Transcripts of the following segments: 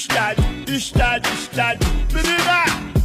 Estádio, menina!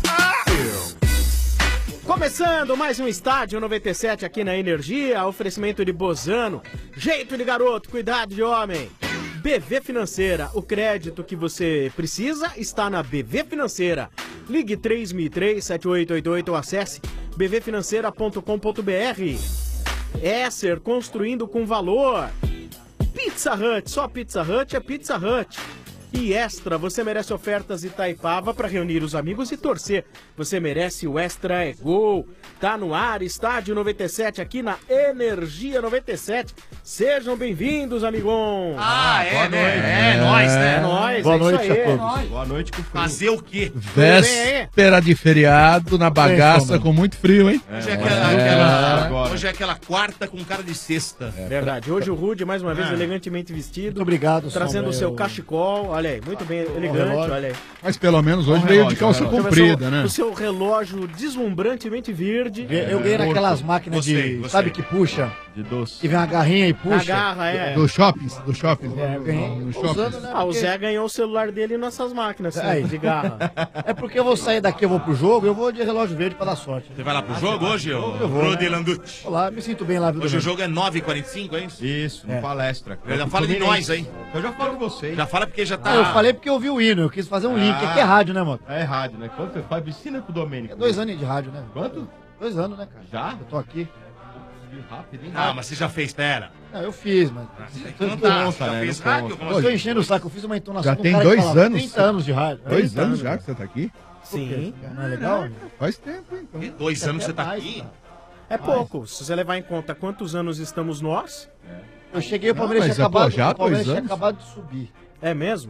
Começando mais um Estádio 97 aqui na Energia, oferecimento de Bozano, jeito de garoto, cuidado de homem. BV Financeira, o crédito que você precisa está na BV Financeira. Ligue 3003-7888 ou acesse bvfinanceira.com.br. Esser, construindo com valor. Pizza Hut, só Pizza Hut é Pizza Hut. E Extra, você merece ofertas Itaipava para reunir os amigos e torcer. Você merece o Extra é Gol. Tá no ar, Estádio 97 aqui na Energia 97. Sejam bem-vindos, amigões. Boa noite. É nóis, né? É nóis, Boa é noite isso aí. a todos. Boa noite com frio. Fazer o quê? Véspera de feriado, na bagaça, com muito frio, hein? Hoje é aquela quarta com cara de sexta. Verdade. Hoje o Rude, mais uma vez, elegantemente vestido. Muito obrigado, Trazendo o seu cachecol. Olha aí, muito bem elegante, olha aí. Mas pelo menos hoje veio de calça comprida, né? O seu relógio deslumbrantemente verde. Eu ganhei naquelas máquinas Gostei. sabe, que puxa? De doce. Que vem uma garrinha e puxa. Agarra, é. Do shopping. Eu ganhei. No Usando, shopping. né, Ah, o porque- Zé ganhou o celular dele nessas máquinas, assim, Aí. de garra. É porque eu vou sair daqui, eu vou pro jogo, eu vou de relógio verde pra dar sorte. Você vai lá pro jogo hoje, ô Eu vou, Rudy né? Landucci? Vou lá, me sinto bem lá, viu, Hoje o Domênico? jogo é 9h45, é isso? Isso, no palestra. Já fala de nós aí. Eu já falo com vocês. Já fala porque já tá... Ah, eu falei porque eu vi o hino, eu quis fazer um link. Aqui é rádio, né, mano? É rádio, né? Quanto você faz? Ensina pro Domênico. É 2 anos de rádio, né? Quanto? 2 anos, né, cara? Já? Eu tô aqui. Rápido, hein? Ah, mas você já fez, pera. Não, eu fiz, mas... Não dá, conta, você já né? fez Não rádio? conta. Como Eu tô assim? enchendo o saco, eu fiz uma entonação Já com um tem cara que 2 falava anos? 30 anos de rádio. 2 anos já que você tá aqui? Sim. Não é legal? Faz tempo, então. 2 anos você tá mais, aqui? cara. É pouco. Se você levar em conta quantos anos estamos nós, Eu cheguei, o Não, Palmeiras mas tinha acabado, já o Palmeiras 2 tinha anos? acabado de subir. é mesmo?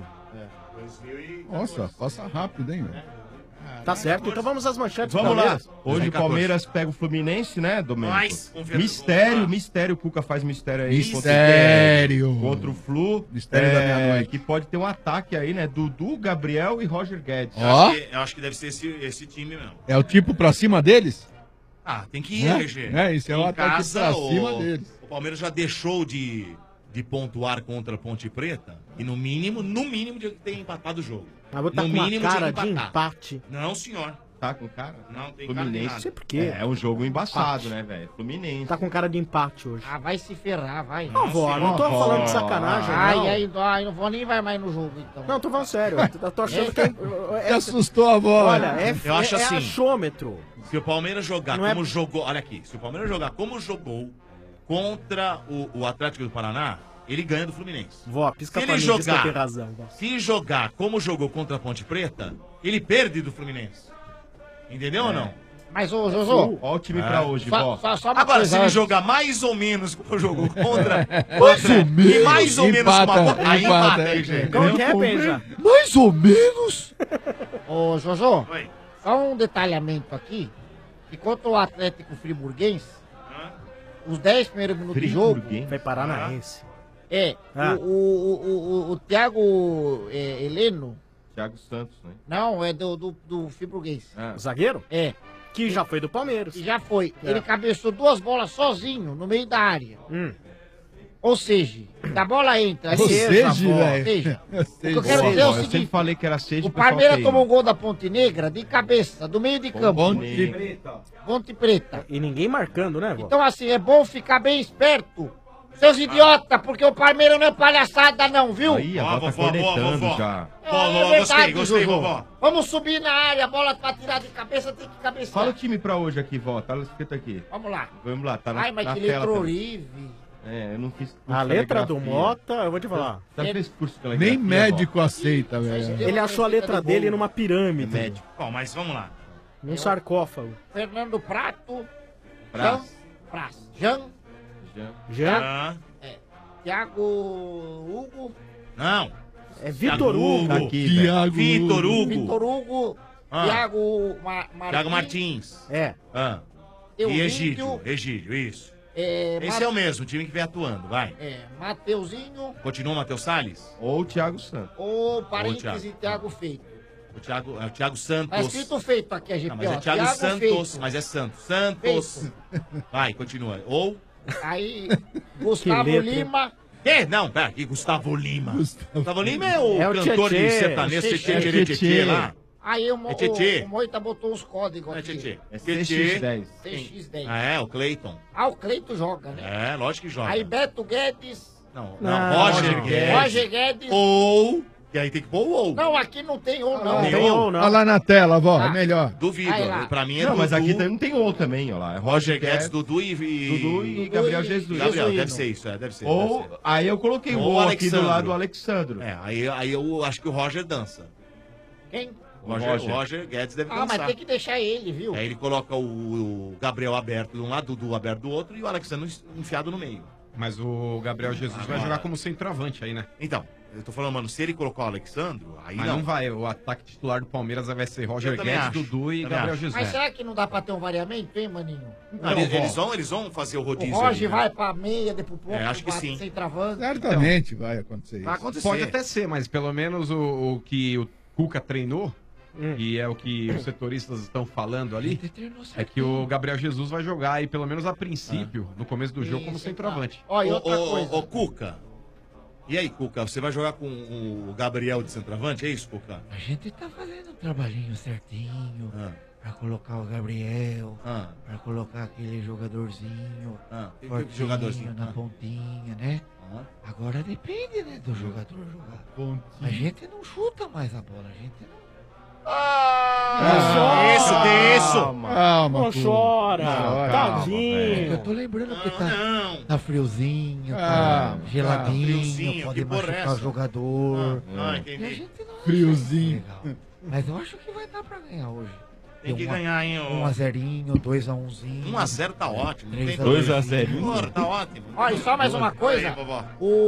Nossa, passa rápido, hein, velho? Tá certo. Então vamos às manchetes do Vamos lá. Palmeiras. Hoje o 14. Palmeiras pega o Fluminense, né, Domênico? Nós, confia- Mistério, o Cuca faz mistério aí. Mistério. Contra o Flu. Mistério da meia-noite. Que pode ter um ataque aí, né? Dudu, Gabriel e Roger Guedes. Ó, Eu acho que deve ser esse time mesmo. é o tipo pra cima deles? Ah, tem que ir, Né? RG. É, isso é um Em ataque casa, pra cima deles. O Palmeiras já deixou de pontuar contra a Ponte Preta e no mínimo tinha que ter empatado o jogo. Mas vou estar No com uma mínimo cara tinha que de empatar. empate. Não, senhor. Tá com cara? Não tem cara de Fluminense. Não sei nada. por quê. É um jogo embaçado, Empate. né, velho? Fluminense. Tá com cara de empate hoje. Ah, vai se ferrar, vai. Não, vó, não tô senhor. falando de sacanagem, Ai, não. ai, não vou nem vai mais no jogo, então. Não, tô falando sério. Eu tô achando que Você assustou a voz. Olha, Eu acho é assim. achômetro. Se o Palmeiras jogar Não é- como jogou. Olha aqui, se o Palmeiras jogar como jogou contra o Atlético do Paraná, ele ganha do Fluminense. Vó, pisca Se pra ele mim, diz que eu jogar- tenho razão. Vó. Se jogar como jogou contra a Ponte Preta, ele perde do Fluminense. Entendeu ou não? Mas, ô, Jojo, Ó o time pra hoje, vó. só uma Agora, se coisa. ele jogar mais ou menos como jogou contra e mais ou menos Empata, como a... Aí empata, empata. aí, gente. Como entendeu? que é, Benja? Mais ou menos? Ô, Jojo, Oi. só um detalhamento aqui. Que contra o Atlético Friburguense, os 10 primeiros minutos de jogo, Friburguense. Vai Paranaense. Ah. o Thiago Heleno, Thiago Santos, né? não, é do Friburguense. O zagueiro? É, Que já foi do Palmeiras. que já foi. É. Ele cabeçou 2 bolas sozinho no meio da área. Hum. Ou seja, da bola entra. Ou seja, Ou velho. seja, Ou o que eu seja. quero dizer é o Eu sempre seguinte. falei que era seja O Palmeiras tomou um gol da Ponte Negra de cabeça, do meio de campo. Ponte Ponte Preta. E ninguém marcando, né, vó? Então, assim, é bom ficar bem esperto. Seus idiotas, porque o Palmeiras não é palhaçada, não, viu? Aí, a Ó, vó tá vovó, cornetando vovó. já. Vó, gostei, Jojo. vovó. Vamos subir na área, a bola pra tirar de cabeça, tem que cabecear. Fala o time pra hoje aqui, vó. Tá escrito aqui. Vamos lá. Vamos lá, tá na, Ai, mas na que tela letrou também. livre. É, eu não fiz curso A de letra do caligrafia. Mota, eu vou te falar. Já fez curso de caligrafia, Nem vó? médico aceita, velho. Ele achou a letra dele numa É pirâmide. médico. Bom, mas vamos lá. Num sarcófago. Fernando Prato. Praz. Jean. Já? Ah, Thiago Hugo. não. É Vitor Thiago Hugo. Tá aqui, velho. Thiago. Vitor Hugo. Vitor Hugo. Ah. Thiago Thiago Martins. É. Ah. E Egídio. Egídio, isso. Esse é o mesmo, o time que vem atuando, vai. Mateuzinho Continua o Matheus Salles? Ou o Thiago Santos. ou Thiago. parênteses Thiago Feito. O Thiago Santos. Tá escrito Feito aqui, a gente. Não, mas é ó, Thiago Santos, Feito. mas é Santos. Santos. Feito. Vai, continua. Ou Aí, Gustavo letra. Lima. Quê? Não, pera aqui, Gustavo Lima. Gustavo Lima é o cantor de sertanejo, Tchê lá. Aí o Moita botou os códigos É aqui. Tchê. É CX10. CX10. Ah, é, o Cleiton. Ah, o Cleito joga, né? É, lógico que joga. Aí Beto Guedes. Não, Roger Guedes. Roger Guedes. Ou... Que aí tem que pôr o ou. Não, aqui não tem ou, não. Não tem ou, não. Olha lá na tela, vó, é melhor. Duvido. Aí lá. Pra mim é Não, Dudu. mas aqui não tem ou também, ó lá. É Roger Guedes, Dudu e... Dudu e Gabriel Jesus. Gabriel, Jesuíno. deve ser isso, deve ser. Ou, aí eu coloquei o Ou ou aqui do Alexandro. lado do Alexandro. É, aí eu acho que o Roger dança. Quem? O Roger Guedes deve Ah, dançar. mas tem que deixar ele, viu? Aí ele coloca o Gabriel aberto de um lado, o Dudu aberto do outro e o Alexandre enfiado no meio. Mas o Gabriel Jesus vai jogar como centroavante aí, né? Então, eu tô falando, mano, se ele colocar o Alexandro, aí Mas não vai. O ataque titular do Palmeiras vai ser Roger Eu também Guedes, acho. Dudu e Também Gabriel acho. Jesus. Mas será que não dá pra ter um variamento, hein, maninho? Não, eles vão fazer o O rodízio. Roger aí, né? vai pra meia, depois pro ponto, acho que sim. sem travando. Certamente vai acontecer Vai isso. acontecer. Pode até ser, mas pelo menos o que o Cuca treinou, e é o que os setoristas estão falando ali, é que o Gabriel Jesus vai jogar aí, pelo menos a princípio, no começo do jogo, como centroavante. Ó, e outra coisa. Ô, Cuca. E aí, Cuca, você vai jogar com o Gabriel de centroavante, é isso, Cuca? A gente tá fazendo um trabalhinho certinho pra colocar o Gabriel, pra colocar aquele jogadorzinho, Que fortinho jogadorzinho? na pontinha, né? Agora depende, né, do jogador jogar. A gente não chuta mais a bola, a gente não... Isso. Calma, Não chora. É Tadinho. que eu tô lembrando que tá friozinho, Ah, tá geladinho, friozinho, pode que porra é machucar o essa? jogador. Ah, E a entendi. gente não Friozinho. legal. Mas eu acho que vai dar pra ganhar hoje. Tem que ganhar, hein, ô. 1-0, 2-1zinho. 1x0 tá ótimo. Não tem 2 a 0. Porra, tá ótimo. Ó, e só mais uma coisa. Aí, vovó.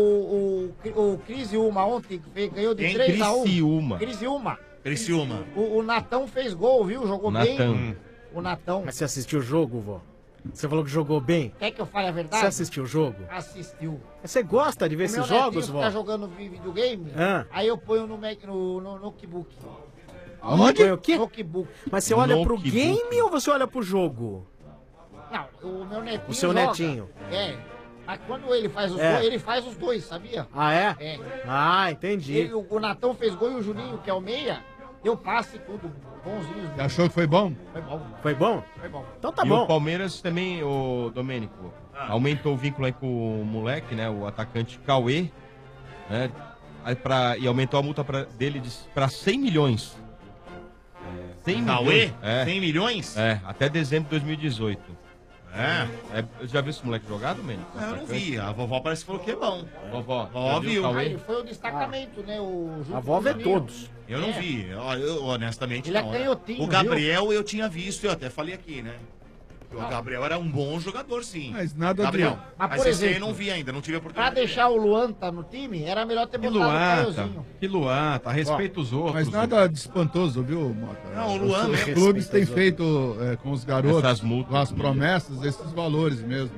O Crisiúma ontem ganhou de Quem? 3-1. Criciúma. Crisiúma. Criciúma. O Natão fez gol, viu? Jogou bem. Natão. O Natão. Mas você assistiu o jogo, vó? Você falou que jogou bem? Quer que eu fale a verdade? Você assistiu o jogo? Assistiu. Você gosta de ver O esses meu jogos, netinho vó? fica jogando videogame, aí eu ponho no notebook. Aonde? O quê? Notebook. Mas você olha pro Notebook. game ou você olha pro jogo? Não, o meu netinho O seu joga. netinho. É. Mas quando ele faz os É. dois, ele faz os dois, sabia? Ah, é? É. Ah, entendi. O Natão fez gol e o Juninho, que é o meia, deu passe e tudo. Bonzinho. Você achou que foi bom? Foi bom. Foi bom? Foi bom. Então tá E bom. o Palmeiras também, o Domênico, aumentou o vínculo aí com o moleque, né? O atacante Cauê, né? E aumentou a multa dele pra 100 milhões. 100 Cauê? milhões. É. 100 milhões? É, até dezembro de 2018. É. Já viu esse moleque jogar, Domênico? Eu não vi. A vovó parece que falou que é bom. Vovó, Vovó já viu viu. o Cauê? Aí foi o destacamento, né? A vó vê todos. Eu não vi. Eu, honestamente, Ele é não. canhotinho, O Gabriel eu tinha visto, eu até falei aqui, né? O Gabriel era um bom jogador, sim. Mas nada Gabriel. de... Mas, Mas por esse aí eu exemplo, não vi ainda, não tive a Pra oportunidade. deixar o Luanta no time, era melhor ter Que botado o Luanta, Caiozinho. que Luanta, respeita os outros. Mas nada de espantoso, viu, Mota? Não, o Luan Os mesmo. clubes têm feito com os garotos, Essas multas. com as promessas, esses valores mesmo.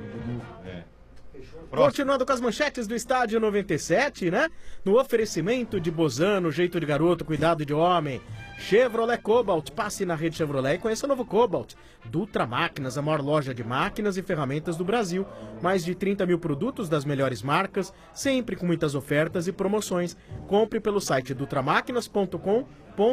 Continuando com as manchetes do Estádio 97, né? No oferecimento de Bozano, jeito de garoto, cuidado de homem. Chevrolet Cobalt, passe na rede Chevrolet e conheça o novo Cobalt. Dutra Máquinas, a maior loja de máquinas e ferramentas do Brasil. Mais de 30 mil produtos das melhores marcas, sempre com muitas ofertas e promoções. Compre pelo site dutramaquinas.com.br.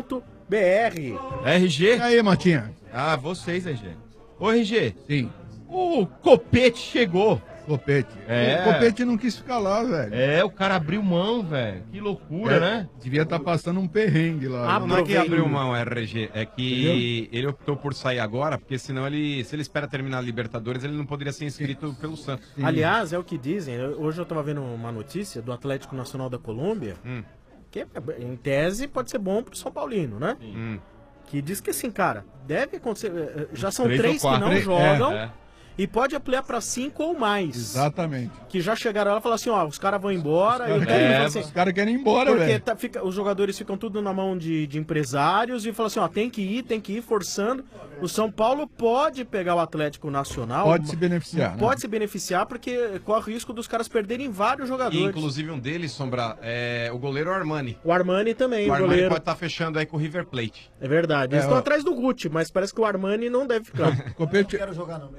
RG? E aí, Matinha? Ah, vocês, RG. Ô, RG. Sim. O Copete chegou. Copete. É. O Copete não quis ficar lá, velho. É, o cara abriu mão, velho. Que loucura, né? Devia estar passando um perrengue lá. Não é que abriu mão, RG, é que Entendeu? ele optou por sair agora, porque senão ele, se ele espera terminar a Libertadores, ele não poderia ser inscrito pelo Santos. Aliás, é o que dizem. Hoje eu tava vendo uma notícia do Atlético Nacional da Colômbia, que em tese pode ser bom pro São Paulino, né? Que diz que assim, cara, deve acontecer. Já são 3 ou 3 que 4. não jogam. É. E pode ampliar pra 5 ou mais. Exatamente. Que já chegaram lá e falaram assim, ó, os caras vão embora. Os caras querem ir embora, porque velho. os jogadores ficam tudo na mão de empresários e falam assim, ó, tem que ir, forçando. O São Paulo pode pegar o Atlético Nacional. Pode se beneficiar, né? Pode se beneficiar porque corre o risco dos caras perderem vários jogadores. E, inclusive um deles, Sombra, é o goleiro Armani. O Armani também, O o Armani goleiro. pode estar fechando aí com o River Plate. É verdade. Eles estão atrás do Guti, mas parece que o Armani não deve ficar. Copete, Não quero jogar, não. Copete falou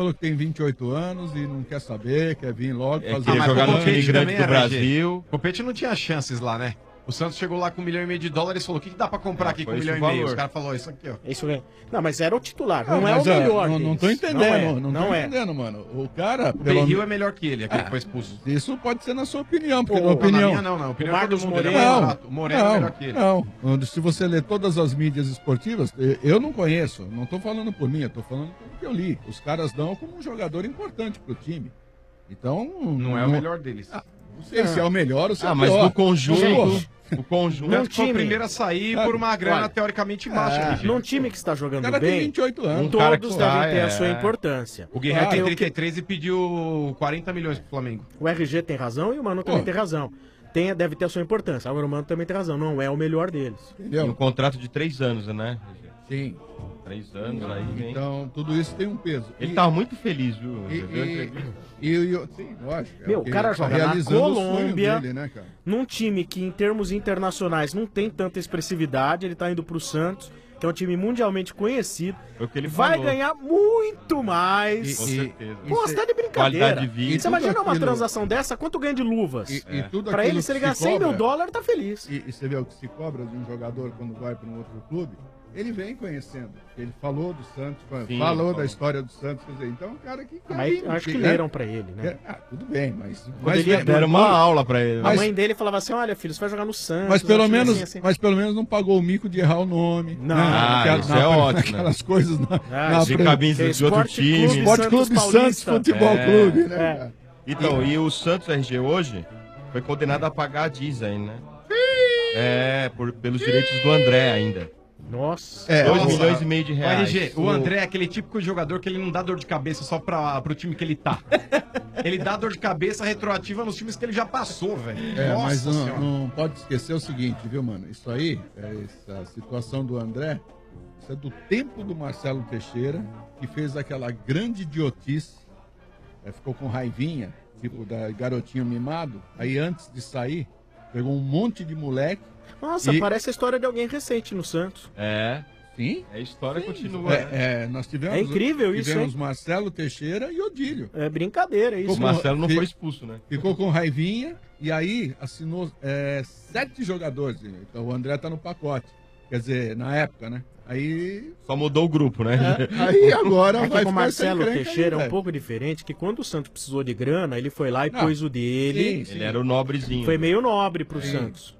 falou que tem 28 anos e não quer saber, quer vir logo fazer mas jogar o no time Copete grande também do é Brasil. O Copete não tinha chances lá, né? O Santos chegou lá com $1,5 milhão e falou: o que dá pra comprar aqui com foi esse $1,5 o milhão? valor. Os caras falaram isso aqui, ó. Isso é. Não, mas era o titular, não é o mas, melhor. Não tô deles. entendendo, Não tô é. entendendo, mano. O cara. O Berril é melhor que ele, aquele que foi expulso. Isso pode ser na sua opinião, porque Pô, na opinião. Na minha não, não. A opinião O de todo Marcos mundo. Ele é Moreno. mais barato. O Moreno é melhor que ele. Não, se você ler todas as mídias esportivas, eu não conheço, não tô falando por mim, eu tô falando pelo que eu li. Os caras dão como um jogador importante pro time. Então. Não é o melhor deles. Não sei se é o melhor ou se é o mas pior. no conjunto. Gente, O conjunto. Num Tanto que foi o time- primeiro a sair por uma grana olha, teoricamente baixa. RG. Num time que está O jogando cara tem bem, 28 anos. Um cara todos que devem sai, ter a sua importância. O Guerreiro Tem tem o que- 33 e pediu 40 milhões pro Flamengo. O RG tem razão e o Mano também Pô. tem razão. Deve ter a sua importância. Agora o Mano também tem razão, não é o melhor deles. E um Entendeu? contrato de 3 anos, né? Sim. 3 anos aí, vem. Então, tudo isso tem um peso. Ele tava muito feliz, viu? E- Você viu a e- entrevista? Sim, lógico. Meu, porque o cara tá joga na realizando o sonho Colômbia, dele, né, cara? num time que em termos internacionais não tem tanta expressividade, ele tá indo pro Santos, que é um time mundialmente conhecido, Foi o que ele vai falou. ganhar muito mais. Com certeza. Pô, você tá de brincadeira. Qualidade de vida. Você tudo imagina uma aquilo- transação dessa, quanto ganha de luvas? E tudo Pra aquilo ele, se ele que ganhar 100 mil cobra- dólares, tá feliz. E você vê o que se cobra de um jogador quando vai para um outro clube, ele vem conhecendo. Ele falou do Santos, Sim, falou falou. da história do Santos, quer dizer, então é um cara que... Mas eu acho que leram pra ele, né? Tudo bem, mas... ele- Deram uma aula pra ele. A Mas- mãe dele falava assim, olha filho, você vai jogar no Santos. Mas pelo, um time menos, assim. mas pelo menos não pagou o mico de errar o nome. Não. Isso é ótimo, Aquelas coisas na, Ah, De pre- camisa que é de outro Esporte time. Clube Esporte Santos Clube Santos Paulista. Futebol É. Clube, né? É. cara? Então, e o Santos RG hoje foi condenado a pagar a Disney, né? Pelos direitos do André ainda. Nossa. 2,5 milhões de O reais. RG, o André é aquele típico jogador que ele não dá dor de cabeça só pro time que ele tá. Ele dá dor de cabeça retroativa nos times que ele já passou, velho. Mas Nossa Senhora. não pode esquecer o seguinte, viu, mano? Isso aí, essa situação do André, isso é do tempo do Marcelo Teixeira, que fez aquela grande idiotice, ficou com raivinha, tipo da garotinho mimado, aí antes de sair, pegou um monte de moleque. Nossa, E- parece a história de alguém recente no Santos. Sim. A história continua. né? Nós tivemos, É incrível isso, tivemos hein? Marcelo Teixeira e Odílio. É brincadeira isso. O Marcelo não foi expulso, né? Ficou com raivinha e aí assinou 7 jogadores. Então o André tá no pacote. Quer dizer, na época, né? Aí. Só mudou o grupo, né? Aí agora É que vai com o ficar Marcelo sem encrenca Teixeira aí, é um velho. pouco diferente, que quando o Santos precisou de grana, ele foi lá e Não, pôs o dele. sim. Ele era o nobrezinho. Foi meio nobre pro Santos.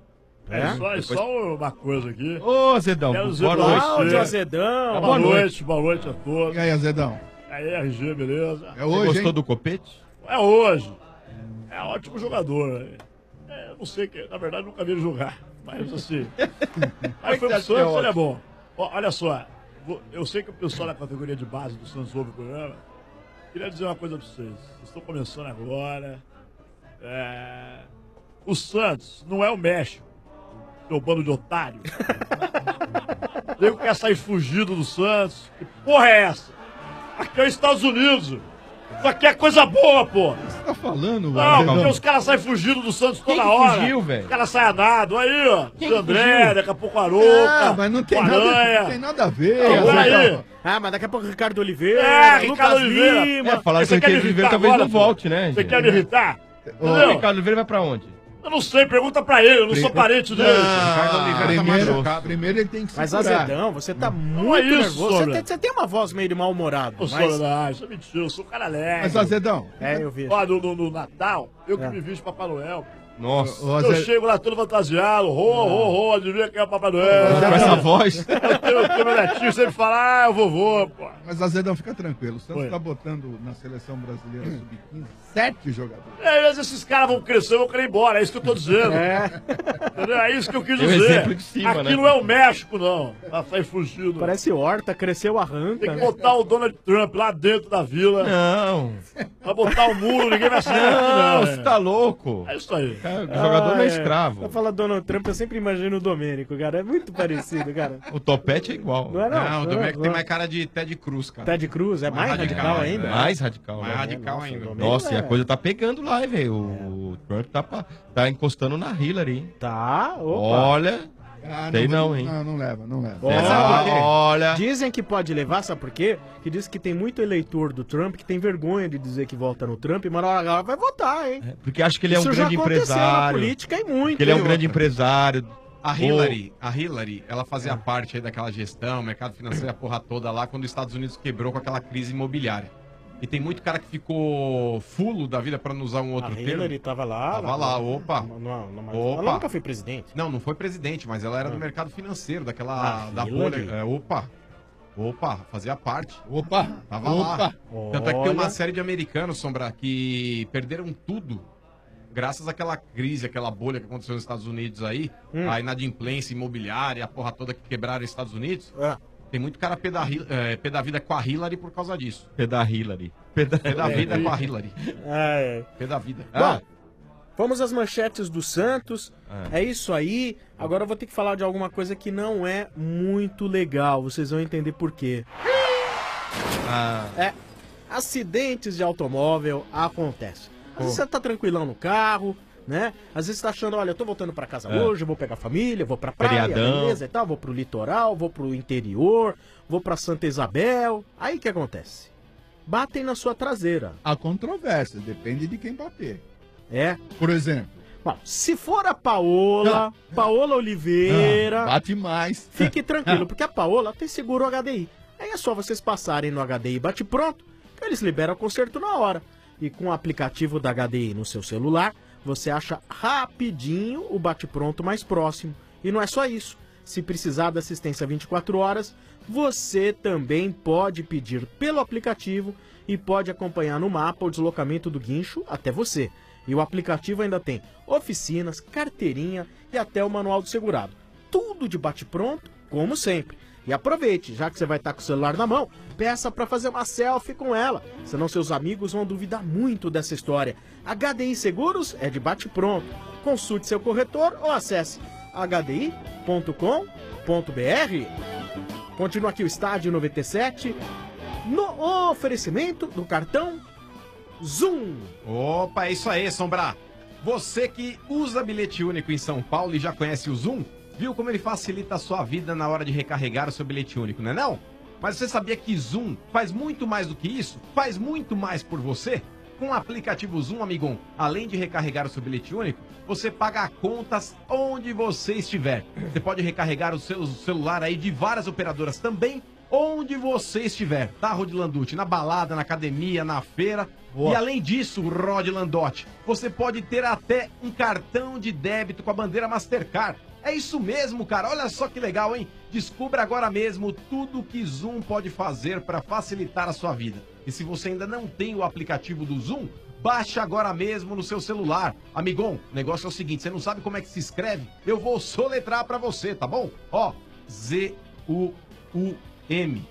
Só uma coisa aqui. Ô, Zedão, Quero dizer boa pra noite. você- Cláudio Azedão. Boa noite a todos. E aí, Azedão? Aí, RG, beleza? É Você hoje, gostou hein? do Copete? É hoje. É ótimo jogador. Eu não sei, na verdade nunca vi ele jogar. Mas assim. Aí foi pro Santos, ele é bom. Ó, olha só, eu sei que o pessoal da categoria de base do Santos ouve o programa. Queria dizer uma coisa pra vocês. Vocês estão começando agora. O Santos não é o México, seu bando de otário. Nego quer sair fugido do Santos. Que porra é essa? Aqui é os Estados Unidos. Isso aqui é coisa boa, pô. Você tá falando, Não, Azedão? porque os caras saem fugindo do Santos toda que hora. fugiu, velho? Os caras saem a nado. Aí, ó. Quem O que André, fugiu? daqui a pouco o Arouca. Mas não tem o nada, Aranha. não tem nada a ver. Não, peraí. Azedão. Ah, mas daqui a pouco o Ricardo Oliveira, Ricardo Lucas Oliveira. Lima. Falaram que Você o quer me Ricardo Oliveira irritar talvez agora, não pô? volte, né? Você gente? quer me irritar? O Entendeu? Ricardo Oliveira vai pra onde? Eu não sei, pergunta pra ele. Eu não sou parente dele. Ricardo Oliveira tá machucado. Primeiro ele tem que se Mas curar. Azedão, você tá é muito isso, nervoso. Sombra. Você tem uma voz meio de mal-humorado. Não sou, Mas... não, isso é mentira. Eu sou um cara alegre. Mas, Azedão, Eu vi. Ó, no Natal, eu que me visto Papai Noel. Nossa, o Eu Aze- chego lá todo fantasiado, adivinha quem é o Papai Noel. com essa voz. Eu tenho meu netinho sempre fala, é o vovô, pô. Mas, Azedão, fica tranquilo. O Santos Oi. tá botando na seleção brasileira sub-15 7 jogadores. Às vezes esses caras vão crescer, vão querer ir embora, é isso que eu tô dizendo. Entendeu? É isso que eu quis Tem um dizer. exemplo de cima, Aqui né? não é o México, não. Pra sair fugindo. Parece horta, cresceu, arranca. Tem que né? botar o Donald Trump lá dentro da vila. Não, Pra botar o muro, ninguém vai sair daqui, não, não. você tá louco. É isso aí. Cara, o jogador não é escravo. Pra falar Donald Trump, eu sempre imagino o Domênico, cara. É muito parecido, cara. O topete é igual. Não é Não, o Domenico tem não. mais cara de Ted Cruz, cara. Ted Cruz, é mais Mais radical, radical, ainda? Mais radical. Mais né? radical Nossa, ainda. o Domênico Nossa, e é- a coisa tá pegando lá, hein, velho. O Trump tá encostando na Hillary, hein? Tá, opa. Olha, Sei não, hein? Não leva. Olha. Dizem que pode levar, sabe por quê? Que diz que tem muito eleitor do Trump que tem vergonha de dizer que vota no Trump, mas na hora vai votar, hein? Porque acha que ele é um Isso já grande aconteceu empresário. na política e muito. Que ele é um hein, grande outra. empresário. A Hillary, ela fazia parte aí daquela gestão, mercado financeiro, a porra toda lá, quando os Estados Unidos quebrou com aquela crise imobiliária. E tem muito cara que ficou fulo da vida, pra não usar um outro A termo. Hillary tava lá. Tava lá, opa. Mas Opa. ela nunca foi presidente. Não foi presidente, mas ela era do mercado financeiro, daquela. Da Hillary? bolha. Opa, fazia parte. Tava Opa. lá. Tanto é que tem uma Olha. série de americanos, Sombra, que perderam tudo graças àquela crise, aquela bolha que aconteceu nos Estados Unidos aí, a inadimplência imobiliária, a porra toda que quebraram os Estados Unidos. Tem muito cara pé da vida com a Hillary por causa disso. Pé da Hillary. Pé da vida com a Hillary. Pé da vida. Bom, vamos às manchetes do Santos. É isso aí. Agora eu vou ter que falar de alguma coisa que não é muito legal. Vocês vão entender por quê. Acidentes de automóvel acontecem. Às vezes você tá tranquilão no carro, né? Às vezes você tá achando, olha, eu tô voltando pra casa hoje, eu vou pegar a família, vou pra praia, Feriadão. beleza e tal, vou pro litoral, vou pro interior, vou pra Santa Isabel. Aí o que acontece? Batem na sua traseira. Há controvérsia, depende de quem bater. É. Por exemplo. Bom, se for a Paola Oliveira, bate mais. fique tranquilo, porque a Paola tem seguro HDI. Aí é só vocês passarem no HDI Bate Pronto, que eles liberam o conserto na hora. E com o aplicativo da HDI no seu celular, você acha rapidinho o Bate Pronto mais próximo. E não é só isso. Se precisar da assistência 24 horas, você também pode pedir pelo aplicativo e pode acompanhar no mapa o deslocamento do guincho até você. E o aplicativo ainda tem oficinas, carteirinha e até o manual do segurado. Tudo de bate-pronto, como sempre. E aproveite, já que você vai estar com o celular na mão, peça para fazer uma selfie com ela. Senão seus amigos vão duvidar muito dessa história. HDI Seguros é de bate-pronto. Consulte seu corretor ou acesse hdi.com.br. Continua aqui o Estádio 97 no oferecimento do cartão Zoom. Opa, é isso aí, Sombra. Você que usa bilhete único em São Paulo e já conhece o Zoom, viu como ele facilita a sua vida na hora de recarregar o seu bilhete único, não é não? Mas você sabia que Zoom faz muito mais do que isso? Faz muito mais por você? Com o aplicativo Zoom, amigão, além de recarregar o seu bilhete único, você paga contas onde você estiver. Você pode recarregar o seu celular aí de várias operadoras também, onde você estiver. Tá, Rod Landucci? Na balada, na academia, na feira. Boa. E além disso, Rod Landotti, você pode ter até um cartão de débito com a bandeira Mastercard. É isso mesmo, cara. Olha só que legal, hein? Descubra agora mesmo tudo que Zoom pode fazer para facilitar a sua vida. E se você ainda não tem o aplicativo do Zoom, baixe agora mesmo no seu celular. Amigão, o negócio é o seguinte, você não sabe como é que se escreve? Eu vou soletrar para você, tá bom? Ó, Z-U-U-M.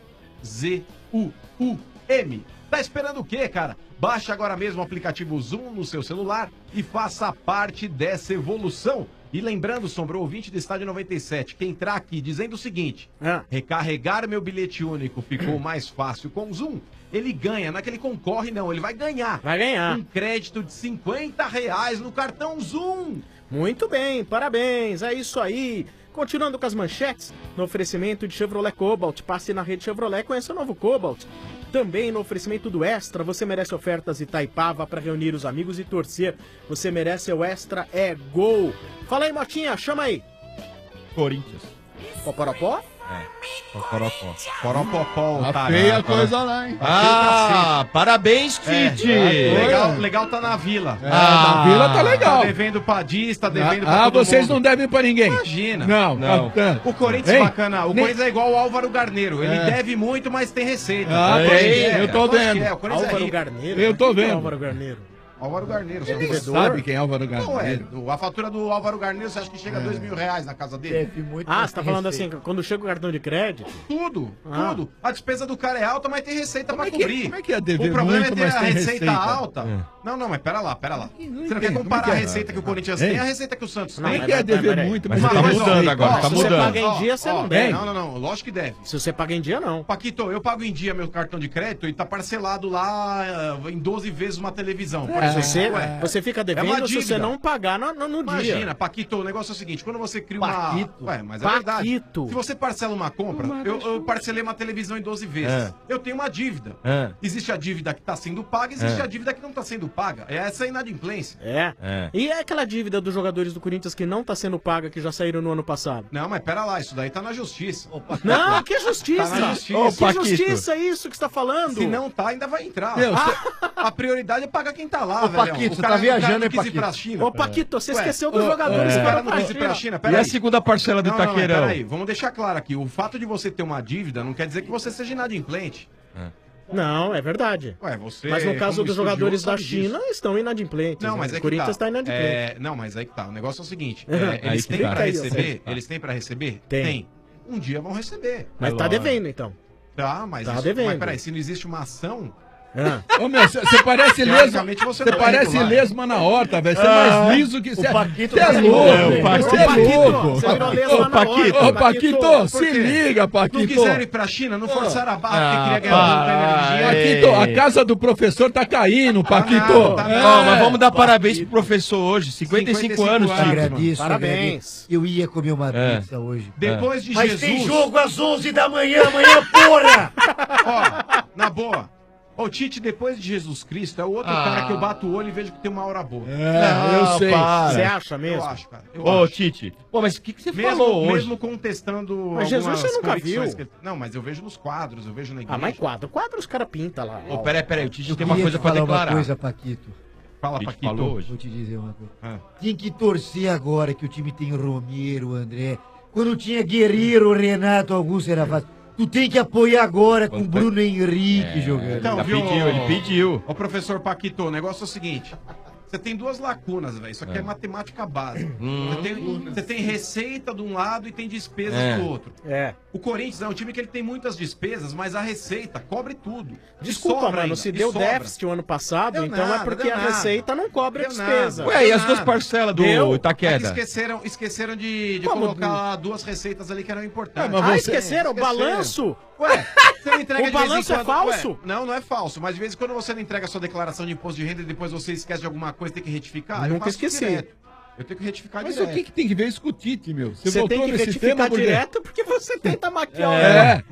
Z-U-U-M. Tá esperando o quê, cara? Baixe agora mesmo o aplicativo Zoom no seu celular e faça parte dessa evolução. E lembrando, Sombra, ouvinte do Estádio 97, que entrar aqui dizendo o seguinte: recarregar meu bilhete único ficou mais fácil com o Zoom, ele ganha, não é que ele concorre não, ele vai ganhar. Vai ganhar. Um crédito de R$50 no cartão Zoom. Muito bem, parabéns, é isso aí. Continuando com as manchetes, no oferecimento de Chevrolet Cobalt, passe na rede Chevrolet e conheça o novo Cobalt. Também no oferecimento do Extra, você merece ofertas Itaipava para reunir os amigos e torcer. Você merece o Extra é Gol. Fala aí, Motinha, chama aí. Corinthians. Poporopó? Poporopó. Poropopó, Tá feia a coisa lá, hein? Ah, parabéns, Tite. Legal tá na Vila. Na Vila tá legal. Tá devendo pra Diz, tá devendo pra todo vocês mundo. não devem pra ninguém. Imagina. Não. O Corinthians Hein? bacana. O Corinthians é igual o Álvaro Garneiro. Ele deve muito, mas tem receita. Eu tô vendo. O Corinthians é Álvaro rico. Garneiro? Eu tô Quem que é vendo. Álvaro Garneiro? Álvaro Garneiro. Ele Você sabe quem é Álvaro não é. Garneiro. A fatura do Álvaro Garneiro, você acha que chega a R$2.000 na casa dele? Você tá falando assim, quando chega o cartão de crédito? Tudo. A despesa do cara é alta, mas tem receita pra é que- cobrir. como é que é dever O problema muito, é ter mas a tem receita receita? alta. Não, mas pera lá. Você não quer entendo. comparar Como é a que é? receita que o Corinthians Hein? tem e a receita que o Santos Não, tem. Como é que é dever peraí. muito, mas Mas tem tá receita? mudando agora, tá Se você mudando. paga em dia, você não deve. Não, lógico que deve. Se você paga em dia, não. Paquito, eu pago em dia meu cartão de crédito e tá parcelado lá em 12 vezes uma televisão, por É, Você fica devendo se você não pagar no dia. Imagina, Paquito, o negócio é o seguinte, quando você cria uma... Ué, mas é verdade. Se você parcela uma compra, eu parcelei uma televisão em 12 vezes. Eu tenho uma dívida. Existe a dívida que está sendo paga, existe a dívida que não está sendo paga. Essa é a inadimplência. E é aquela dívida dos jogadores do Corinthians que não está sendo paga, que já saíram no ano passado? Não, mas pera lá, isso daí tá na justiça. Não, que justiça? Tá na justiça. Que justiça é isso que você tá falando? Se não tá, ainda vai entrar. Meu, A prioridade é pagar quem tá lá, Ô, velho. Paquito, O você cara tá viajando, não quis hein, ir pra Paquito? China. Ô, Paquito, você Ué, esqueceu dos jogadores o que cara foram não quis ir pra China. E a segunda parcela do Não, Itaquerão? peraí, vamos deixar claro aqui. O fato de você ter uma dívida não quer dizer que você seja inadimplente. Não, é verdade. Ué, você, mas no caso como dos jogadores estudioso, da sabe China, estão inadimplentes. Não, mas né? é O Corinthians que está inadimplente. Não, mas aí que tá. O negócio é o seguinte: Aí eles que têm tá. pra Aí, receber? ó. Eles têm pra receber? Tem. Um dia vão receber. Mas tá devendo, então. Tá, mas, Tá isso, devendo. mas peraí, se não existe uma ação. Ô, meu, você parece Teoricamente, lesma. você Você não parece entra lá. lesma na horta, velho. Você é mais liso que você. o Paquito Você é tá louco. louco. Você é louco. Você virou lesma na Paquito, horta, ô, Paquito, Por se quê? liga, Paquito. Não quiseram ir pra China, não forçaram a barra porque queria ganhar um prêmio de dinheiro. Paquito, a casa do professor tá caindo, Paquito. Ó, mas vamos dar parabéns pro professor hoje. 55 anos, Tico. Agradeço, Parabéns. agradeço. Eu ia comer uma pizza hoje. Depois de Mas Jesus. tem jogo às 11 da manhã, porra! Ó, na boa. O Tite, depois de Jesus Cristo, é o outro cara que eu bato o olho e vejo que tem uma hora boa. Eu sei. Você acha mesmo? Eu acho, cara. Eu Ô, acho. Tite. Pô, mas o que você Mesmo, falou hoje? mesmo contestando Mas Jesus algumas você nunca convicções viu. Não, mas eu vejo nos quadros, eu vejo na igreja. Ah, mas quadro os caras pintam lá. Ô, peraí, o Tite Eu tem uma queria coisa te pra falar declarar. uma coisa, Paquito. Fala, Tite Paquito. falou hoje. Vou te dizer uma coisa. Ah. Tem que torcer agora que o time tem Romero, André. Quando tinha Guerreiro, Renato, Augusto, era fácil. Tu tem que apoiar agora com o Bruno Henrique jogando. Então, Ele viu, pediu, ele pediu. Ô, professor Paquito, o negócio é o seguinte. Você tem duas lacunas, velho. Isso aqui é matemática básica. Você tem receita de um lado e tem despesas do outro. É. O Corinthians é um time que ele tem muitas despesas, mas a receita cobre tudo. E Desculpa, sobra mano, ainda, se e deu sobra. déficit o ano passado, Deu então nada, é porque deu a nada. receita não cobre a Deu despesa. nada. Ué, e as Nada. duas parcelas do Deu. É que Itaqueda? esqueceram de Como? colocar duas receitas ali que eram importantes. mas Ah, você- esqueceram? O balanço? Ué, você não entrega O de vez em balanço é quando- falso? Ué, não é falso. Mas de vez em quando você não entrega a sua declaração de imposto de renda e depois você esquece de alguma coisa e tem que retificar. Eu Nunca faço esqueci. direto. Eu tenho que retificar Mas direto. o que tem que ver isso com o Tite, meu? Você voltou tem que nesse retificar tema, porque- direto porque você tenta maquiar o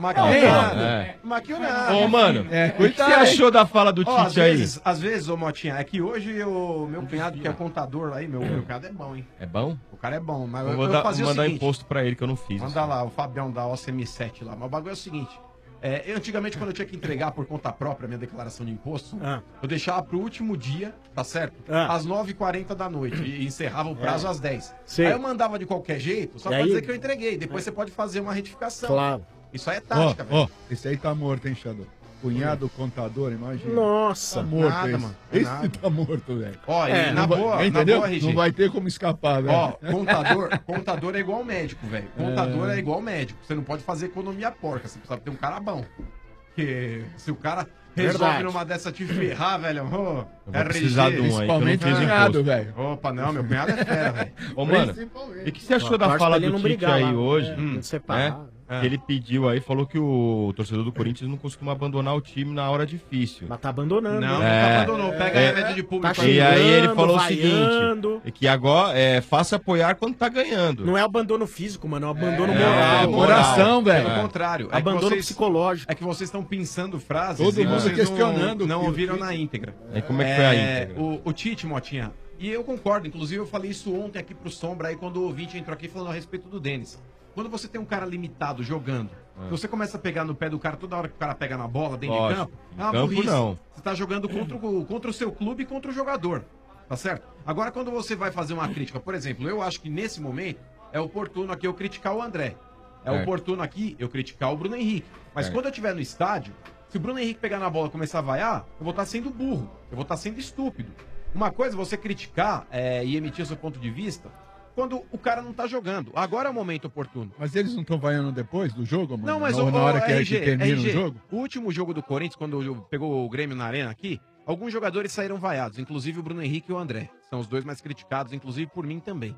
Maquiou nada. Ô, mano, É, o que você coitado, achou da fala do Ó, Tite aí? às vezes, ô Motinha, é que hoje o meu cunhado, que é contador aí, meu cunhado é bom, hein? É bom? O cara é bom, mas Eu eu, vou eu dar, fazia mandar o seguinte. imposto pra ele que eu não fiz. Manda lá, o Fabião da OCM7 lá. Mas o bagulho é o seguinte. Eu, antigamente, quando eu tinha que entregar por conta própria a minha declaração de imposto, eu deixava pro último dia, tá certo? Às 9h40 da noite. E encerrava o prazo às 10. Sim. Aí eu mandava de qualquer jeito, só E pra aí? dizer que eu entreguei. Depois você pode fazer uma retificação. Claro. Isso aí é Ó, tática, velho. ó, esse aí tá morto, hein, Shadow? Cunhado contador, imagina. Nossa. Tá morto, Nada, esse. mano, Esse nada. tá morto, velho. Ó, e É, na boa, Entendeu? RG. Não vai ter como escapar, velho. Ó, contador é igual médico, velho. Contador é igual médico. Você não pode fazer economia porca. Você precisa ter um cara bom. Porque se o cara resolve Verdade. numa dessa te ferrar, velho. Ô, Eu vou precisar de um aí que eu não Principalmente fiz cunhado, imposto. velho. Opa, não, meu cunhado é fera, velho. Ô, mano, e o que você achou da Torce fala pra ele do não Tite brigar aí lá, hoje? separar. Que ele pediu aí, falou que o torcedor do Corinthians não costuma abandonar o time na hora difícil. Mas tá abandonando. Não, né? não tá abandonou. Pega remédio de público. Tá E aí ele xingando, falou o vaiando. seguinte, que agora é faça apoiar quando tá ganhando. Não é abandono físico, mano, é um abandono é moral. Coração, velho. Pelo contrário. É que Abandono vocês- psicológico. É que vocês estão pensando frases Todo e mundo vocês questionando não que o ouviram Tite- na íntegra. Aí como é que foi a íntegra? O Tite, Motinha, e eu concordo, inclusive eu falei isso ontem aqui pro Sombra, aí quando o ouvinte entrou aqui falando a respeito do Denis. Quando você tem um cara limitado jogando, você começa a pegar no pé do cara toda hora que o cara pega na bola dentro de Lógico. campo, Em é uma campo, burrice. não. Você tá jogando contra o seu clube e contra o jogador, tá certo? Agora quando você vai fazer uma crítica, por exemplo, eu acho que nesse momento é oportuno aqui eu criticar o André. É Certo. oportuno aqui eu criticar o Bruno Henrique. Mas Certo. quando eu estiver no estádio, se o Bruno Henrique pegar na bola e começar a vaiar, eu vou estar sendo burro, eu vou estar sendo estúpido. Uma coisa é você criticar e emitir o seu ponto de vista quando o cara não tá jogando. Agora é o momento oportuno. Mas eles não estão vaiando depois do jogo, mano? Não, mas na hora que, RG, que termina RG, o jogo? o último jogo do Corinthians, quando pegou o Grêmio na arena aqui, alguns jogadores saíram vaiados, inclusive o Bruno Henrique e o André. São os dois mais criticados, inclusive por mim também.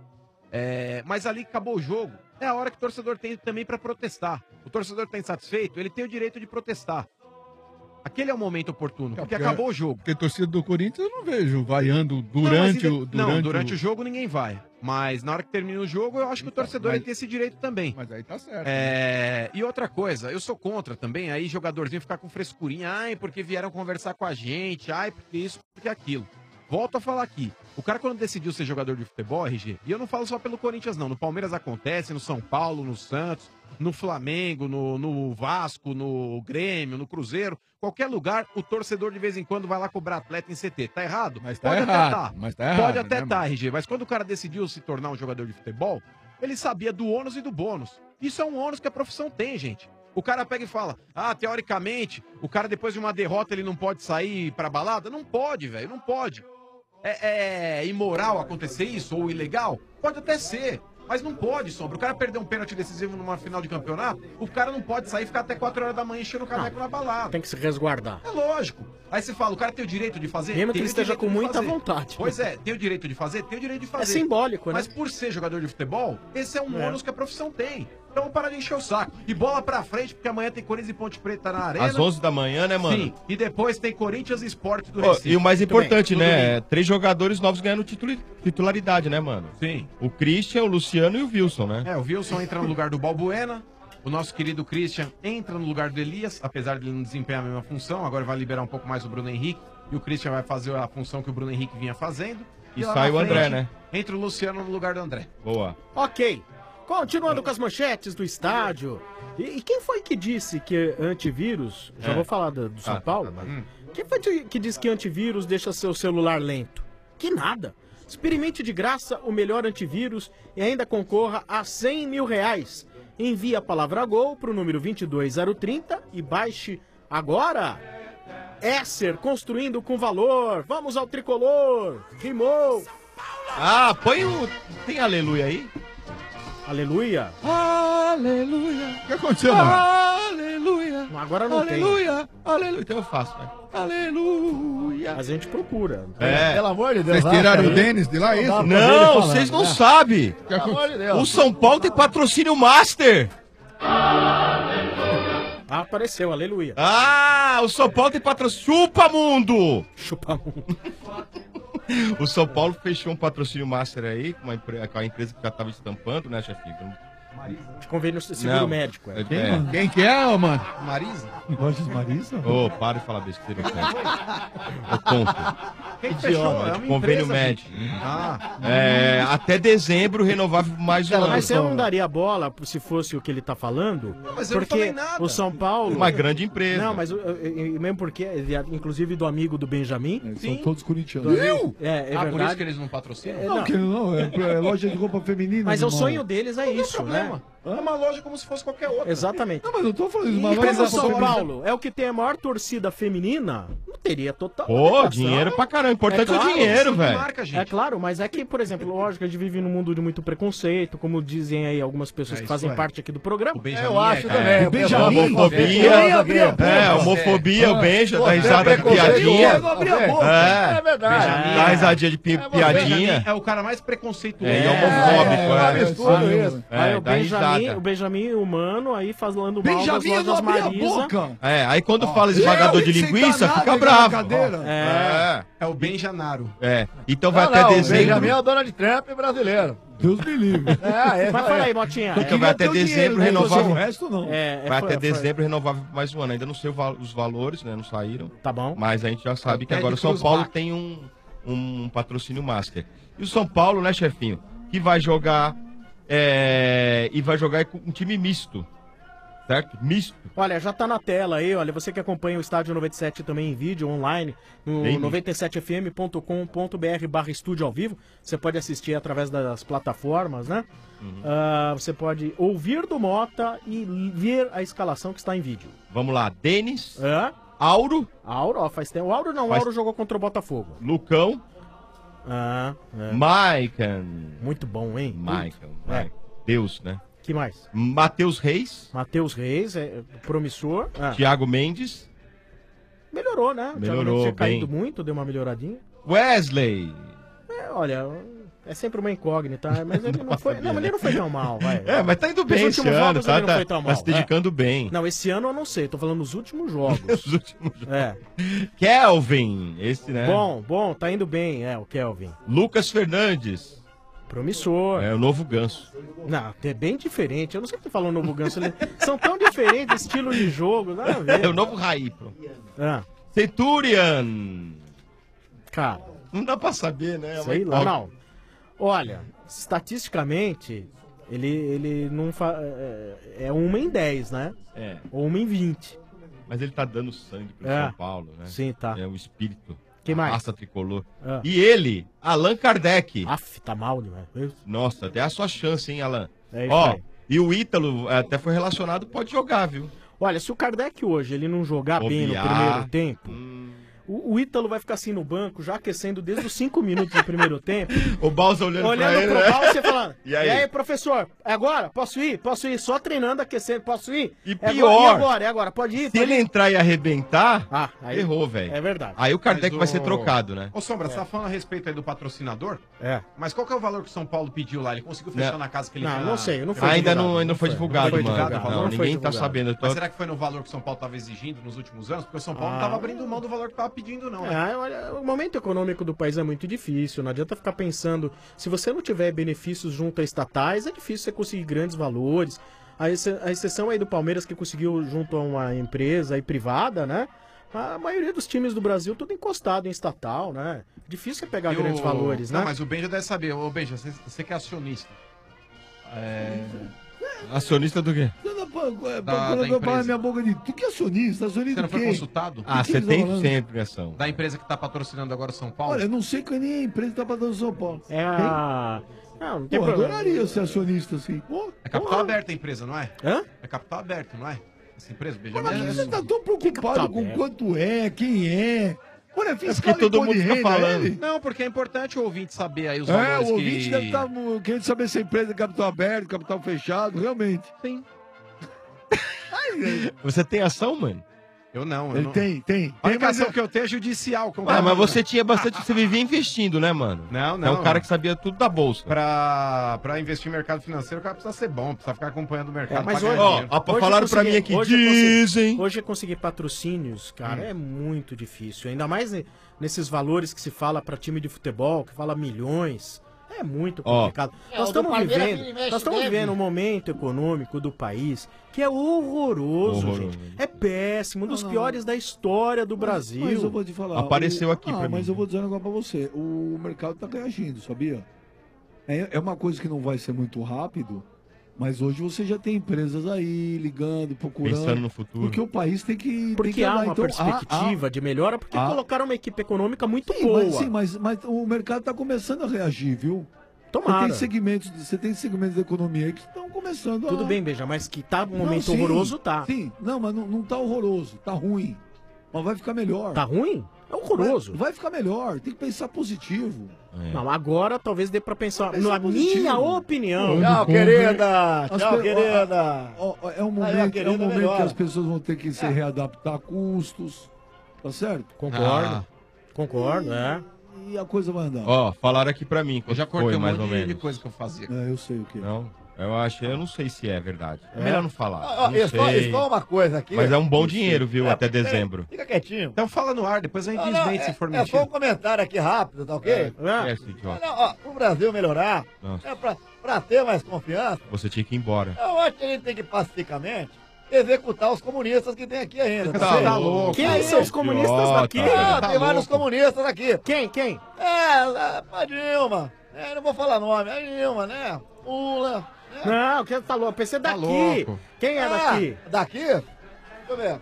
Mas ali que acabou o jogo, é a hora que o torcedor tem também pra protestar. O torcedor tá insatisfeito, ele tem o direito de protestar. Aquele é o momento oportuno, porque acabou o jogo. Porque torcida do Corinthians eu não vejo vaiando Durante o jogo ninguém vai. Mas na hora que termina o jogo, eu acho que o torcedor tem esse direito também. Mas aí tá certo. E outra coisa, eu sou contra também, aí jogadorzinho ficar com frescurinha, ai, porque vieram conversar com a gente, ai, porque isso, porque aquilo. Volto a falar aqui, o cara quando decidiu ser jogador de futebol, RG, e eu não falo só pelo Corinthians não, no Palmeiras acontece, no São Paulo, no Santos, no Flamengo, no Vasco, no Grêmio, no Cruzeiro, qualquer lugar, o torcedor de vez em quando vai lá cobrar atleta em CT. Tá errado? Mas tá errado. Pode até tá, RG. Mas quando o cara decidiu se tornar um jogador de futebol, ele sabia do ônus e do bônus. Isso é um ônus que a profissão tem, gente. O cara pega e fala, teoricamente, o cara depois de uma derrota ele não pode sair pra balada? Não pode, velho, não pode. É imoral acontecer isso ou ilegal? Pode até ser. Mas não pode, Sombra. O cara perder um pênalti decisivo numa final de campeonato, o cara não pode sair e ficar até 4 horas da manhã enchendo o caneco na balada. Tem que se resguardar. É lógico. Aí você fala, o cara tem o direito de fazer? Mesmo que Tem ele o esteja direito com de muita fazer. vontade. Pois é, tem o direito de fazer? Tem o direito de fazer. É simbólico, né? Mas por ser jogador de futebol, esse é um ônus que a profissão tem. Então para de encher o saco. E bola pra frente, porque amanhã tem Corinthians e Ponte Preta na Arena. Às 11 da manhã, né, mano? Sim, e depois tem Corinthians e Sport do Recife. E o mais importante, Tudo né? bem. 3 jogadores novos ganhando titularidade, né, mano? Sim. O Christian, o Luciano e o Wilson, né? O Wilson entra no lugar do Balbuena. O nosso querido Christian entra no lugar do Elias, apesar de ele não desempenhar a mesma função. Agora vai liberar um pouco mais o Bruno Henrique. E o Christian vai fazer a função que o Bruno Henrique vinha fazendo. E lá sai na o André, frente, né? Entra o Luciano no lugar do André. Boa. Ok. Continuando com as manchetes do estádio. E quem foi que disse que antivírus... Já vou falar do São Paulo. Quem foi que disse que antivírus deixa seu celular lento? Que nada. Experimente de graça o melhor antivírus e ainda concorra a R$100 mil. Envie a palavra GOL para o número 22030 e baixe agora. Esser, construindo com valor. Vamos ao tricolor. Rimou. Põe o... Tem aleluia aí? Aleluia? Aleluia. O que aconteceu, mano? Aleluia. Agora não tem. Aleluia. Aleluia. Então eu faço, velho. Aleluia. A gente procura. Pelo amor de Deus. Vocês tiraram o Denis de lá, é isso? Não, vocês não sabem. Pelo amor de Deus. O São Paulo tem patrocínio Master. Apareceu, aleluia. O São Paulo tem patrocínio. Chupa, mundo! Chupa, mundo. O São Paulo fechou um patrocínio Master aí com a empresa que já estava estampando, né, chefinho? De convênio seguro Não. médico. É. Quem que é, mano? Marisa? Lojas Marisa? Ô, para de falar besteira, cara. Ô, tonto. Quem fechou? É uma Convênio empresa, médico. gente. Até dezembro, renovável mais um ano. Mas você não daria bola se fosse o que ele tá falando? Mas eu não porque falei nada. o São Paulo... Uma grande empresa. Não, mas mesmo porque, inclusive do amigo do Benjamin... São todos corintianos. Viu? É Por verdade. isso que eles não patrocinam? Não. É loja de roupa feminina. Mas o irmão. sonho deles é Não tem isso, problema. né? É uma loja como se fosse qualquer outra. Exatamente. Não, mas eu tô falando isso. E Uma como loja o São feminina. Paulo é o que tem a maior torcida feminina, não teria total. Pô, adequação. dinheiro pra caramba. O importante é, É claro, o dinheiro, Isso velho. marca, gente. É claro, mas é que, por exemplo, lógico, a gente vive num mundo de muito preconceito, como dizem aí algumas pessoas que fazem parte aqui do programa. O Benjamin Eu acho cara. também. O Benjamin. Homofobia. Homofobia, o Benja, dá risada de piadinha. Não abri a boca. É. É verdade. Dá risadinha de O Benjamin piadinha. é o cara mais preconceituoso. É, homofóbico, absurdo isso. Aí dá risada. o Benjamin humano aí falando mal das Benjamin, eu não lojas abri a Marisa. boca. Aí quando fala esmagador de linguiça, fica bravo. É o Benjanaro. Então vai Não, até não, o dezembro. Benjamin é o Donald Trump brasileiro. Deus me livre. Mas fala aí, Botinha. Então vai até dezembro renovável. O resto não. Vai até dezembro renovável por mais um ano. Ainda não sei os valores, né? Não saíram. Tá bom. Mas a gente já sabe que Ted agora o São Cruz Paulo Bach. tem um patrocínio Master. E o São Paulo, né, chefinho? Que vai jogar. E vai jogar com um time misto. Certo? Misto. Olha, já tá na tela aí, olha, você que acompanha o Estádio 97 também em vídeo, online, no Bem 97fm.com.br/estúdio ao vivo, você pode assistir através das plataformas, né? Você pode ouvir do Mota e ver a escalação que está em vídeo. Vamos lá. Denis. Auro, ó, faz tempo. O Auro não, o Faz- Auro jogou contra o Botafogo. Lucão. Maicon. Muito bom, hein? Maicon. Deus, né? Que mais? Matheus Reis. Matheus Reis, promissor. Thiago Mendes. Melhorou, né? O Thiago Melhorou, Mendes tinha caído bem. muito, deu uma melhoradinha. Wesley. Olha, É sempre uma incógnita, mas ele não foi. Não, mas ele não foi tão mal, vai. Mas tá indo bem Nos esse últimos ano, jogos ele não foi tão tá mal, se dedicando bem. Não, esse ano eu não sei, tô falando nos últimos jogos. Os últimos jogos. É. Kelvin, esse, né? Bom, tá indo bem, o Kelvin. Lucas Fernandes. Promissor. É o novo Ganso. Não, é bem diferente. Eu não sei porque falando novo Ganso. São tão diferentes, estilo de jogo, nada a ver. É o novo Raí, pronto. Ah. Centurion. Cara. Não dá pra saber, né? Sei lá, não. Olha, estatisticamente, ele não é 1 em 10, né? É. Ou 1 em 20. Mas ele tá dando sangue pro É. São Paulo, né? Sim, tá. É o espírito. Que mais? Raça tricolor. Ah. E ele, Allan Kardec. Aff, tá mal demais. Nossa, até a sua chance, hein, Allan? É isso Ó, aí. e o Ítalo até foi relacionado, pode jogar, viu? Olha, se o Kardec hoje ele não jogar bem no Bobear. primeiro tempo, o Ítalo vai ficar assim no banco, já aquecendo desde os 5 minutos do primeiro tempo. O Balsa olhando pra ele, pro né? Balsa e falando, E aí? professor, é agora? Posso ir? Posso ir? Só treinando, aquecendo, posso ir? E É pior, agora? É agora? Pode ir? se ele entrar e arrebentar, aí- errou, velho. É verdade. Aí o Kardec Mas vai ser trocado, né? Ô, Sombra, você tá falando a respeito aí do patrocinador? É. Mas qual que é o valor que o São Paulo pediu lá? Ele conseguiu fechar Não. na casa que ele Não, tinha- não sei, não foi Ainda divulgado. não foi divulgado, Não foi mano. divulgado o valor? Não, Não foi ninguém tá divulgado. sabendo. Eu tô... Mas será que foi no valor que o São Paulo tava exigindo nos últimos anos? Porque o São Paulo não tava abrindo mão do valor que tava pedindo, não. Né? Olha, o momento econômico do país é muito difícil, não adianta ficar pensando, se você não tiver benefícios junto a estatais, é difícil você conseguir grandes valores. A exceção aí do Palmeiras que conseguiu junto a uma empresa aí privada, né? A maioria dos times do Brasil tudo encostado em estatal, né? Difícil você pegar E grandes o- valores, Não, né? mas o Benja deve saber. Ô, Benja, você que é acionista. Acionista do quê? Da empresa. minha boca de. Tu que é acionista? Acionista Você não do foi quê? consultado? Ah, que eles estão falando? 70% ação. Da empresa que tá patrocinando agora o São Paulo? Olha, eu não sei que nem a empresa tá pagando São Paulo. É a... Não tem Pô, problema. adoraria ser acionista assim. Pô, É capital aberto a empresa, não é? Hã? É capital aberto, não é? Essa empresa, mas Benjamin. você tá tão preocupado com aberto? quanto é, quem é. Olha, É fiscal porque todo e imposto mundo de fica renda, falando. ele. Não, porque é importante o ouvinte saber aí os É, valores o ouvinte que... deve estar querendo saber se a empresa é capital aberto, capital fechado, realmente. Sim. Você tem ação, mano? Eu não, eu Ele não. tem. A única mas ação que eu tenho é judicial. Ah, mas você tinha bastante. Você vivia investindo, né, mano? Não, É não. um cara que sabia tudo da bolsa. Pra investir no mercado financeiro, o cara precisa ser bom, precisa ficar acompanhando o mercado. mas pra hoje, ganhar Ó, dinheiro. ó, falaram pra mim aqui, dizem. Hoje conseguir patrocínios, cara, é muito difícil. Ainda mais nesses valores que se fala pra time de futebol, que fala milhões. É muito complicado. Nós o do estamos Palmeiras vivendo, que mexe nós estamos deve. vivendo um momento econômico do país que é horroroso, Horroroso. gente. É péssimo, um dos piores da história do Brasil. Mas eu vou te falar. Apareceu aqui pra mas mim. eu vou dizer um negócio pra você. O mercado tá reagindo, sabia? É uma coisa que não vai ser muito rápido, mas hoje você já tem empresas aí ligando, procurando. Pensando no futuro. Porque o país tem que. Porque tem que há andar. uma Então, perspectiva de melhora, porque colocaram uma equipe econômica muito Sim, boa. mas o mercado está começando a reagir, viu? Tomara. Você tem segmentos da economia aí que estão começando a... Tudo bem, Beija, mas que tá um momento sim, horroroso, tá. Sim, não, mas não tá horroroso, tá ruim. Mas vai ficar melhor. Tá ruim? É horroroso. Vai ficar melhor, tem que pensar positivo. Não, agora talvez dê pra pensar, Pensa na positivo. minha opinião. Tchau, querida. As Tchau, pe- querida. É um momento, Aí, a querida que melhora. as pessoas vão ter que se readaptar a custos, tá certo? Concordo. Concordo, é. E a coisa vai andar. Ó, falaram aqui pra mim. Eu já Foi, cortei um mais monte ou menos. de coisa que eu fazia. Eu sei o que. Não, eu não sei se é verdade. É melhor não falar. Ó, Não só sei. uma coisa aqui. Mas é um bom dinheiro, viu, até dezembro. Fica quietinho. Então fala no ar, depois a gente desmente se for É só um mentira. comentário aqui rápido, tá ok? É, esse idiota. Não, ó, o Brasil melhorar, Nossa. pra ter mais confiança, Você tinha que ir embora. eu acho que a gente tem que pacificamente executar os comunistas que tem aqui ainda. Você tá tá certo? louco. Quem são os comunistas daqui? Ah, Tá tem vários louco. comunistas aqui. Quem? A Dilma. não vou falar nome. A Dilma, né? Lula. Né? Não, quem falou? Eu pensei Tá daqui. louco. Quem é daqui? Daqui? Deixa eu ver.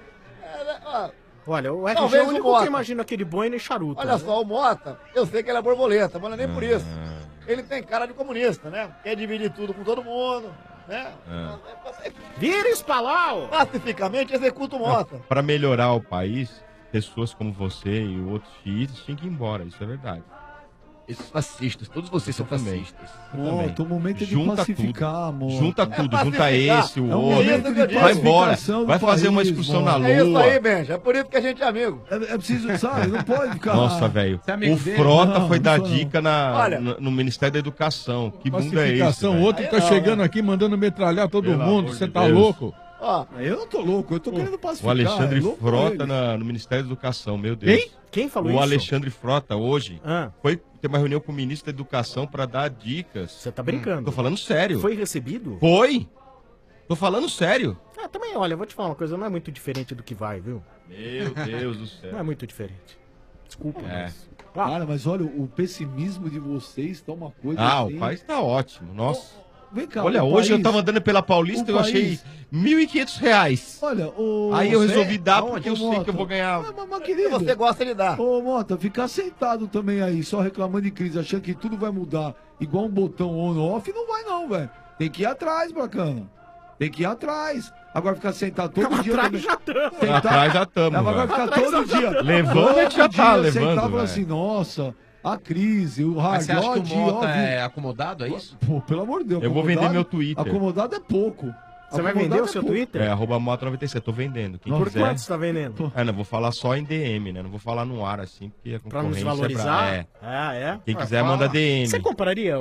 Olha, o RG é Talvez o o único Mota. que imagina aquele boi nem charuto. Olha né? só, o Mota, eu sei que ele é borboleta, mas não é nem por isso. Ele tem cara de comunista, né? Quer dividir tudo com todo mundo, né? Vira isso pra lá, ó. Pacificamente executa o Mota. Pra melhorar o país, pessoas como você e outros xiitas tinham que ir embora, isso é verdade. Esses fascistas, todos vocês são fascistas. O momento é de pacificar, amor. Junta tudo, junta esse, o outro. Vai embora, vai fazer uma excursão na Lua. É isso aí, Benja, é por isso que a gente é amigo. É preciso, sabe, não pode ficar... Nossa, velho, o Frota foi dar dica no Ministério da Educação. Que mundo é esse? O outro tá chegando aqui mandando metralhar todo mundo, você tá louco? Eu não tô louco, eu tô querendo pacificar. O Alexandre Frota no Ministério da Educação, meu Deus. Quem falou o isso? O Alexandre Frota hoje foi ter uma reunião com o ministro da Educação para dar dicas. Você tá brincando? Tô falando sério. Foi recebido? Foi. Tô falando sério. Também, olha, eu vou te falar uma coisa, não é muito diferente do que vai, viu? Meu Deus do céu. Não é muito diferente. Desculpa, mas... Cara, mas olha, o pessimismo de vocês tá uma coisa assim... o país tá ótimo, nossa. Vem cá, olha, hoje eu tava andando pela Paulista e eu achei R$1.500. Olha, aí eu resolvi dar porque eu sei que eu vou ganhar. Mas querido, você gosta de dar. Ô, Mota, ficar sentado também aí, só reclamando de crise, achando que tudo vai mudar igual um botão on-off, não vai não, velho. Tem que ir atrás, bacana. Tem que ir atrás. Agora ficar sentado todo dia... Atrás já estamos. Atrás já estamos. Agora ficar todo dia... Levando, a gente já tá levando, sentado e falando assim, nossa... A crise, o hard. Mas você acha que o Mota é acomodado, é isso? Pô, pelo amor de Deus. Eu vou vender meu Twitter. Acomodado é pouco. Você vai vender o seu Twitter? @Mota97, tô vendendo. Quem Por quiser. quanto você tá vendendo? Não, vou falar só em DM, né? Não vou falar no ar assim, porque a Pra não concorrência desvalorizar? é. Quem quiser, manda DM. Você compraria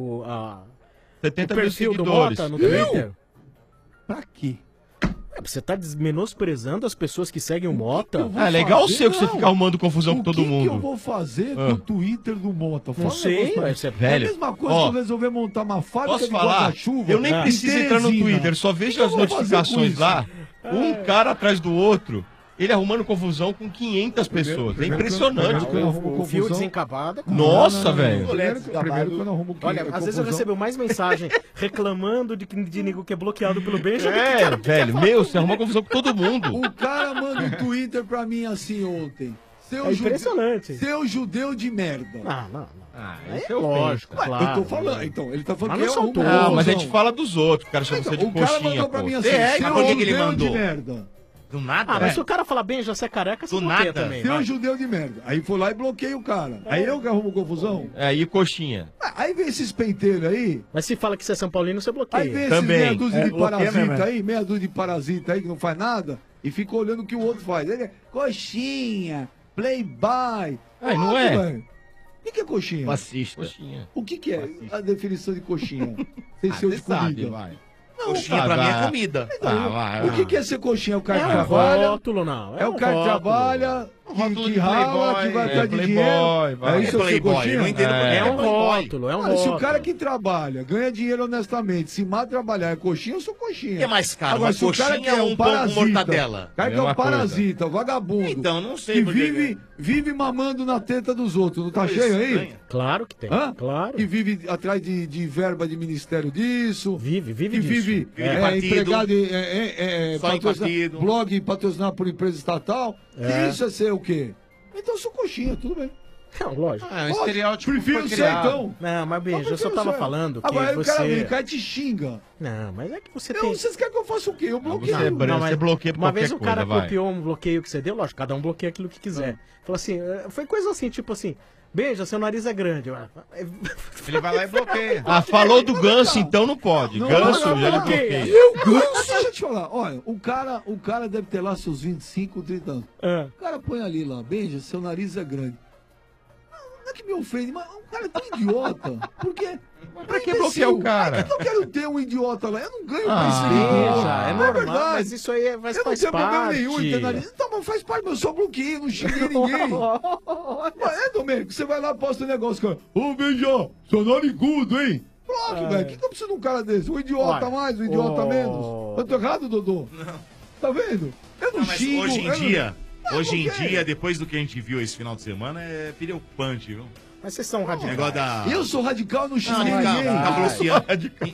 70 o mil perfil do seguidores. Mota no Twitter? Pra quê? Você tá menosprezando as pessoas que seguem o Mota? É legal o seu que você fica arrumando confusão com todo O mundo. que eu vou fazer com o Twitter do Mota? Não sei, velho. É a mesma coisa que eu resolver montar uma fábrica Posso de falar? guarda-chuva. Eu nem preciso entrar no Twitter, só vejo as notificações lá, um cara atrás do outro. Ele arrumando confusão com 500 pessoas. É impressionante. O fio desencapado. Nossa, velho. Primeiro que eu não arrumo Olha, às vezes eu recebo mais mensagem reclamando de nego que é bloqueado pelo Benja. Velho, você arruma confusão com todo mundo. O cara manda um Twitter pra mim assim ontem. É impressionante. Seu judeu de merda. Não. Isso é lógico, claro. Eu tô falando, então. Ele tá falando que eu arrumo confusão. Mas a gente fala dos outros. O cara chama você de o cara coxinha, mandou pra pô. mim assim, por que ele mandou? de merda. Do nada? Mas se o cara falar Benja, você é careca, você bloqueia também. Seu judeu de merda. Aí foi lá e bloqueei o cara. Aí eu que arrumo confusão. Aí coxinha. Aí vem esses penteiros aí. Mas se fala que você é São Paulino, você bloqueia. Aí vem esses meia dúzia de parasita aí, meia dúzia de parasita aí que não faz nada e fica olhando o que o outro faz. Ele é coxinha, playboy. Não é? Velho. O que é coxinha? Fascista. Coxinha. O que é a definição de coxinha? Sem ser de comida. Vai. Coxinha pra mim é comida. O que é ser coxinha? É o cara que É um trabalha? rótulo, não. É o cara que trabalha, que rala, que vai atrás de dinheiro. É isso é playboy, eu não entendo por que é um rótulo, é um rótulo. Se o cara que trabalha, ganha dinheiro honestamente, se mata trabalhar, é coxinha, eu sou coxinha. O que é mais caro, Agora, uma se o cara que coxinha é ou um um pão com parasita, mortadela? O cara que é um parasita, vagabundo. Então, não sei que por que vive mamando na teta dos outros, não tá cheio aí? Claro que tem, claro. Que vive atrás de verba de ministério disso. Vive que disso. vive empregado só em partido. Blog patrocinado por empresa estatal. Isso é ser o quê? Então eu sou coxinha, tudo bem. Não, lógico. É um estereótipo. Prefiro ser então. Não, mas beijo, eu só tava falando que agora você... o cara vem cá e te xinga. Não, mas é que você tem... Vocês querem que eu faça o quê? Eu bloqueio. Você bloqueia por uma qualquer vez o cara coisa, copiou um bloqueio que você deu, lógico, cada um bloqueia aquilo que quiser. Falou assim, foi coisa assim, tipo assim, Beija, seu nariz é grande. Ele vai lá e bloqueia. Falou do Ganso, então não pode. Ganso já ele bloqueia. Deixa eu te falar, olha, o cara deve ter lá seus 25, 30 anos. O cara põe ali lá, Beija, seu nariz é grande. Não é que me ofende, mas o cara é tão idiota. Porque. Pra que bloquear o cara? Eu não quero ter um idiota lá. Eu não ganho pra Beija, é normal, verdade. mas isso aí faz parte. Eu não tenho problema nenhum em ter nariz. Então, mas faz parte, mas eu só bloqueio, não xinguei ninguém. Mas Domênico, você vai lá e posta um negócio, cara. Ô, Beija, seu narigudo, hein? Bloque, velho. O que eu preciso de um cara desse? Um idiota mais, um idiota menos. Eu tô errado, Dodô? Não. Tá vendo? Eu não xingo. Hoje em dia, depois do que a gente viu esse final de semana, é preocupante, viu? Mas vocês são radicais. Eu sou radical, não xinguei ninguém. Tá bloqueando.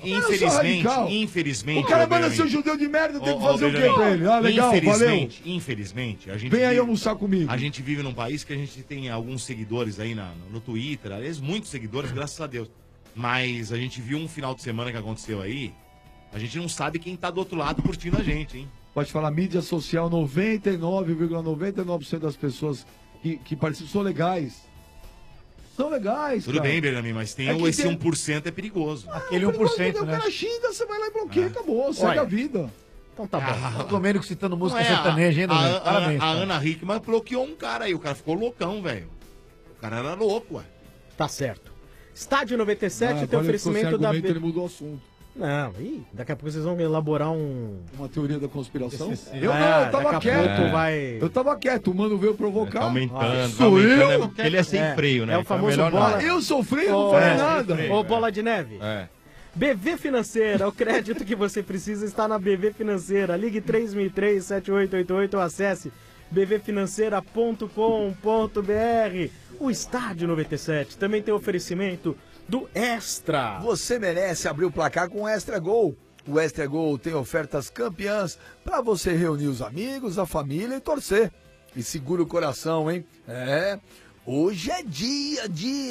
Infelizmente. O cara manda ser judeu de merda, tem que fazer o quê pra ele? Ah, legal, valeu. Infelizmente, a gente. Vem aí almoçar comigo. A gente vive num país que a gente tem alguns seguidores aí no Twitter, aliás, muitos seguidores, graças a Deus. Mas a gente viu um final de semana que aconteceu aí, a gente não sabe quem tá do outro lado curtindo a gente, hein? Pode falar, mídia social, 99,99% das pessoas que participam são legais. são legais, Tudo cara. bem, Bergamin, mas tem É que esse tem- 1% é perigoso. Aquele O 1%, né? cara xinga, você vai lá e bloqueia, acabou, segue Olha. a vida. Então tá bom. O Domênico citando música Não é, sertaneja, hein, Domênico? Parabéns. a cara. Ana Hickman bloqueou um cara aí, o cara ficou loucão, velho. O cara era louco, ué. Tá certo. Estádio 97 tem agora ele ficou sem oferecimento da... argumento, ele mudou o assunto. Não, daqui a pouco vocês vão elaborar Uma teoria da conspiração? Esse- Eu tava daqui a quieto. pouco vai... Eu tava quieto, o mano veio provocar. Tá aumentando, Sou aumentando, eu? porque ele é sem freio, né? É o Então famoso melhor bola... nada. Eu sou freio, não falei nada. Ô, Bola de Neve. É. BV Financeira, o crédito que você precisa está na BV Financeira. Ligue 3003-7888 ou acesse bvfinanceira.com.br. O Estádio 97 também tem oferecimento do Extra. Você merece abrir o placar com o Extra Gol. O Extra Gol tem ofertas campeãs para você reunir os amigos, a família e torcer. E segura o coração, hein? Hoje é dia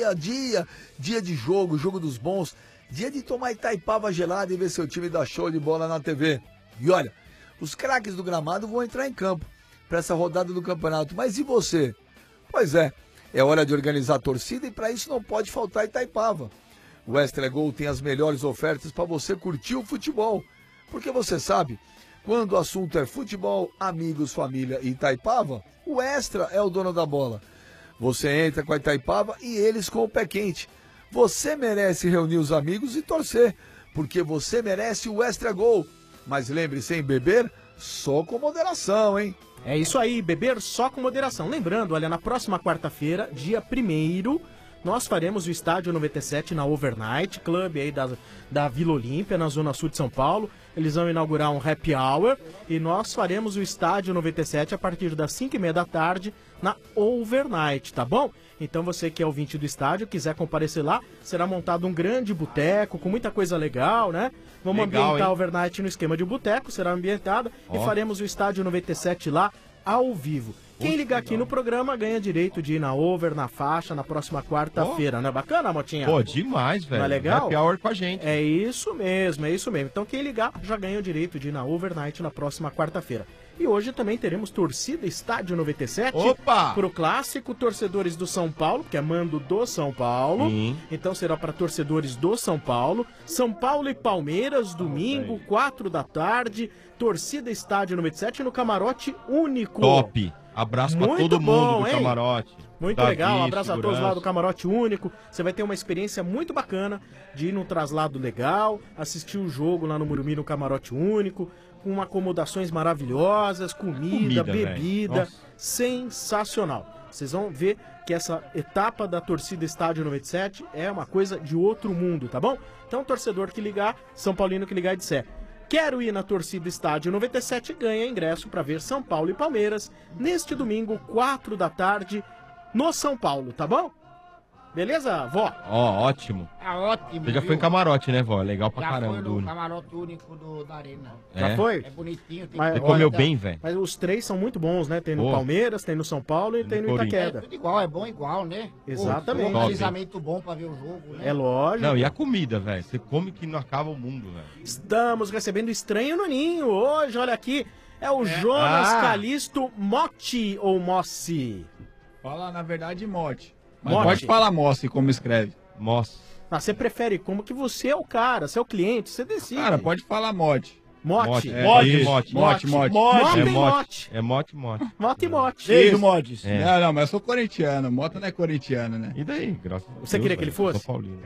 de jogo dos bons, dia de tomar Itaipava gelada e ver seu time dar show de bola na TV. E olha, os craques do gramado vão entrar em campo para essa rodada do campeonato. Mas e você? Pois é hora de organizar a torcida e para isso não pode faltar Itaipava. O Extra Gol tem as melhores ofertas para você curtir o futebol. Porque você sabe, quando o assunto é futebol, amigos, família e Itaipava, o Extra é o dono da bola. Você entra com a Itaipava e eles com o pé quente. Você merece reunir os amigos e torcer, porque você merece o Extra Gol. Mas lembre-se, em beber, só com moderação, hein? É isso aí, beber só com moderação. Lembrando, olha, na próxima quarta-feira, dia 1º, nós faremos o Estádio 97 na Overnight Club aí da Vila Olímpia, na Zona Sul de São Paulo. Eles vão inaugurar um happy hour e nós faremos o Estádio 97 a partir das 5h30 da tarde na Overnight, tá bom? Então você que é ouvinte do estádio, quiser comparecer lá, será montado um grande boteco com muita coisa legal, né? Vamos Legal, ambientar hein? a Overnight no esquema de boteco, será ambientada e faremos o Estádio 97 lá ao vivo. Quem ligar aqui no programa ganha direito de ir na Over, na faixa, na próxima quarta-feira, não é bacana, Motinha? Pô, demais, velho. Não é legal? Happy hour com a gente. É isso mesmo, é isso mesmo. Então quem ligar já ganha o direito de ir na Overnight na próxima quarta-feira. E hoje também teremos torcida Estádio 97 Opa! pro clássico torcedores do São Paulo, que é mando do São Paulo. Sim. Então será para torcedores do São Paulo. São Paulo e Palmeiras, domingo, 4 da tarde. Torcida Estádio 97 no camarote único. Top. Abraço pra Muito todo mundo bom, do hein? camarote. Muito Davi, legal, um abraço a todos lá segurança. do Camarote Único. Você vai ter uma experiência muito bacana de ir num traslado legal, assistir o jogo lá no Morumbi no Camarote Único, com acomodações maravilhosas, comida, velho. bebida, Nossa. sensacional. Vocês vão ver que essa etapa da torcida Estádio 97 é uma coisa de outro mundo, tá bom? Então, torcedor que ligar, São Paulino que ligar e disser: quero ir na torcida Estádio 97, ganha ingresso para ver São Paulo e Palmeiras neste domingo, 4 da tarde, no São Paulo, tá bom? Beleza, vó? Ó, ótimo. É ótimo. Você já viu? foi em camarote, né, vó? Legal pra Já caramba. foi do no Uni. camarote único da Arena. Já foi? É bonitinho. Tem Mas, Você olha, comeu bem, velho. Mas os três são muito bons, né? Tem no Pô. Palmeiras, tem no São Paulo e tem no Corinthians. É Itaqueda. tudo igual, é bom igual, né? Exatamente. Um localizamento bom pra ver o jogo, né? É lógico. Não, e a comida, velho? Você come que não acaba o mundo, velho. Estamos recebendo Estranho no Ninho. Hoje, olha aqui, é o Jonas Ah. Calisto Motti ou Mossi. Fala, na verdade, mote. Mas Mote. pode falar mosse como escreve. Mosse. Ah, você prefere como que você é o cara, você é o cliente, você decide. Cara, pode falar mote. Mote. É, Mote, isso. mote. Mote, mote. Mote É e mote. mote. É mote, mote. Mote e mote. Beijo, Isso. Modes. É. Não, não, mas eu sou corintiano. Mota não é corintiano, né? E daí, graças a Deus. Você queria que ele velho, fosse? São Paulino.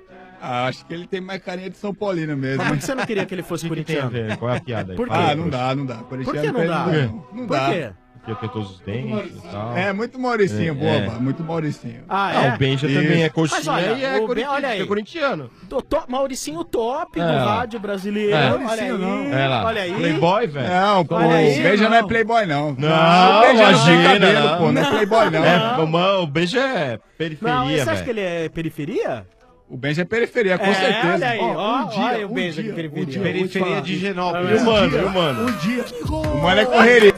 Ah, acho que ele tem mais carinha de São Paulino mesmo. Mas por que você não queria que ele fosse O que tem a corintiano? ver? Qual é a piada aí? Por quê? Ah, não dá, não dá. Corintiano Por que não dá? Não Por dá. quê? Porque eu tenho todos os dentes e tal. É, muito Mauricinho, É. boba. Muito Mauricinho. Ah, Ah, é? o Benja Isso. também é Mas coxinha olha, e é o Ben- corintiano. olha aí. É corintiano. Mauricinho top do É. rádio brasileiro. É. Olha Mauricinho, aí, não. É lá. olha aí. Playboy, velho. Não, pô, Olha aí, o Benja não não. é playboy, não. Não, o Benja não tem imagina, cabelo, não. pô. Não é playboy, não. É, o Benja é periferia, Não, você acha velho. que ele é periferia? O Benja é periferia, com certeza. Olha aí, ó, um dia, olha o um Benja dia, que periferia. um dia, eu vou te Periferia falar. de E Genópolis. o mano, e o mano? Um dia. O mano é correria.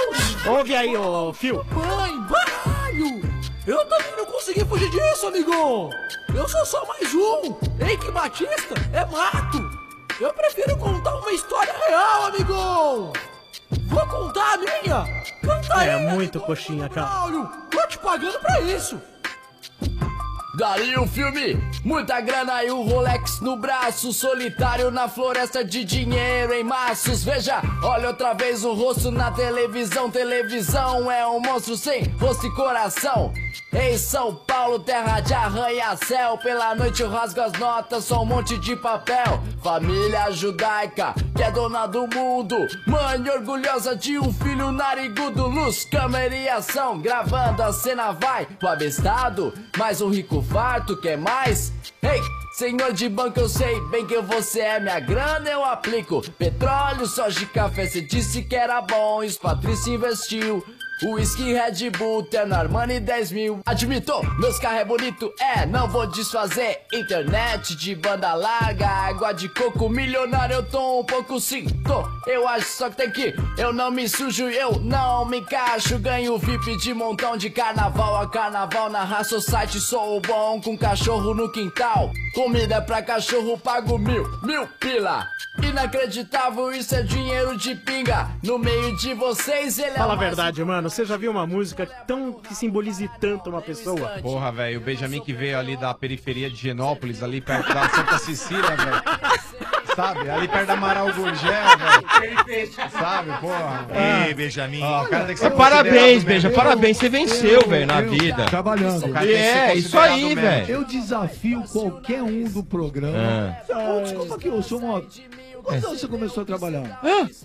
Ouve aí, ô Fio. Mãe, baralho! Eu também não consegui fugir disso, amigo! Eu sou só mais um! Eike Batista é mato! Eu prefiro contar uma história real, amigo! Vou contar a minha! Canta aí! É muito coxinha, cara. Braulio! Tô te pagando pra isso! Daria o filme, muita grana e um Rolex no braço, solitário na floresta de dinheiro em maços. Veja, olha outra vez o rosto na televisão. Televisão é um monstro sem rosto e coração. Em São Paulo, terra de arranha-céu. Pela noite eu rasgo as notas, só um monte de papel. Família judaica, que é dona do mundo. Mãe orgulhosa de um filho narigudo. Luz, câmera e ação, gravando a cena vai pro abestado. Mais um rico farto, quer mais? Ei, senhor de banco, eu sei bem que você é minha grana, eu aplico. Petróleo, soja e café, cê disse que era bom, e os Patrícia investiu. Whisky, Red Bull, terno Armani 10 mil. Admito, meus carros é bonito, não vou desfazer. Internet de banda larga, água de coco, milionário eu tô um pouco sim, tô. Eu acho só que tem que, eu não me sujo, eu não me encaixo. Ganho VIP de montão de carnaval a carnaval. Na raça site sou o bom, com cachorro no quintal. Comida pra cachorro, pago mil pila. Inacreditável, isso é dinheiro de pinga. No meio de vocês ele Fala a verdade, mano. Você já viu uma música que simbolize tanto uma pessoa? Porra, velho, o Benjamin que veio ali da periferia de Genópolis, ali perto da Santa Cecília, velho. Sabe? Ali perto da Amaral Gurgel, velho. Sabe, porra? Ei, Benjamin. Ó, o cara tem que ser Parabéns, considerado Beija. mesmo. Parabéns, você venceu, velho, na vida. Trabalhando. O cara tem que ser Isso considerado aí, mesmo. velho. Eu desafio qualquer um do programa. Desculpa aqui, eu sou uma... Quantos anos você começou a trabalhar?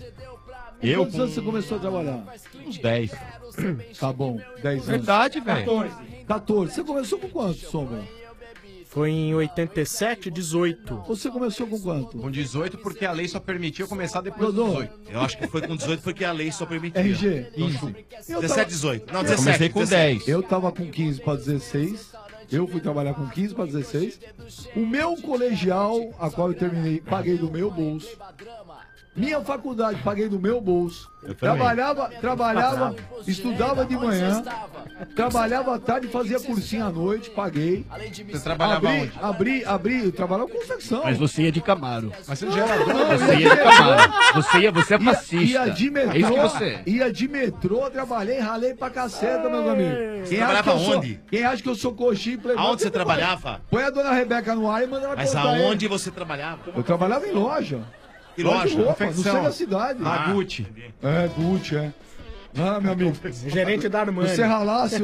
Eu? Quantos anos você começou a trabalhar? Uns 10. Tá bom, 10 anos. Verdade, velho. 14. Você começou com quanto, Sombra? Foi em 87, 18. Você começou com quanto? Com 18, porque a lei só permitia começar depois dos 18. Eu acho que foi com 18 porque a lei só permitia. RG, 17, 18. Não, Eu 17. comecei com 10. Eu tava com 15 para 16. Eu fui trabalhar com 15 para 16. O meu colegial, a qual eu terminei, paguei do meu bolso. Minha faculdade, paguei do meu bolso. Trabalhava, estudava de manhã, trabalhava à tarde, fazia cursinho à noite, paguei. Você trabalhava onde? Eu trabalhava com confecção. Mas você ia de Camaro. Mas você já era Você ia de Camaro. Você é fascista. Ia de metrô, É isso que você é. ia de metrô, trabalhei, ralei pra caceta, meus amigos. Você trabalhava onde? Quem acha que eu sou coxinha e playboy? Aonde você trabalhava? Põe a dona Rebeca no ar e manda ela Mas contar aí. aonde você trabalhava? Eu trabalhava em loja. Que loja? de roupa, no Confecção. centro da cidade. Na Gucci. É, Gucci, é. Ah, meu amigo. Gerente da Armani. Se você ralasse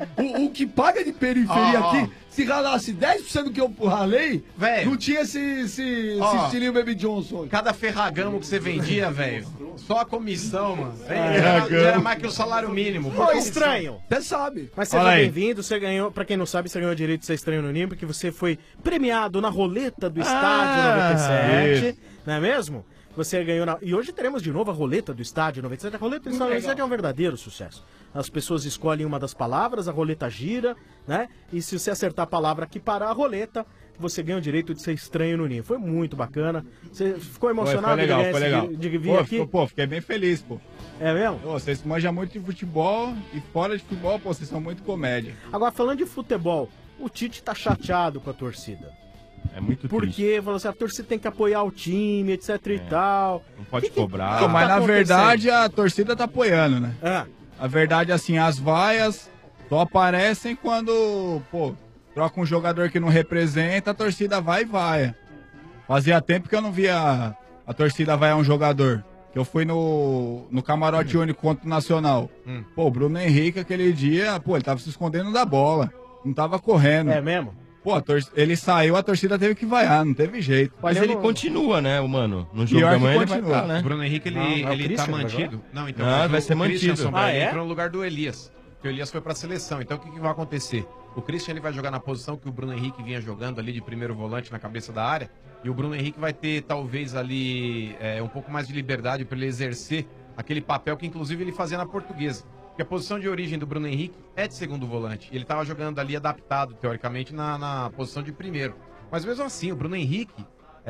o que paga de periferia aqui, se ralasse 10% do que eu ralei, Velho. não tinha esse Ó. estilinho Baby Johnson. Cada ferragamo que você vendia, velho, só a comissão, mano. Ferragamo. Já era mais que o salário mínimo. Pô, estranho. Você sabe. Mas seja bem-vindo, você ganhou, pra quem não sabe, você ganhou o direito de ser estranho no Ninho, porque você foi premiado na roleta do Estádio 97, não é mesmo? Você ganhou E hoje teremos de novo a roleta do Estádio 97. A roleta do Estádio 97 é um verdadeiro sucesso. As pessoas escolhem uma das palavras, a roleta gira, né? E se você acertar a palavra que parar a roleta, você ganha o direito de ser estranho no Ninho. Foi muito bacana. Você ficou emocionado Foi legal, foi legal. de vir aqui? Fiquei bem feliz, pô. É mesmo? Pô, vocês manjam muito de futebol e fora de futebol, pô, vocês são muito comédia. Agora, falando de futebol, o Tite tá chateado com a torcida. É muito Porque falou assim, a torcida tem que apoiar o time, etc e tal. Não pode cobrar. Não, mas tá na acontecendo? verdade a torcida tá apoiando, né? A verdade, assim, as vaias só aparecem quando, pô, troca um jogador que não representa, a torcida vai e vaia. Fazia tempo que eu não via a torcida vaiar um jogador. Que eu fui no camarote único contra o Nacional. Pô, o Bruno Henrique aquele dia, pô, ele tava se escondendo da bola. Não tava correndo. É mesmo? Pô, ele saiu, a torcida teve que vaiar, não teve jeito. Mas ele continua, né, o mano? No jogo Pior da que manhã ele vai continua. estar, né? O Bruno Henrique, ele tá mantido. Não, então Não, mas vai o ser Christian mantido. Sombra, ele Ah, é? entrou no lugar do Elias. Porque o Elias foi pra seleção. Então o que vai acontecer? O Christian ele vai jogar na posição que o Bruno Henrique vinha jogando ali de primeiro volante na cabeça da área. E o Bruno Henrique vai ter, talvez, ali um pouco mais de liberdade para ele exercer aquele papel que, inclusive, ele fazia na Portuguesa. Porque a posição de origem do Bruno Henrique é de segundo volante. Ele estava jogando ali adaptado, teoricamente, na posição de primeiro. Mas mesmo assim, o Bruno Henrique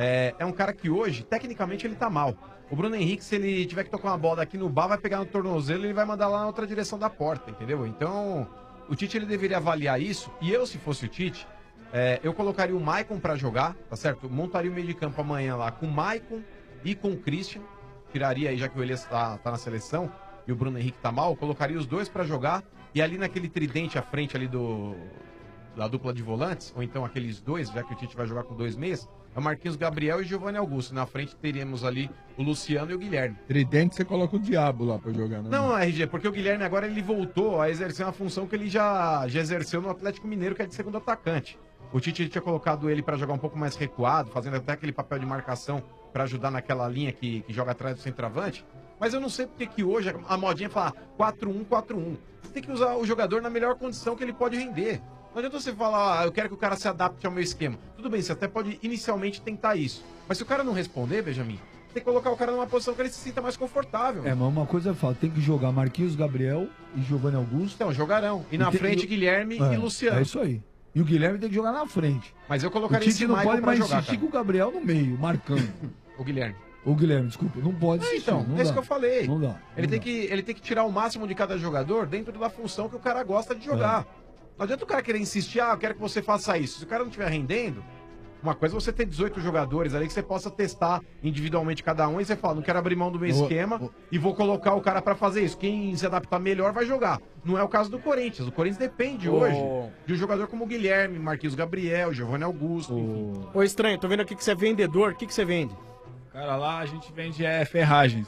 é um cara que hoje, tecnicamente, ele tá mal. O Bruno Henrique, se ele tiver que tocar uma bola daqui no bar, vai pegar no tornozelo e ele vai mandar lá na outra direção da porta, entendeu? Então, o Tite ele deveria avaliar isso. E eu, se fosse o Tite, eu colocaria o Maicon pra jogar, tá certo? Montaria o meio de campo amanhã lá com o Maicon e com o Christian. Tiraria aí, já que o Elias tá na seleção e o Bruno Henrique tá mal, colocaria os dois pra jogar. E ali naquele tridente à frente ali da dupla de volantes, ou então aqueles dois, já que o Tite vai jogar com 2 meias, é o Marquinhos Gabriel e Giovanni Augusto. Na frente teríamos ali o Luciano e o Guilherme. Tridente, você coloca o Diabo lá pra jogar, né? Não, RG, porque o Guilherme agora ele voltou a exercer uma função que ele já exerceu no Atlético Mineiro, que é de segundo atacante. O Tite tinha colocado ele para jogar um pouco mais recuado, fazendo até aquele papel de marcação para ajudar naquela linha que joga atrás do centroavante. Mas eu não sei porque que hoje a modinha fala 4-1-4-1. Você tem que usar o jogador na melhor condição que ele pode render. Não adianta você falar, eu quero que o cara se adapte ao meu esquema. Tudo bem, você até pode inicialmente tentar isso. Mas se o cara não responder, Benjamin, tem que colocar o cara numa posição que ele se sinta mais confortável. É, mas uma coisa eu falo, tem que jogar Marquinhos Gabriel e Giovanni Augusto. Então, jogarão. E na frente, Guilherme e Luciano. É isso aí. E o Guilherme tem que jogar na frente. Mas eu colocaria o Tite esse não pode mais jogar, insistir com o Gabriel no meio, marcando. O Guilherme. O Guilherme, desculpa, não pode insistir. Então, não é isso dá. que eu falei. Não dá. Ele tem que tirar o máximo de cada jogador dentro da função que o cara gosta de jogar. Não adianta o cara querer insistir, eu quero que você faça isso. Se o cara não estiver rendendo, uma coisa é você ter 18 jogadores ali que você possa testar individualmente cada um e você fala, não quero abrir mão do meu esquema e vou colocar o cara pra fazer isso. Quem se adaptar melhor vai jogar. Não é o caso do Corinthians. O Corinthians depende hoje de um jogador como o Guilherme, Marquinhos Gabriel, Giovanni Augusto, enfim. Ô, estranho, tô vendo aqui que você é vendedor. O que você vende? Cara, lá a gente vende ferragens.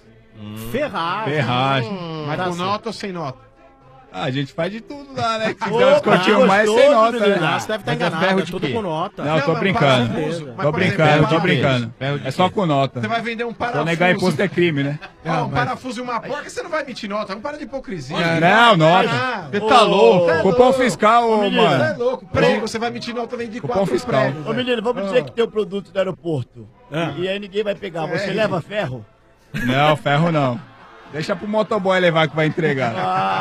Ferragem. Mas com nota ou sem nota? Ah, a gente faz de tudo lá, né? Se quiser um descontinho mais, sem nota, né? Você deve estar enganado, é tudo com nota. Não, tô brincando. Tô brincando. É só com nota. Você vai vender um parafuso. Só negar imposto é crime, né? Um parafuso e uma porca, você não vai emitir nota. Não para de hipocrisia. Não, nota. Você tá louco. Cupom fiscal, mano. Você é louco. Prego, você vai emitir nota além de 4 fiscal. Ô, menino, vamos dizer que tem o produto do aeroporto. E aí ninguém vai pegar. Você leva ferro? Não, ferro não. Deixa pro motoboy levar que vai entregar.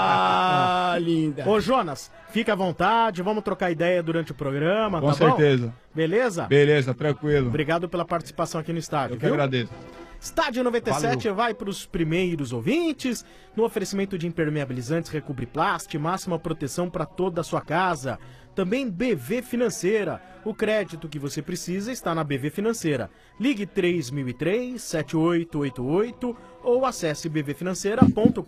Ah, linda. Ô, Jonas, fica à vontade, vamos trocar ideia durante o programa, Com tá certeza. bom? Beleza? Beleza, tranquilo. Obrigado pela participação aqui no estádio. Eu que agradeço. Estádio 97 vai para os primeiros ouvintes, no oferecimento de impermeabilizantes Recobriplast, máxima proteção para toda a sua casa. Também BV Financeira. O crédito que você precisa está na BV Financeira. Ligue 3003-7888 ou acesse bvfinanceira.com.br.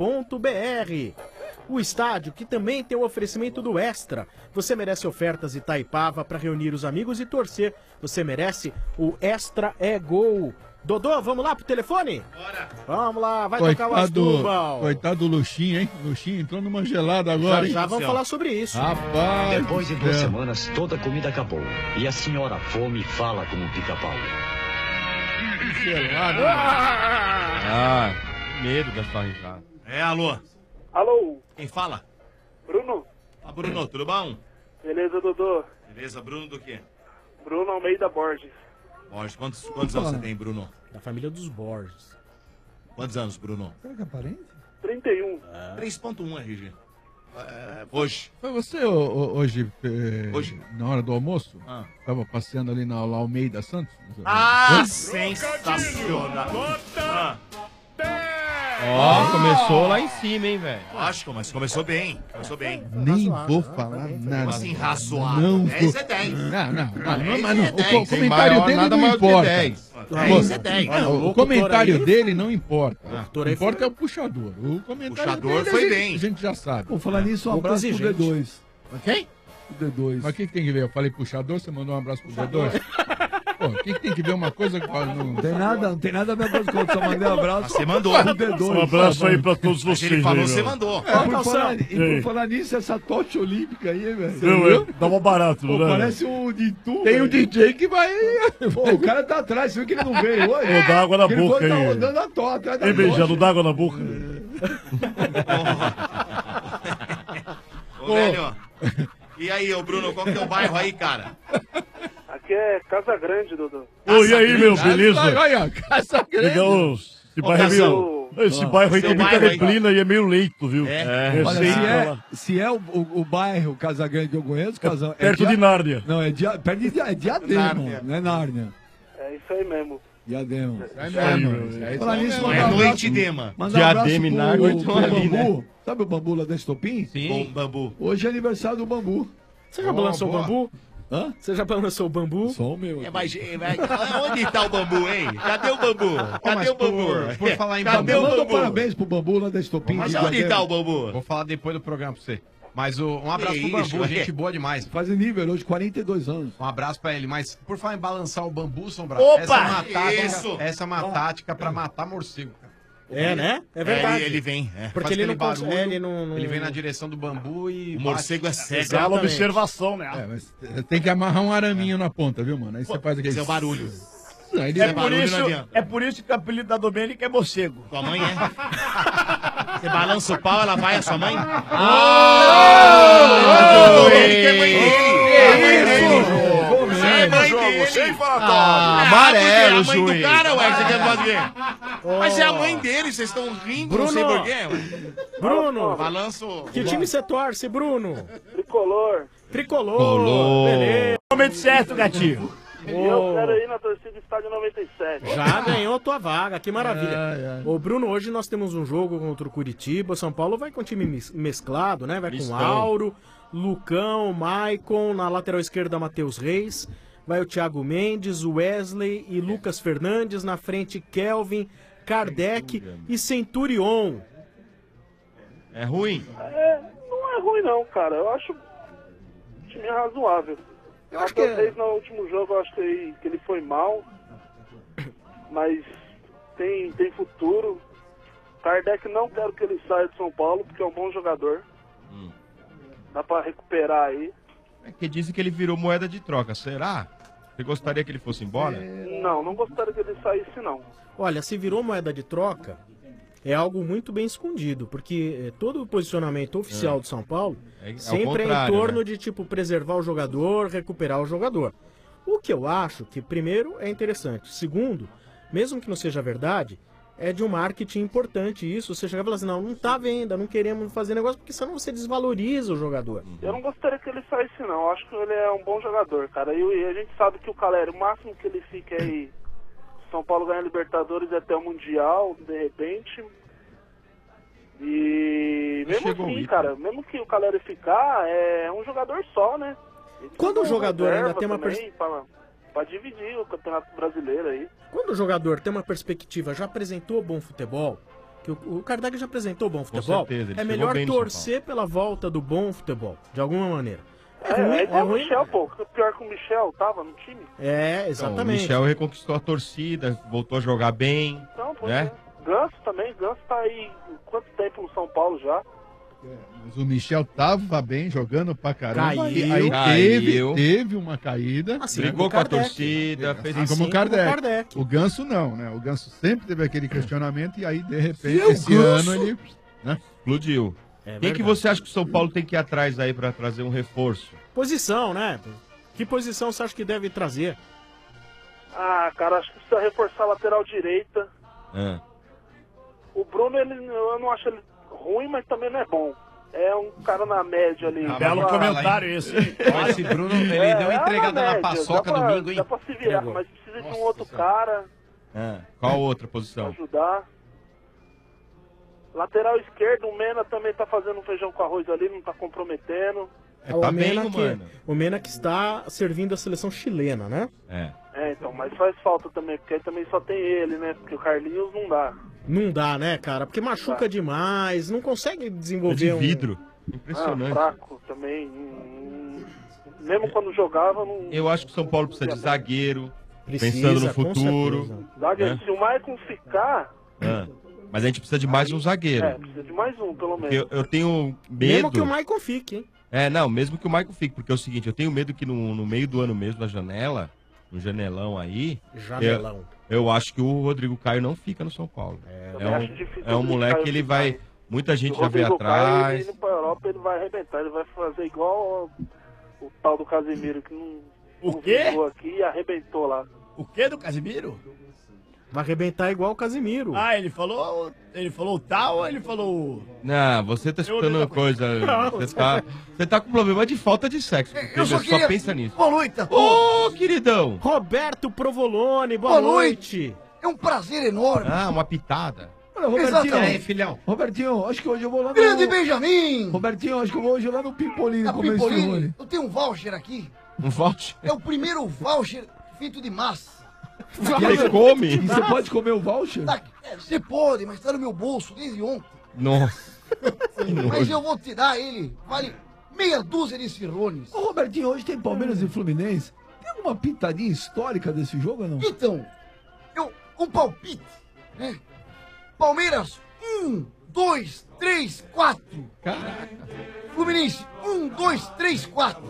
O estádio, que também tem o oferecimento do Extra. Você merece ofertas Itaipava para reunir os amigos e torcer. Você merece o Extra é Gol. Dodô, vamos lá pro telefone? Bora. Vamos lá, vai tocar o Asdrubal. Coitado do Luxinho, hein? Luxinho entrou numa gelada agora, hein? Já vamos falar sobre isso. Rapaz. Depois de 2 semanas, toda a comida acabou. E a senhora fome fala com o pica-pau. Gelada. Ah, medo da sua risada. Alô? Alô? Quem fala? Bruno? Bruno, tudo bom? Beleza, Dodô? Beleza, Bruno do quê? Bruno Almeida Borges. Borges, quantos anos você tem, Bruno? Da família dos Borges. Quantos anos, Bruno? Será que é parente? 31. 3.1, RG. Hoje. Foi você hoje, Hoje? na hora do almoço? Tava passeando ali na Almeida Santos? Sensacional! Ó, começou lá em cima, hein, velho? Lógico, mas começou bem. Começou bem. Nem vou falar nada. Assim, razoável. Não 10 vou... é 10. Não. 10 Mas não. é 10. O comentário dele não importa. 10 é 10. O comentário dele não importa. O que importa é o puxador. O comentário puxador dele foi a bem. gente já sabe. Vou falar nisso, um abraço pro D2. Quem? O D2. Mas o que tem que ver? Eu falei puxador, você mandou um abraço pro D2? Pô, o que tem que ver uma coisa com a... Não tem nada a ver com as coisas. Só mandei um abraço. Você mandou. pro D2. Um abraço aí pra todos Mas vocês. ele falou, aí, você meu. mandou. Por falar nisso, essa tocha olímpica aí, velho. Viu? Dá uma barato, Pô, não dá? parece um de tu. Tem um DJ que vai... Pô, o cara tá atrás, você viu que ele não veio hoje? Ô, dá água na Ele boca foi aí. rodando a tocha atrás da Ei, beijando, tocha. dá água na boca. Ô, velho. E aí, ô Bruno, qual que é o bairro aí, cara? Aqui é Casa Grande, Dodô. Ô, e aí, meu, beleza? Olha, Casa Grande. Legal, esse bairro é meio... Esse bairro aí tem muita neblina e é meio leito, viu? Olha, se é o bairro Casa Grande que eu conheço, Perto de Nárnia. Não, perto de Diadema, não é Nárnia. É isso aí mesmo. Diadema. Falar nisso, Não é Noitidema. Diadema e Nárnia pro ali, Bambu. Sabe o Bambu lá da Estopim? Sim. Bambu. Hoje é aniversário do Bambu. Você já balançou o bambu? Hã? Você já balançou o bambu? Só o meu. Onde tá o bambu, hein? Cadê o bambu? Cadê o bambu? Por falar em Cadê bambu? o Manda bambu? parabéns pro Bambu lá da Estopim. Mas de onde Diadema. tá o bambu? Vou falar depois do programa pra você. Mas um abraço pro Bambu, gente boa demais. Faz nível hoje, 42 anos. Um abraço pra ele. Mas por falar em balançar o bambu, Sombra, Opa! essa é uma tática pra matar morcego, cara. É, né? É verdade. Ele vem. Porque Faz ele não aquele consegue. barulho, ele não. Ele vem na direção do bambu e. O morcego é cego. Bela observação, né? É, mas tem que amarrar um araminho na ponta, viu, mano? Aí você faz aquele... Esse é o barulho. Aí ele... É por isso que o apelido da Domênica é morcego. Tua mãe é? Você balança o pau, ela vai a sua mãe? Domênica é mãe Você é mãe dele. Sem Amarelo, a mãe do cara, ué, você quer fazer? Mas é a mãe dele, vocês estão rindo, não sei porquê. Bruno, Balanço. que time você torce, Bruno? Tricolor. Tricolor. Beleza. Momento certo, gatinho. E eu quero ir na torcida do estádio 97. Já ganhou tua vaga, que maravilha. Ô, Bruno, hoje nós temos um jogo contra o Curitiba. São Paulo vai com o time mesclado, né? Vai com Auro, Lucão, Maicon, na lateral esquerda, Matheus Reis. Vai o Thiago Mendes, Wesley e Lucas Fernandes. Na frente, Kelvin, Kardec e Centurion. É ruim? Não é ruim não, cara. Eu acho um time razoável. Eu acho Matheus Reis no último jogo, eu acho que ele foi mal. Mas tem futuro. Kardec não quero que ele saia de São Paulo, porque é um bom jogador. Dá pra recuperar aí. É que dizem que ele virou moeda de troca, será? Você gostaria que ele fosse embora? Não gostaria que ele saísse, não. Olha, se virou moeda de troca, é algo muito bem escondido, porque todo o posicionamento oficial do São Paulo sempre é em torno de, tipo, preservar o jogador, recuperar o jogador. O que eu acho que, primeiro, é interessante. Segundo, mesmo que não seja verdade, é de um marketing importante isso. Você chegar e falar assim, não tá à venda, não queremos fazer negócio, porque senão você desvaloriza o jogador. Eu não gostaria que ele saísse, não. Eu acho que ele é um bom jogador, cara. E a gente sabe que o Caleri, o máximo que ele fica aí, São Paulo ganha Libertadores até o Mundial, de repente. E mesmo assim, cara, mesmo que o Caleri ficar, é um jogador só, né? Quando o jogador ainda tem uma pra dividir o Campeonato Brasileiro aí. Quando o jogador tem uma perspectiva, já apresentou bom futebol, que o Kardec já apresentou bom futebol, certeza, ele é chegou melhor bem no torcer pela volta do bom futebol, de alguma maneira. É igual o Michel, pô. Pior que o Michel tava no time. É, exatamente. Então, o Michel reconquistou a torcida, voltou a jogar bem, né? Ganso também, Ganso tá aí quanto tempo no São Paulo já? Mas o Michel tava bem, jogando pra caramba. Caiu. Aí teve uma caída. Assim, brigou com a torcida, fez assim como o Kardec. O Ganso não, né? O Ganso sempre teve aquele questionamento e aí, de repente, esse ano ele... Né? Explodiu. Quem que você acha que o São Paulo tem que ir atrás aí pra trazer um reforço? Posição, né? Que posição você acha que deve trazer? Ah, cara, acho que precisa reforçar a lateral direita. O Bruno, eu não acho ele ruim, mas também não é bom. É um cara na média ali. Belo comentário esse. Esse Bruno, ele deu entregada na paçoca domingo, hein? Dá pra se virar, mas precisa de um outro cara Qual outra pra posição? ajudar. Lateral esquerdo, o Mena também tá fazendo um feijão com arroz ali, não tá comprometendo. O Mena que está servindo a seleção chilena, né? Então, mas faz falta também, porque aí também só tem ele, né? Porque o Carlinhos não dá. Não dá, né, cara? Porque machuca demais, não consegue desenvolver vidro. Impressionante. Fraco também. Mesmo quando jogava, não... Eu acho que o São Paulo precisa de zagueiro, pensando no futuro. Zagueiro, se o Maicon ficar... Mas a gente precisa de mais um zagueiro. Precisa de mais um, pelo menos. Eu tenho medo... Mesmo que o Maicon fique, hein? Mesmo que o Maicon fique, porque é o seguinte, eu tenho medo que no meio do ano mesmo, na janela, no janelão aí... Janelão. Eu acho que o Rodrigo Caio não fica no São Paulo. É um moleque que ele vai... Muita gente já veio atrás. Ele indo pra Europa, ele vai arrebentar. Ele vai fazer igual o tal do Casemiro, que não ficou aqui e arrebentou lá. O que do Casemiro? Vai arrebentar igual o Casemiro. Ah, ele falou o tal ou ele falou... Não, você tá escutando uma coisa. Você tá com problema de falta de sexo. Eu só queria... pensa nisso. Boa noite a Ô, queridão. Roberto Provolone, boa noite. É um prazer enorme. Uma pitada. Olha, Robertinho. Exatamente. Filhão. Robertinho, acho que hoje eu vou lá no... Grande Benjamin. Robertinho, acho que eu vou hoje lá no Pimpolim. Pimpolim, eu tenho um voucher aqui. Um voucher? É o primeiro voucher feito de massa. Você come? E você pode comer o voucher? Você pode, mas tá no meu bolso desde ontem. Nossa. Mas eu vou tirar ele. Vale meia dúzia de cirrones. Ô, Robertinho, hoje tem Palmeiras e Fluminense. Tem alguma pitadinha histórica desse jogo ou não? Então, um palpite, né? Palmeiras, 1, 2, 3, 4. Caraca. Fluminense, 1, 2, 3, 4.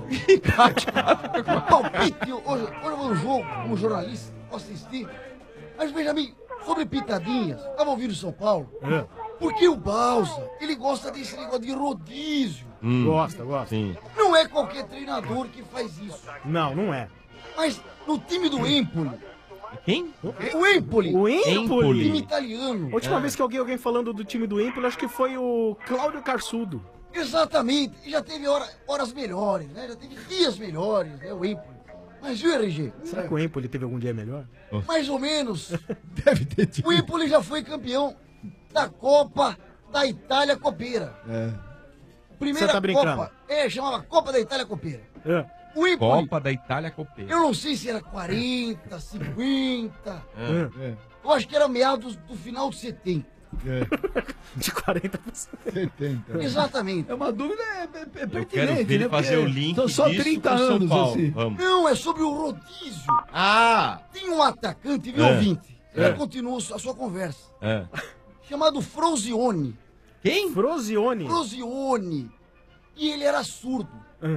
Palpite, hoje eu vou no jogo, como jornalista, posso assistir. Mas, Benjamin, sobre pitadinhas, tava ouvindo São Paulo? Porque o Balsa, ele gosta desse negócio de rodízio. Gosta. Sim. Não é qualquer treinador que faz isso. Não é. Mas no time do Empoli. Quem? O Empoli. O Empoli? Time italiano. A última vez que alguém falando do time do Empoli, acho que foi o Cláudio Carsudo. Exatamente. E já teve horas melhores, né? Já teve dias melhores, né? O Empoli. Mas viu, RG? Será que o Empoli teve algum dia melhor? Mais ou menos. Deve ter tido. O Empoli já foi campeão da Copa da Itália Copeira. Primeira Você tá brincando? Copa. Chamava Copa da Itália Copeira. O Empoli, Copa da Itália Copeira. eu não sei se era 40, 50. Eu acho que era meados do final de 70. De 40 para 70. Exatamente. É uma dúvida Eu pertinente, quero ver ele né? fazer o link São só disso 30 com São anos, Paulo. assim. Vamos. Não, é sobre o rodízio. Tem um atacante, viu, ouvinte? Já continua a sua conversa. Chamado Frosinone. Quem? Frosinone. Frosinone. E ele era surdo.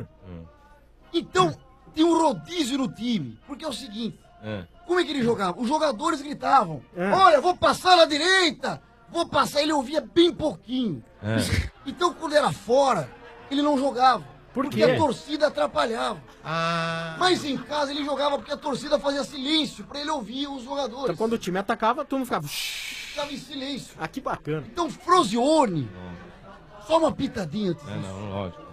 Então, tem um rodízio no time. Porque é o seguinte. Como é que ele jogava? Os jogadores gritavam. Olha, vou passar na direita. Vou passar. Ele ouvia bem pouquinho. Então, quando era fora, ele não jogava. Porque a torcida atrapalhava. Mas em casa ele jogava porque a torcida fazia silêncio pra ele ouvir os jogadores. Então quando o time atacava, todo mundo ficava... Ficava em silêncio. Ah, que bacana. Então, Frosinone, só uma pitadinha. Não, lógico.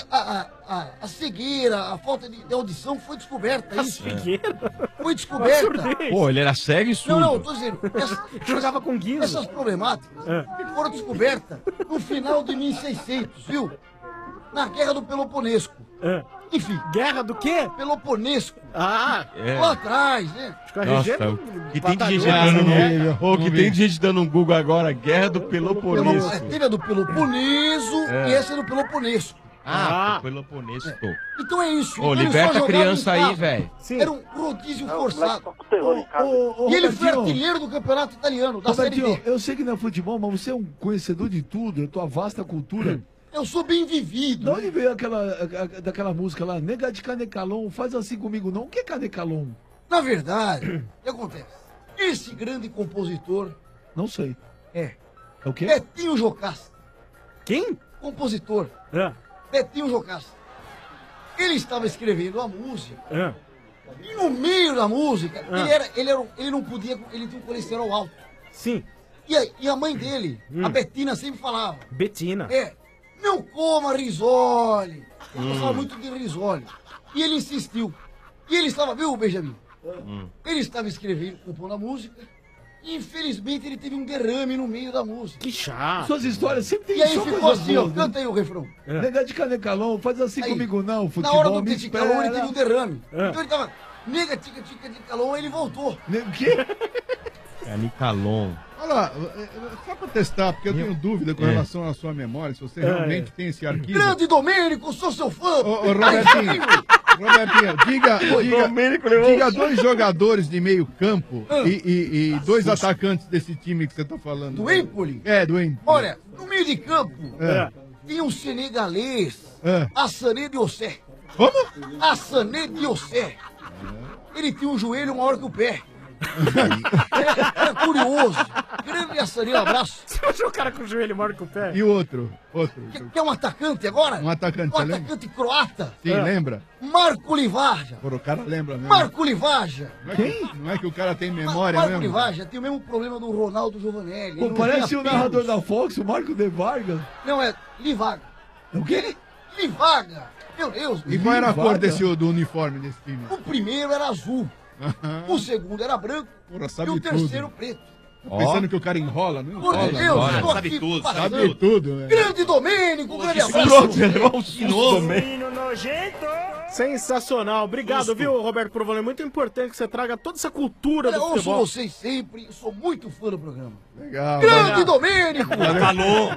A cegueira, a falta de audição foi descoberta. A cegueira? Foi descoberta. Pô, ele era cego e surdo. Não, eu tô dizendo. Jogava com guinzo. Essas problemáticas foram descobertas no final de 1600, viu? Na Guerra do Peloponesco. Enfim. Guerra do quê? Peloponesco. Ah! Lá atrás, né? Nossa, que tem de gente dando que tem de gente dando um Google agora, Guerra do Peloponeso. Teve a do Peloponeso e essa é do Peloponesco. Peloponeso. Então é isso. Ô, Então ele liberta só a criança jogava em aí, velho. Era um rodízio forçado. Ô, E ele foi Robertinho, artilheiro do campeonato italiano, da Série Robertinho, B. eu sei que não é futebol, mas você é um conhecedor de tudo, da tua vasta cultura. Eu sou bem vivido. De onde veio daquela música lá? Nega de Canecalon, faz assim comigo não. O que é Canecalon? Na verdade, o que acontece? Esse grande compositor... Não sei. É o quê? Betinho Jocasta. Quem? Compositor. Betinho Jocasta. Ele estava escrevendo a música. E no meio da música, ele não podia... Ele tinha um colesterol alto. Sim. E a mãe dele, a Betina, sempre falava... Betina. Não coma risole. Ele gostava muito de risole. E ele insistiu. E ele estava, viu, Benjamin? Ele estava escrevendo, compondo a música. E infelizmente ele teve um derrame no meio da música. Que chato. Suas histórias sempre tem E aí só ficou coisas assim, ó. boas, né? Canta aí o refrão. Nega de Canecalon, faz assim Aí, comigo não, Na futebol hora do me Teticalon ele espera. teve um derrame. Então ele tava nega, tica, tica, ticalon, aí ele voltou. O quê? Canicalon. Olha lá, só pra testar, porque eu tenho dúvida com relação à sua memória, se você realmente tem esse arquivo. Grande Domênico, sou seu fã. Ô, Robertinho, diga 2 jogadores de meio campo e 2 atacantes desse time que você tá falando. Do Empoli? Do Empoli. Olha, no meio de campo tem um senegalês, Assané Diocé. Como? Assané Diocé. Ele tinha um joelho maior que o pé. Era curioso. Grande Assané, um abraço. Você achou o cara com o joelho maior que o pé? E o outro? Quer um atacante agora? Um atacante, você lembra? atacante croata. Sim, lembra? Marco Livaja. Pô, o cara lembra mesmo. Marco Livaja. Não é que o cara tem memória Marco mesmo? Livaja tem o mesmo problema do Ronaldo Giovanelli. Pô, parece o narrador da Fox, o Marco de Vargas. Não, é Livaga. O quê? Livaga. Meu Deus. E qual era a cor do uniforme desse time? O primeiro era azul. O segundo era branco. Porra, sabe e o tudo. terceiro preto. Tô pensando que o cara enrola, não Por enrola. Deus, tô sabe aqui tudo, passando. Sabe tudo, né? Grande Domênico, grande abraço. Pronto, vai levar um susto também. Menino nojento. Sensacional. Obrigado, viu, Roberto Provolone? É muito importante que você traga toda essa cultura Olha, do ouço futebol. vocês sempre, sou muito fã do programa. Legal. Grande Domênico! Falou.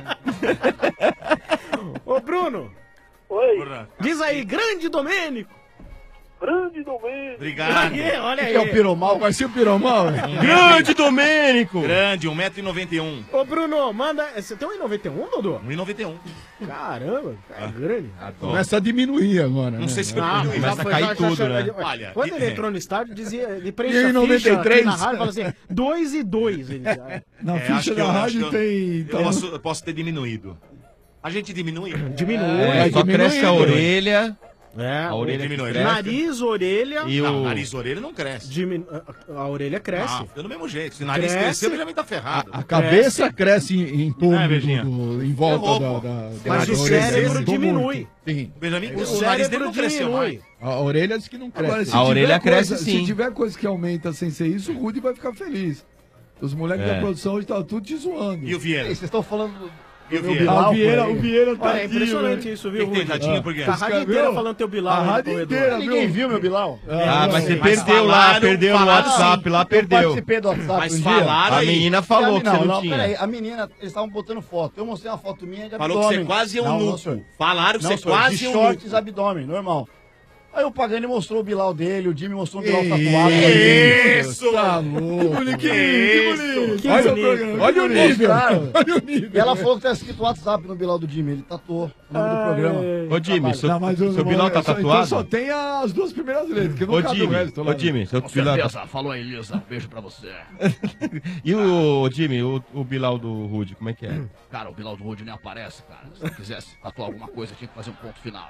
Ô, Bruno, Oi, diz aí, grande Domênico. grande Domênico. Obrigado. Aí, olha aí. É o Piromal? Vai ser o Piromal? Grande Domênico! Grande, 1,91m. Ô, Bruno, manda... Você tem 1,91, Dodô? 1,91m. Caramba, é grande. Começa a diminuir agora. Não né? sei se Ah, vai começa a cair tudo, né? Olha, Quando ele é. entrou no estádio, dizia, ele E aí, preenche a ficha 93? aqui na rádio e fala assim, 2 e 2. Ele dizia, Na acho ficha que da eu- acho rádio que eu- tem... Eu posso ter diminuído. A gente diminui? diminui. Só cresce a diminuindo. orelha. É, A orelha diminui, que né? cresce. nariz, orelha... E Não, o... nariz e orelha não cresce. A orelha cresce. Ah, fica do mesmo jeito. Se o nariz Cresce. crescer, ele já vem tá ferrado. A cabeça cresce em torno, É, Virgínia. em volta Errou, da... Mas da o orelha. cérebro Mudou diminui. muito. Sim. Benjamin, O o nariz cérebro dele não cresceu diminui. mais. A orelha diz que não cresce. Agora, se A tiver orelha cresce coisa- sim. Se tiver coisa que aumenta sem ser isso, o Rudy vai ficar feliz. Os moleques É. da produção hoje estão tudo te zoando. E o Vieira? Vocês estão falando do E o meu Vieira? Bilal, o Vieira, por aí? o Vieira tá Olha, é impressionante isso, viu, Tem Rui? tadinho, por quê? A rádio inteira falando teu Bilal. A aí no rádio corredor. inteira, Ninguém viu? viu meu Bilal? Ah, mas você Mas perdeu lá, falaram- perdeu no falaram WhatsApp, lá Eu perdeu. participei do WhatsApp Mas um dia. falaram A aí. menina falou que você não tinha. Peraí, a menina, eles estavam botando foto. Eu mostrei uma foto minha de Falou que abdômen. você quase é um Não, não, nuco. senhor. Falaram que Não, você senhor, quase de é um shorts, nuco. abdômen, normal. Aí o Pagani mostrou o Bilal dele, o Jimmy mostrou um Bilal Que tatuado. Isso! Tá louco. Que isso? Que Olha, bonito. olha o nível. Mostraram. Olha o nível. E ela falou que tá escrito WhatsApp no Bilal do Jimmy. Ele tatuou o nome do programa. Ô, Jimmy, seu, Não, mas o- seu Bilal tá só- tatuado? Então só tem as duas primeiras letras, que não Ô, cabe o Jimmy, resto lá. ô, Jimmy, seu Com Bilal... certeza. Falou aí, Lisa. Um beijo pra você. E o Jimmy, o Bilal do Rude, como é que é? Cara, o Bilal do Rude nem aparece, cara. Se eu quisesse tatuar alguma coisa, tinha que fazer um ponto final.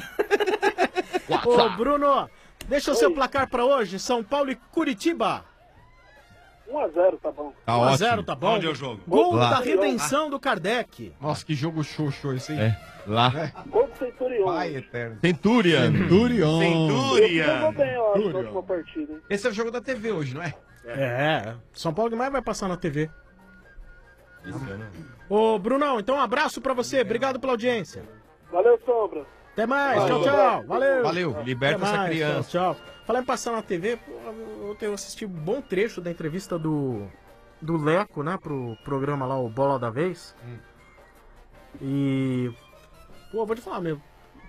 Ô, WhatsApp. Bruno, deixa o seu placar pra hoje. São Paulo e Curitiba. 1x0, tá bom. Tá 1x0, ótimo. tá bom? Onde é o jogo? Gol Lá. da redenção do Kardec. Nossa, que jogo xoxo esse, hein? É, lá. Gol do Centurion. Pai eterno. Centurion. Durion. Jogou Centúria. bem, eu acho, na última partida. Hein? Esse é o jogo da TV hoje, não é? É, São Paulo demais vai passar na TV. Ô, Brunão, então um abraço pra você. Obrigado pela audiência. Valeu, Sombra. Até mais. Valeu. Tchau, tchau. Valeu. Valeu. Liberta Até essa mais, criança. Tchau, tchau. Falar em passar na TV, pô, ontem eu assisti um bom trecho da entrevista do Leco, né, pro programa lá, o Bola da Vez. E, pô, vou te falar mesmo.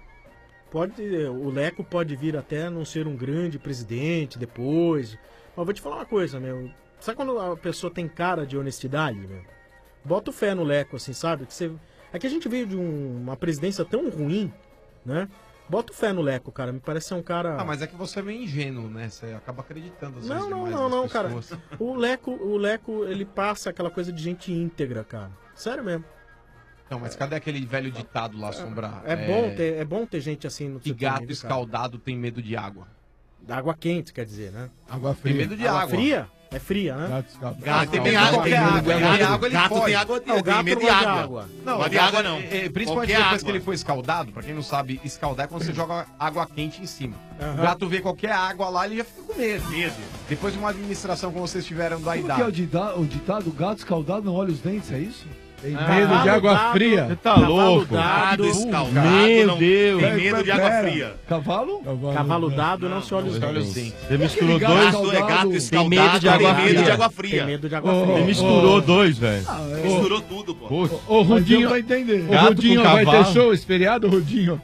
O Leco pode vir até não ser um grande presidente depois. Mas vou te falar uma coisa, meu. Sabe quando a pessoa tem cara de honestidade, meu? Bota fé no Leco, assim, sabe? É que a gente veio de uma presidência tão ruim, né? Bota fé no Leco, cara. Me parece ser um cara. Ah, mas é que você é meio ingênuo, né? Você acaba acreditando às vezes Não, demais não, nas cara. pessoas. O Leco, ele passa aquela coisa de gente íntegra, cara. Sério mesmo. Não, mas cadê aquele velho ditado lá, Sombra? É bom ter gente assim no Que seu gato time, cara. escaldado tem medo de água. Da água quente, quer dizer, né? Água Tem fria. medo de água. Fria? É fria, né? Gato escaldado. Gato tem Tem água, qualquer tem água. água. Tem água, ele Gato foge. tem água, Não, o tem gato medo de não gosta de água. água. Não, Gosta de gato, água não. Principalmente Qualquer depois que água. ele foi escaldado, pra quem não sabe, escaldar é quando você joga água quente em cima. Aham. O gato vê qualquer água lá, ele já fica com medo. Medo. Depois de uma administração como vocês tiveram da Como que é idade. o ditado? Gato escaldado não olha os dentes, é isso? Tem medo de água dado, fria. Você tá Cavalo louco? dado. Gado escaldado. Meu não Deus. Tem medo de água Pera, fria. Cavalo? Cavalo dado não se olha os olha os dentes. dentes. Você misturou Aquele dois. gato Gato é gato Tem escaldado. medo de água Tem medo de fria. água Tem fria. medo de água Ô, fria. Você misturou dois, velho. Misturou tudo, pô. Putz. Ô, Rudinho, Vai entender. ô, Gato Rudinho, com vai ter cavalo. show esse feriado, Rudinho?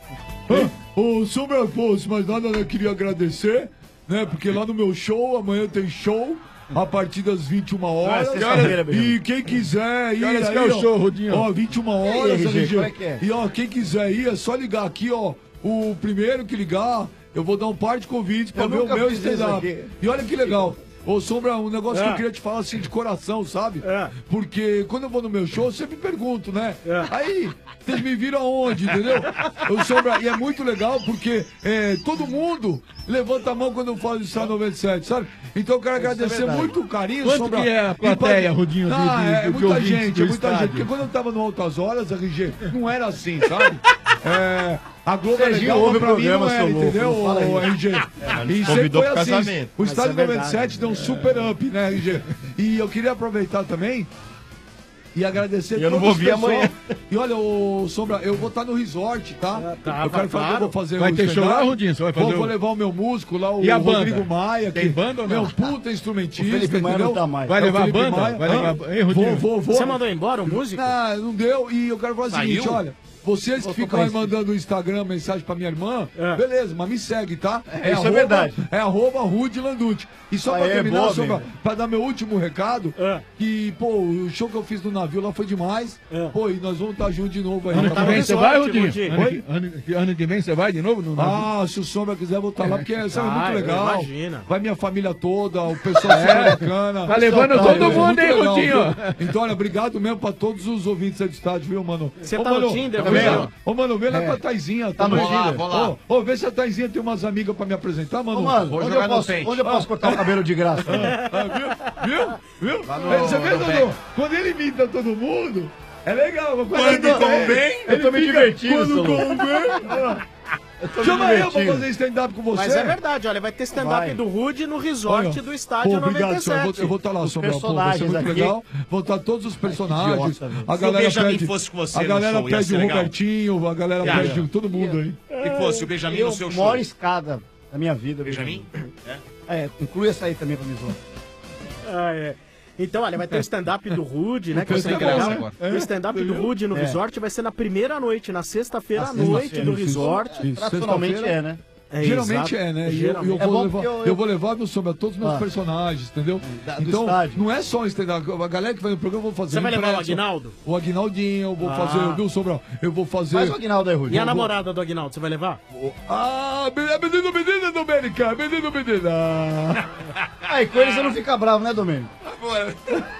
Ô, sobre a posse, mas nada, eu queria agradecer, né? Porque lá no meu show, amanhã tem show, a partir das 21 horas. sexta-feira, Benjamin. E quem quiser ir. Que horas aí, que é o ó, show, Rudinho? Ó, 21 horas, E aí, RG, RG. qual é que é? E ó, quem quiser ir, é só ligar aqui, ó. O primeiro que ligar, eu vou dar um par de convites pra Eu ver o nunca meu fiz isso stand-up. aqui. E olha que legal. Ô, Sombra, um negócio que eu queria te falar assim de coração, sabe? Porque quando eu vou no meu show, eu sempre pergunto, né? Aí, vocês me viram aonde, entendeu? Ô, Sombra, e é muito legal porque todo mundo levanta a mão quando eu falo de Star 97, sabe? Então eu quero agradecer muito o carinho, Quanto Sombra. que é a E plateia, pra- Rudinho, de- Ah, de- é de muita ouvintes gente, do é muita gente. estádio? Porque quando eu tava no Altas Horas, RG, não era assim, sabe? A Globo é Serginho legal, ouve mas pra o mim programa, não é, seu louco, entendeu, não fala ô, isso. RG? E sempre convidou foi pro assim. casamento. O Estádio Mas é 97 deu um super up, né, RG? E eu queria aproveitar também E agradecer Eu não todas vou as vir pessoas. amanhã. E olha, ô Sombra, eu vou estar no resort, tá? Tá, eu quero falar que eu vou fazer Vai o ter show stand-up. lá, Rudinho? Você vai fazer Vou o- levar o meu músico lá, o E a Rodrigo banda? Maia. Tem banda ou não? Meu puta instrumentista, O Felipe Maia não entendeu? tá mais. Vai levar a Felipe banda? Maia. Vai levar- Hein, Rudinho? Vou. Você mandou embora o músico? Não deu. E eu quero falar o seguinte, Saiu? olha. Vocês que Voltou ficam aí pra isso. mandando no Instagram mensagem pra minha irmã, beleza, mas me segue, tá? Isso é verdade. É @ Rude Landucci. E só pra Aí é terminar, boa, Sombra, amigo. pra dar meu último recado, que, pô, o show que eu fiz no navio lá foi demais. Pô, e nós vamos estar juntos de novo aí. Ano que vem você vai, Rudinho? Oi? Ano que vem você vai de novo? Ah, se o Sombra quiser voltar lá, porque isso é Ah, muito legal. imagina. Vai minha família toda, o pessoal super bacana. Tá levando todo muito mundo, hein, legal, Rudinho? viu? Então, olha, obrigado mesmo pra todos os ouvintes aí do estádio, viu, mano? Você Ô, tá no mano, Tinder, vê lá- Rudinho? Ô, mano, vê lá É. com a Taizinha. Tá no também. Tinder. Vou lá. Ô, vê se a Taizinha tem umas amigas pra me apresentar, mano. Ô, mano, Vou onde jogar eu no posso- pente. onde eu posso cortar o cabelo de graça? Viu? Lá no- Você vê, no Dodô? pé. Quando ele imita todo mundo, é legal. Quando Quando convém, eu tô me divertindo, Quando Solon. convém. tô me Chama eu pra divertindo. fazer stand-up com você. Mas é verdade, olha, vai ter stand-up Vai. do Rude no resort Olha, do estádio pô, obrigado, 97. senhor. Eu vou estar lá, Os Sombra. Pô, vai ser personagens muito aqui. legal. Vão estar todos os personagens. idiota, velho. A Se o galera Benjamin pede, fosse com você a no galera show, ia pede ser o legal? Robertinho, a galera Ia. pede todo mundo aí. Se fosse o Benjamin no seu show. Maior escada da minha vida. Benjamin? Inclui essa aí também pra me zoar. Ah, é. Então, olha, vai ter o stand-up do Rude, né? Que vai ser Tá bom, legal. né? O stand-up do Rude no É. resort vai ser na primeira noite, na sexta-feira à Na noite sexta-feira, do isso. resort. Isso. Tradicionalmente é, né? Geralmente exato. é, né? E eu, Geralmente. eu É vou bom levar, porque eu vou levar meu Sombra, todos os meus Ah. personagens, entendeu? do Então, estádio. não é só o stand-up. A galera que vai no programa, eu vou fazer. Você vai levar o impresso. Aguinaldo? O Aguinaldinho, eu vou Ah. fazer, viu, Sombra? Eu vou fazer. Faz o Aguinaldo aí, Rudy. E a namorada do Aguinaldo, você vai levar? Ah, menina, Domênica, menina. Aí, com eles você não fica bravo, né, Domênico? Agora.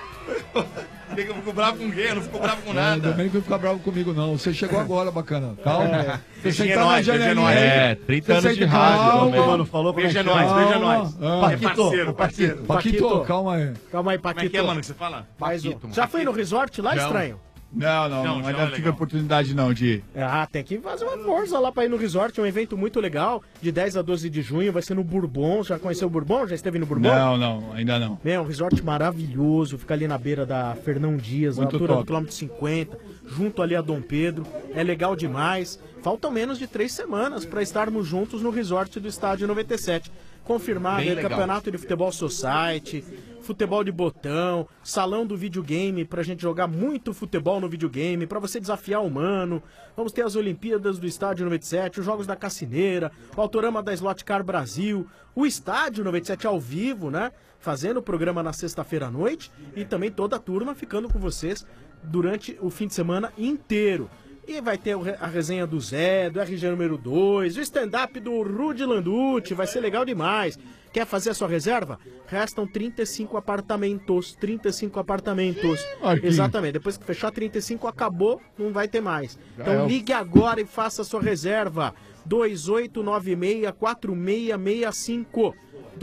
Tem que eu fico bravo com quem? Eu não fico bravo com O nada. Domênico não fica bravo comigo, não. Você chegou agora, bacana. Calma. Você Beijinho sentar é na nóis, beijinho é janelinha nóis. aí. É, 30 Você anos senta de rádio, calma. Domênico. Mano, falou como é que Beijo é chama? nóis, beijo é nóis. Ah. Parceiro, parceiro. Paquito, calma aí. Calma aí, Como é Paquito. que é, mano, que você fala? Mais um. Paquito, Já foi no resort lá, João. estranho? Não, ainda é não tive oportunidade não de... Ah, tem que fazer uma força lá pra ir no resort, um evento muito legal, de 10 a 12 de junho, vai ser no Bourbon. Já conheceu o Bourbon? Já esteve no Bourbon? Não, ainda não. É um resort maravilhoso, fica ali na beira da Fernão Dias, na Muito altura do top. quilômetro 50, junto ali a Dom Pedro. É legal demais. Faltam menos de 3 semanas para estarmos juntos no resort do Estádio 97. Confirmado Bem aí, legal. Campeonato de Futebol Society, futebol de botão, salão do videogame pra gente jogar muito futebol no videogame, pra você desafiar o mano. Vamos ter as Olimpíadas do Estádio 97, os Jogos da Cassineira, o Autorama da Slot Car Brasil, o Estádio 97 ao vivo, né? Fazendo o programa na sexta-feira à noite e também toda a turma ficando com vocês durante o fim de semana inteiro. E vai ter a resenha do Zé, do RG número 2, o stand-up do Rudy Landucci, vai ser legal demais. Quer fazer a sua reserva? Restam 35 apartamentos, 35 apartamentos. Aqui. Exatamente, depois que fechar 35 acabou, não vai ter mais. Já Então é o- ligue agora e faça a sua reserva. 2896-4665.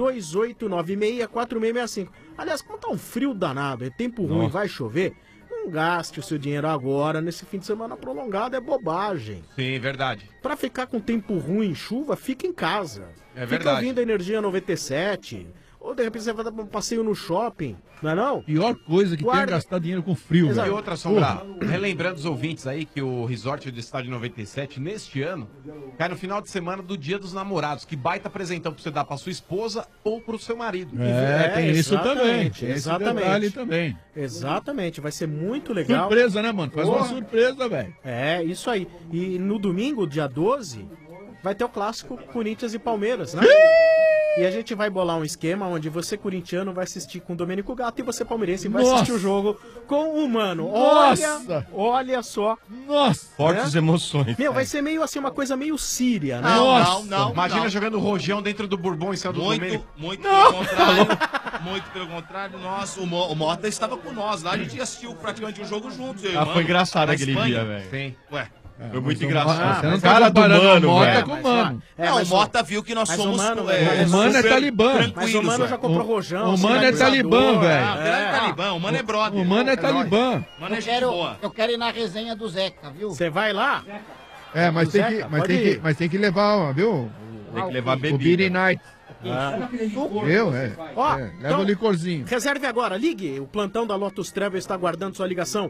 2896-4665. Aliás, como tá um frio danado, é tempo ruim, Nossa. vai chover, não gaste o seu dinheiro agora, nesse fim de semana prolongado, é bobagem. Sim, verdade. Pra ficar com tempo ruim, chuva, fica em casa. É Fica verdade. ouvindo a Energia 97. Ou de repente você vai dar um passeio no shopping, não é não? Pior coisa que tem é Guarda- gastar dinheiro com frio, E velho. outra, Sombra, relembrando os ouvintes aí que o resort do Estádio 97, neste ano, cai no final de semana do Dia dos Namorados. Que baita presentão pra você dar pra sua esposa ou pro seu marido. Tem isso também. exatamente, Tem esse exatamente. detalhe também. Exatamente, vai ser muito legal. Surpresa, né, mano? Faz uma Porra. surpresa, velho. É, isso aí. E no domingo, dia 12, vai ter o clássico Corinthians e Palmeiras, né? E a gente vai bolar um esquema onde você, corintiano, vai assistir com o Domênico Gato e você, palmeirense, vai Nossa. assistir o jogo com o Mano. Nossa. Olha só. Nossa. Fortes emoções. Meu, vai ser meio assim, uma coisa meio síria, né? Imagina jogando o Rojão dentro do Bourbon em cima do Domênico. Muito pelo contrário. Muito pelo contrário. Nossa, o Mota estava com nós lá. A gente assistiu praticamente o jogo juntos. eu e o Mano, Foi engraçado na aquele Espanha. dia, velho. Sim. Ué. Foi muito mas o engraçado. Mota- você não O tá cara do comparando Mano, o Mota velho. com o Mano. Não, o Mota viu que nós mas somos o Mano, O Mano é talibã. Mas o Mano já comprou rojão. O Mano é talibã, velho. Ah, o cara é talibã, o Mano é brother. O Mano é talibã. Mano é Eu gente quero, boa. eu quero ir na resenha do Zeca, viu? Você vai lá? É, mas tem Zeca, que, mas pode tem que, ir. mas tem que levar, viu? Tem que levar O bebida. Beer Night. Leva o licorzinho. Reserve agora, ligue. O plantão da Lotus Travel está aguardando sua ligação.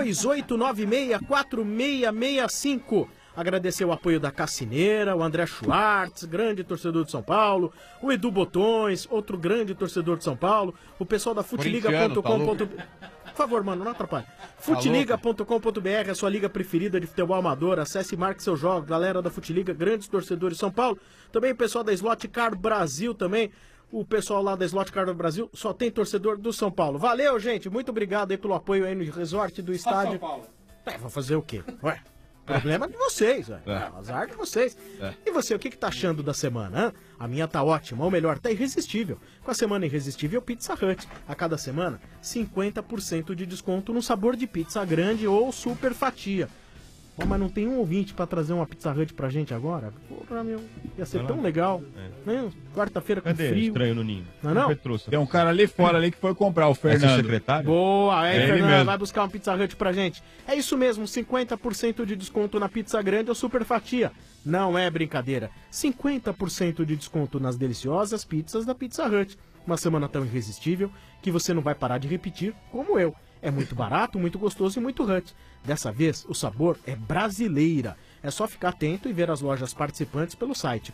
2896-4665. Agradecer o apoio da Cassineira, o André Schwartz, grande torcedor de São Paulo, o Edu Botões, outro grande torcedor de São Paulo, o pessoal da futeliga.com.br. Por favor, mano, não atrapalhe. Futeliga.com.br, a sua liga preferida de futebol amador. Acesse e marque seu jogo. Galera da Futeliga, grandes torcedores de São Paulo. Também o pessoal da Slot Car Brasil também. O pessoal lá da Slot Car Brasil só tem torcedor do São Paulo. Valeu, gente. Muito obrigado aí pelo apoio aí no resort do estádio. São Paulo. Vou fazer o quê? Ué. Problema de vocês, velho. Azar de vocês. E você, o que tá achando da semana? Hein? A minha tá ótima, ou melhor, tá irresistível. Com a semana irresistível Pizza Hut. A cada semana, 50% de desconto no sabor de pizza grande ou super fatia. Pô, mas não tem um ouvinte pra trazer uma Pizza Hut pra gente agora? Porra, meu, ia ser tão legal. Né? Quarta-feira com frio. Estranho no ninho. Não? Tem um cara ali fora ali que foi comprar, o Fernando. Esse secretário? Boa, aí ele Fernando mesmo. vai buscar uma Pizza Hut pra gente. É isso mesmo, 50% de desconto na pizza grande ou super fatia. Não é brincadeira. 50% de desconto nas deliciosas pizzas da Pizza Hut. Uma semana tão irresistível que você não vai parar de repetir, como eu. É muito barato, muito gostoso e muito Hut. Dessa vez, o sabor é brasileira. É só ficar atento e ver as lojas participantes pelo site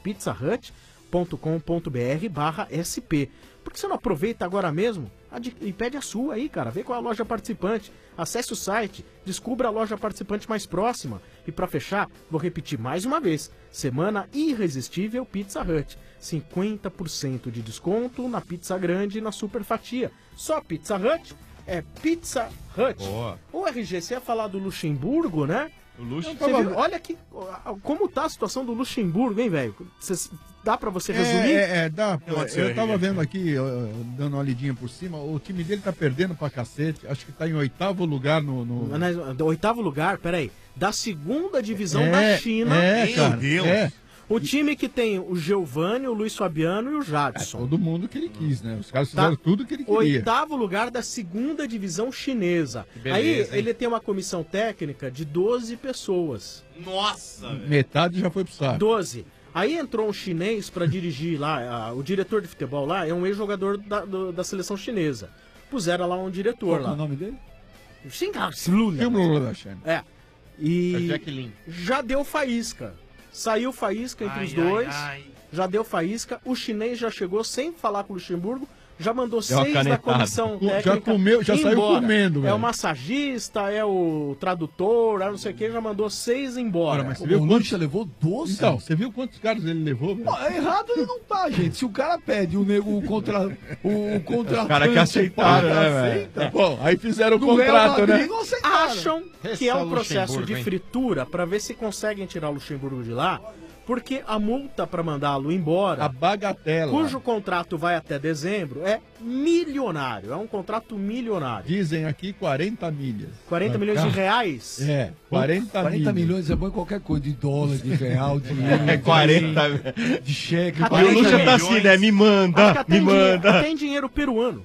pizzahut.com.br/SP. Por que você não aproveita agora mesmo e pede a sua aí, cara? Vê qual é a loja participante. Acesse o site, descubra a loja participante mais próxima. E para fechar, vou repetir mais uma vez. Semana irresistível Pizza Hut. 50% de desconto na pizza grande e na super fatia. Só Pizza Hut é Pizza Hut. Boa. O RG, você ia falar do Luxemburgo, né? O Luxemburgo. Você viu? Olha aqui, como tá a situação do Luxemburgo, hein, velho? Dá pra você resumir? Dá. Eu tava vendo aqui, dando uma lidinha por cima, o time dele tá perdendo pra cacete. Acho que tá em 8º lugar no... 8º lugar, peraí. Da 2ª divisão da China. Meu Deus. O time que tem o Giovani, o Luiz Fabiano e o Jadson. Todo mundo que ele quis, né? Os caras fizeram tudo que ele queria. 8º lugar da 2ª divisão chinesa. Beleza, aí hein? ele tem uma comissão técnica de 12 pessoas. Nossa! Metade já foi pro saco. 12. Aí entrou um chinês pra dirigir lá, o diretor de futebol lá é um ex-jogador da seleção chinesa. Puseram lá um diretor Qual lá. é o nome dele? É. E É Jack Lin. já deu faísca. Saiu faísca entre os dois. Já deu faísca. O chinês já chegou sem falar com o Luxemburgo. Já mandou Deu uma 6 da canetada. comissão Já técnica. comeu, já saiu embora. comendo, É velho. o massagista, é o tradutor, é não sei o que, já mandou 6 embora. Ora, mas você viu quantos... levou 12? Então, você viu quantos caras ele levou, velho? Errado ele não tá, gente. Se o cara pede o contrato. Os caras que aceitaram, né, velho? aceita. Bom, aí fizeram o No Real contrato, Madrid né? não aceitaram. Acham que é um processo Luxemburgo, de hein? fritura pra ver se conseguem tirar o Luxemburgo de lá, porque a multa pra mandá-lo embora, A bagatela. cujo contrato vai até dezembro, é milionário. É um contrato milionário. Dizem aqui 40 milhas. 40 milhões de reais? É, 40 milhões é bom em qualquer coisa, de dólar, de real, de euro, É 40. de cheque. E o Lucha tá assim, né? Me manda, me manda. Tem dinheiro peruano.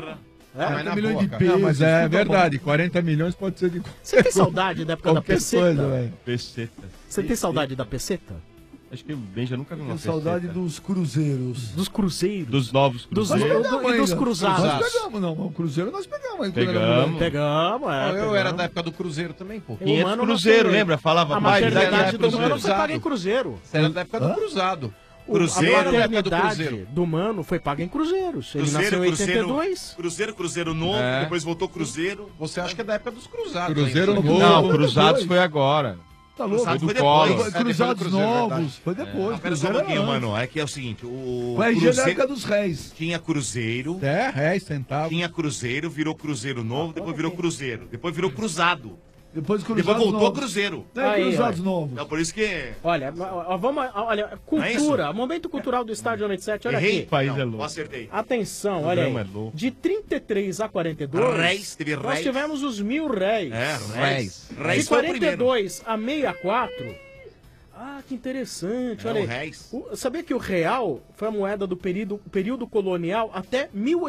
É, 40 milhões de Não, pesos. mas é tudo verdade, 40 milhões pode ser de Você tem saudade da época da qualquer peseta? coisa, velho. Peseta. Você tem saudade da peseta? Acho que o Benja nunca viu uma Tenho saudade peseta. dos cruzeiros. Dos cruzeiros? Dos novos Dos, cruzeiros. e dos cruzados? Nós pegamos, não. O cruzeiro nós pegamos. Aí, quando era Pegamos. moleque. Pegamos, Eu pegamos. era da época do Cruzeiro também, pô. 500 Mano cruzeiro, nasceu, lembra? Falava A mais maternidade do do Mano foi cruzado. paga em cruzeiro. Você era da época do Cruzado. A Cruzeiro, maternidade Cruzeiro. do Mano foi paga em cruzeiros. Ele nasceu em 82. Cruzeiro novo, É. depois voltou Cruzeiro. Você acha que é da época dos Cruzados? Cruzeiro hein? novo. Não, Cruzados foi agora. Tá louco? Cruzado foi do Collor. depois. Cruzados Cruzeiro, novos. verdade. Foi depois. Não, pera só um Cruzeiro pouquinho, era antes. mano. É que é o seguinte, o Foi a higiene da época dos reis. tinha Cruzeiro, É, réis, centavos. tinha Cruzeiro, virou Cruzeiro novo, depois virou Cruzeiro, depois virou Cruzado, Depois depois cruzados voltou novos. Cruzeiro. Não é Aí, cruzados olha. novos. Então por isso que... Olha, olha, Não é cultura, momento cultural do Estádio 97, olha Errei? aqui. país Não, é louco. acertei. Atenção, O olha programa aí. é louco. De 33 a 42, Réis, teve nós réis. tivemos os 1000 réis. É, réis. De Réis foi o primeiro. 42 a 64... Ah, que interessante, É, olha o aí. réis. Sabia que o real foi a moeda do período colonial até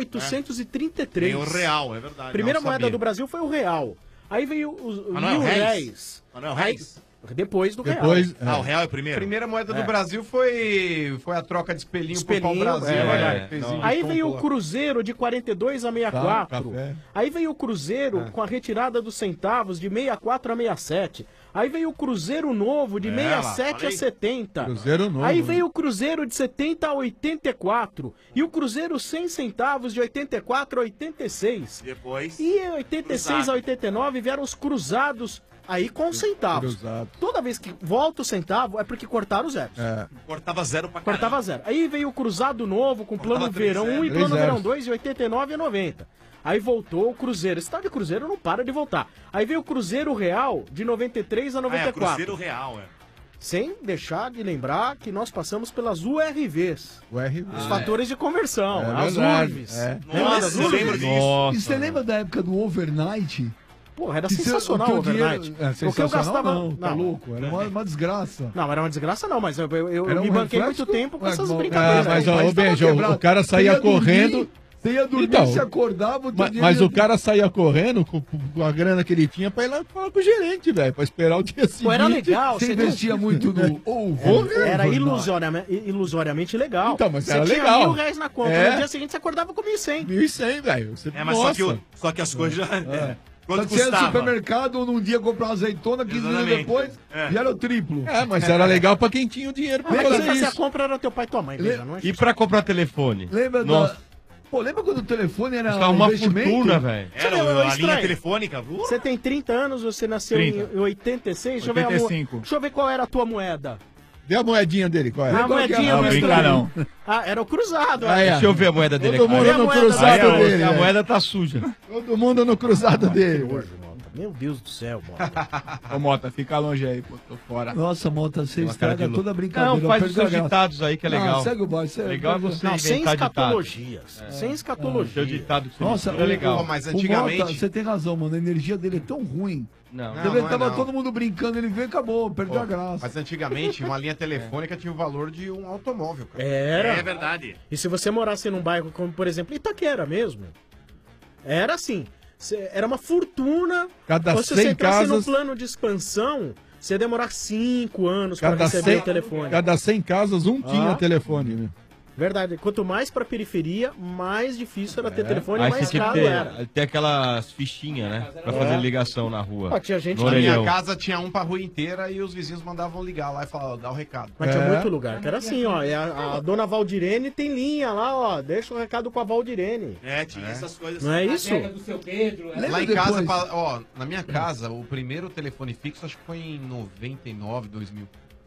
1833? Tem o real, é verdade. Primeira não moeda sabia. do Brasil foi o real. Aí veio os Ah, não é o 1000 réis? réis. Ah, não é o Aí- réis? Depois do Depois, real. Ah, o real é o primeiro? A primeira moeda do É. Brasil foi a troca de espelhinho, pro Espelhinho, pau-brasil. é. Aí veio o Cruzeiro. Cruzeiro de 42 a 64. café. Aí veio o Cruzeiro com a retirada dos centavos de 64 a 67. Aí veio o Cruzeiro novo de 67 a 70. Cruzeiro novo, Aí né? veio o Cruzeiro de 70 a 84. E o Cruzeiro 100 centavos de 84 a 86. Depois. E em 86 a 89 vieram os cruzados. Aí com centavos. Cruzado. Toda vez que volta o centavo é porque cortaram os zeros. Cortava zero pra caramba. Cortava zero. Aí veio o cruzado novo com plano verão 1 e Três plano verão zeros. 2 de 89 a 90. Aí voltou o Cruzeiro. Esse tal de Cruzeiro não para de voltar. Aí veio o Cruzeiro Real de 93 a 94. Cruzeiro Real, Sem deixar de lembrar que nós passamos pelas URVs. Os fatores de conversão, as verdade. URVs. É. Lembra das eu lembro URVs? disso. E você lembra da época do overnight? Porra, era Que você- sensacional que o o dinheiro- overnight. É, O que eu sensacional gastava... não, tá louco, era uma desgraça. Não, era uma desgraça não, mas eu Era me um banquei reflexo muito tempo com essas bom, brincadeiras. mas, aí. ó, ô, Benja, o cara saía correndo. Você ia dormir, Então, se acordava... outro dia Mas ia- o cara saía correndo com a grana que ele tinha pra ir lá falar com o gerente, velho, pra esperar o dia seguinte. Pô, era legal. Você investia muito no... Era ilusoriamente legal. Então, mas você era tinha legal. R$1.000 na conta. É. No dia seguinte você acordava com 1.100. 1.100, velho. Você- Mas Nossa. só que as coisas já... Só Quanto que você ia no custava? supermercado, num dia comprar uma azeitona, 15 minutos Exatamente. depois, e era o triplo. É, mas era legal pra quem tinha o dinheiro pra Mas quem fazer fazia a isso. compra era teu pai e tua mãe, veja, não é? E pra comprar telefone? Lembra Nossa. da... Pô, lembra quando o telefone era Custava uma investimento? fortuna, velho. Era Sabe, a linha estranho. telefônica? Você tem 30 anos, você nasceu 30. em 86. Deixa eu ver a 85. Deixa eu ver qual era a tua moeda. Vê a moedinha dele, qual é? A moedinha Não, do brinca não. Ah, era o cruzado. Aí, é. Deixa eu ver a moeda dele Todo mundo aqui. no moeda cruzado Aí, dele. a velho. moeda tá suja. Todo mundo no cruzado dele. Meu Deus do céu, Mota. Ô, Mota, fica longe aí, pô, tô fora. Nossa, Mota, você Tem uma cara estraga de toda a louco. brincadeira. Não, faz perde os seus a graça. ditados aí que é legal. Não, segue o baile. Legal é você Não, sem inventar escatologias. Sem Seu escatologias. ditado que você Nossa, é legal. Pô, mas o antigamente... Mota, você tem razão, mano. A energia dele é tão ruim. Não. Você vê, não é tava não. todo mundo brincando, ele veio e acabou, perdeu a graça. Mas antigamente, uma linha telefônica tinha o valor de um automóvel, cara. Era. É verdade. E se você morasse num bairro como, por exemplo, Itaquera mesmo, era assim, era uma fortuna. Cada Ou se 100 você entrasse casas- no plano de expansão, você ia demorar 5 anos para Cada receber 100, o telefone. cada 100 casas, um tinha Ah. telefone, né? Verdade. Quanto mais pra periferia, mais difícil era ter telefone e Aí mais você tinha que caro era. ter aquelas fichinhas, né? Pra fazer ligação na rua. Ah, tinha gente No Na minha orelhão. casa tinha um pra rua inteira e os vizinhos mandavam ligar lá e falar, dá o recado. Mas tinha muito lugar, que era assim, ó. A dona Valdirene tem linha lá, ó. Deixa o recado com a Valdirene. É, tinha essas coisas. Não é isso? do seu Pedro. Lá em casa, ó, na minha casa, o primeiro telefone fixo acho que foi em 99, 2000.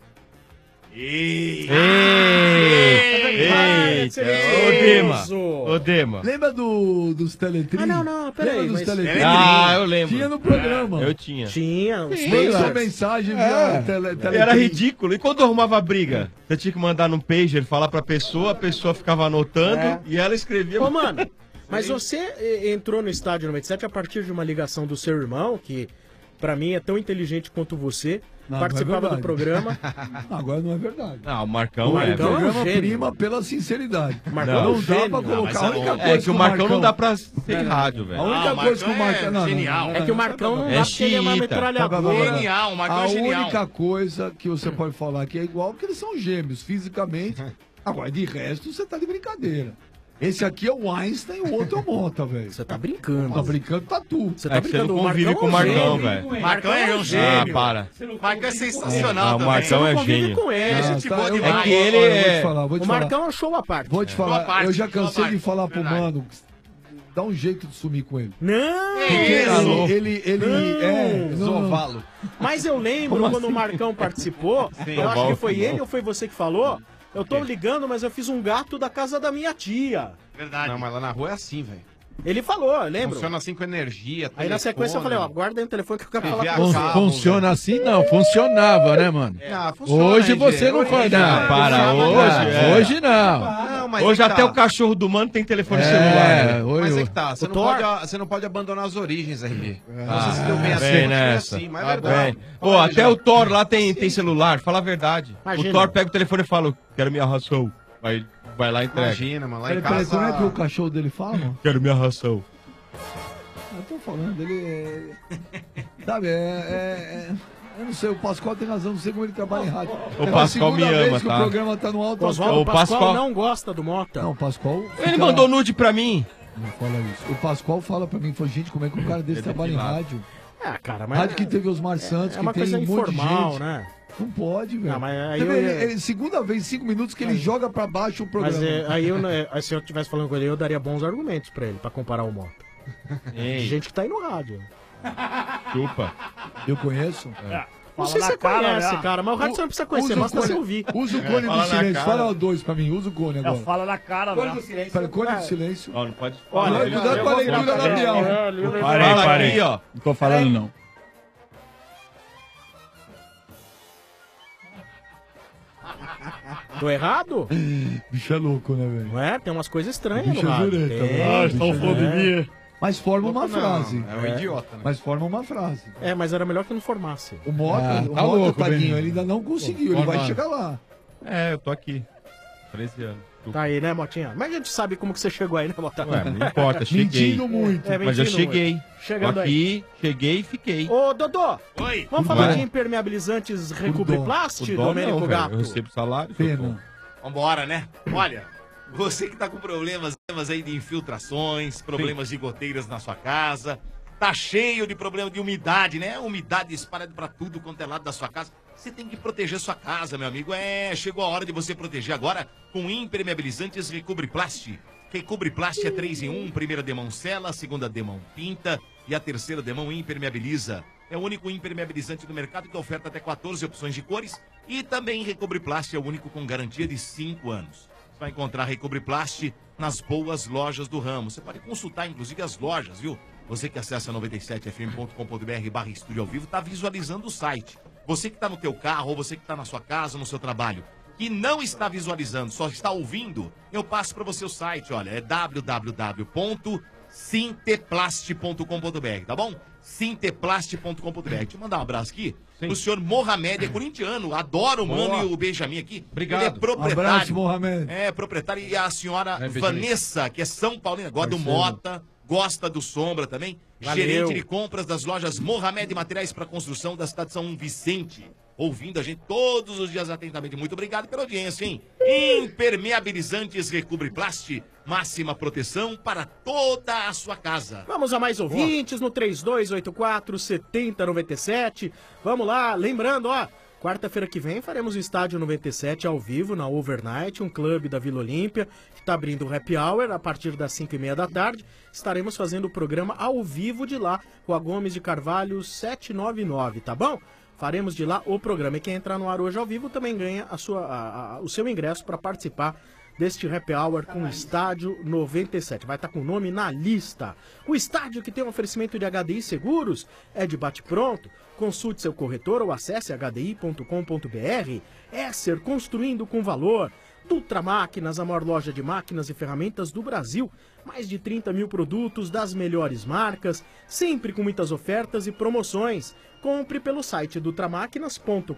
Eita! Ô, Ô, Dema! Ô, Dema! Lembra dos Teletrim? Ah, não, peraí. Lembra dos Mas... Teletrim? Ah, eu lembro. Tinha no programa. Eu tinha. Tinha. Os Manda sua papers. mensagem via É. Teletrim. Era ridículo. E quando arrumava briga? Você tinha que mandar num pager, falar pra pessoa, a pessoa ficava anotando É. e ela escrevia. Ô, mano, mas você entrou no Estádio 97 a partir de uma ligação do seu irmão, que pra mim é tão inteligente quanto você, Não, participava não é do verdade. programa. Agora não é verdade. Ah, o Marcão O é. Marcão é um programa gênio. prima pela sinceridade. Marcão não é um dá gênio. pra colocar mas a única coisa É que o Marcão não dá pra ser É. rádio, velho. A única Ah, o coisa que o Marcão Marcão... é não, não, genial. não, É que o Marcão não É dá porque ele é uma xiita. metralhadora. Genial, o Marcão A é genial. única coisa que você pode falar que é igual, porque eles são gêmeos fisicamente. Agora, de resto, você tá de brincadeira. Esse aqui é o Einstein e o outro é o Mota, velho. Você tá brincando. Tá brincando, tá tu. Você É tá que você não brincando. convive com o Marcão, velho. Marcão é um Ah, gênio. para. Marcão é sensacional Ah, o também. Marcão Você é não convive gênio. com ele. Gente boa eu- demais. É que ele Olha, eu vou te é... falar, vou O te falar. Marcão é um show à parte. Vou te falar, parte, eu já boa cansei parte. de falar pro Verdade. mano, dá um jeito de sumir com ele. Não! Isso. Ele Não. Zovalo. Mas eu lembro quando o Marcão participou, eu acho que foi ele ou foi você que falou, eu tô ligando, mas eu fiz um gato da casa da minha tia. Verdade. Não, mas lá na rua é assim, velho. Ele falou, eu lembro. Funciona assim com energia, Aí na sequência eu falei, ó, guarda aí o telefone que eu quero TV falar a com você. cabo. Funciona assim? Não, funcionava, né, mano? Ah, funciona, Hoje RG. você não faz. Não, Ah, para, hoje não. Não, mas Hoje é que até tá. o cachorro do mano tem telefone É, celular. né? hoje- Mas é que tá, você O não, Thor- você não pode abandonar as origens, RG. Ah, Você se deu bem assim, vem continua nessa. assim, mas é Tá verdade. bem. Pô, até o Thor lá tem celular, fala a verdade. Imagina. O Thor pega o telefone e fala, quero minha ração. Vai lá e entrega. Imagina, mano, lá em Peraí, como é que o casa... cachorro dele fala, mano? Quero minha ração. Eu tô falando, ele é... Sabe, Eu não sei, o Pascoal tem razão, não sei como ele trabalha em rádio. O Pascoal me ama, que tá? o programa tá no alto. O Pascoal não gosta do Mota. Não, o Pascoal... Ele mandou nude pra mim. Não fala isso. O Pascoal fala pra mim, falou, gente, como é que um cara desse trabalha em rádio? É, cara, mas... Rádio que teve Osmar Santos, é uma que tem coisa um monte de informal, gente. né? Não pode, velho. Não, mas aí Você eu vê, ia- ele, segunda vez, 5 minutos que ele joga pra baixo o programa. Mas aí se eu estivesse falando com ele, eu daria bons argumentos pra ele, pra comparar o Mota. Ei. De gente que tá aí no rádio. Chupa. Eu conheço? Não sei se você conhece, cara, mas o rádio você não precisa conhecer, Usa o basta você cone- ouvir. Usa o cone do silêncio. Fala 2 pra mim, usa o cone agora. Fala na cara, Cone né? do silêncio. Pera, cone do silêncio. Ó, não pode Olha, falar. cuidado com a leitura labial. Parei. Aqui, ó. Não tô falando, não. Tô errado? Bicho é louco, né, velho? Não é? Tem umas coisas estranhas Bicho no é rádio. jureta, Tem. velho. estão falando de mim. Mas forma uma Não, frase. é um idiota, né? Mas forma uma frase. É, mas era melhor que não formasse. O Mota, tá louco, tadinho, Benito. ele ainda não conseguiu, ele vai Formado. chegar lá. É, eu tô aqui. 13 anos. Tá aí, né, Motinha? Mas a gente sabe como que você chegou aí, né, Motinha? Ué, não importa, cheguei. Mentindo muito. É, Mas eu mentindo cheguei. muito. Chegando Tô aqui, cheguei e fiquei. Ô, Dodô, Oi. vamos falar Ué. de impermeabilizantes Recobriplast, O dó Domênico não, velho. Gato? Eu recebo salário. Pena. Vambora, né? Olha, você que tá com problemas aí de infiltrações, problemas de goteiras na sua casa, tá cheio de problema de umidade, né? Umidade espalhada pra tudo quanto é lado da sua casa. Você tem que proteger sua casa, meu amigo. Chegou a hora de você proteger agora com impermeabilizantes Recobriplast. Recobriplast é 3 em 1, primeira demão sela, segunda demão pinta e a terceira demão impermeabiliza. É o único impermeabilizante do mercado que oferta até 14 opções de cores e também Recobriplast é o único com garantia de 5 anos. Você vai encontrar Recobriplast nas boas lojas do ramo. Você pode consultar, inclusive, as lojas, viu? Você que acessa 97fm.com.br/estúdio ao vivo, tá visualizando o site. Você que tá no teu carro, ou você que tá na sua casa, no seu trabalho, que não está visualizando, só está ouvindo, eu passo para você o site, olha, é www.sinteplast.com.br, tá bom? Sinteplast.com.br. Deixa eu mandar um abraço aqui pro senhor Mohamed, é corintiano, adoro o Mano e o Benjamin aqui. Obrigado. Ele é proprietário. Abraço, Mohamed. É, proprietário. E a senhora Benjamin. Vanessa, que é São Paulina, gosta do Mota, gosta do Sombra também. Valeu. Gerente de compras das lojas Mohamed Materiais para Construção da cidade de São Vicente. Ouvindo a gente todos os dias atentamente. Muito obrigado pela audiência, hein? Impermeabilizantes Recobriplast, máxima proteção para toda a sua casa. Vamos a mais ouvintes no 3284-7097. Vamos lá, lembrando, ó, quarta-feira que vem faremos o Estádio 97 ao vivo na Overnight, um clube da Vila Olímpia, que está abrindo o Happy Hour a partir das 5h30 da tarde. Estaremos fazendo o programa ao vivo de lá, Rua Gomes de Carvalho 799, tá bom? Faremos de lá o programa. E quem entrar no ar hoje ao vivo também ganha o seu ingresso para participar deste Happy Hour com o Estádio 97. Vai estar com o nome na lista. O estádio que tem um oferecimento de HDI Seguros é de bate-pronto. Consulte seu corretor ou acesse hdi.com.br. Esser construindo com valor. Dutra Máquinas, a maior loja de máquinas e ferramentas do Brasil. Mais de 30 mil produtos das melhores marcas, sempre com muitas ofertas e promoções. Compre pelo site dutramáquinas.com.br.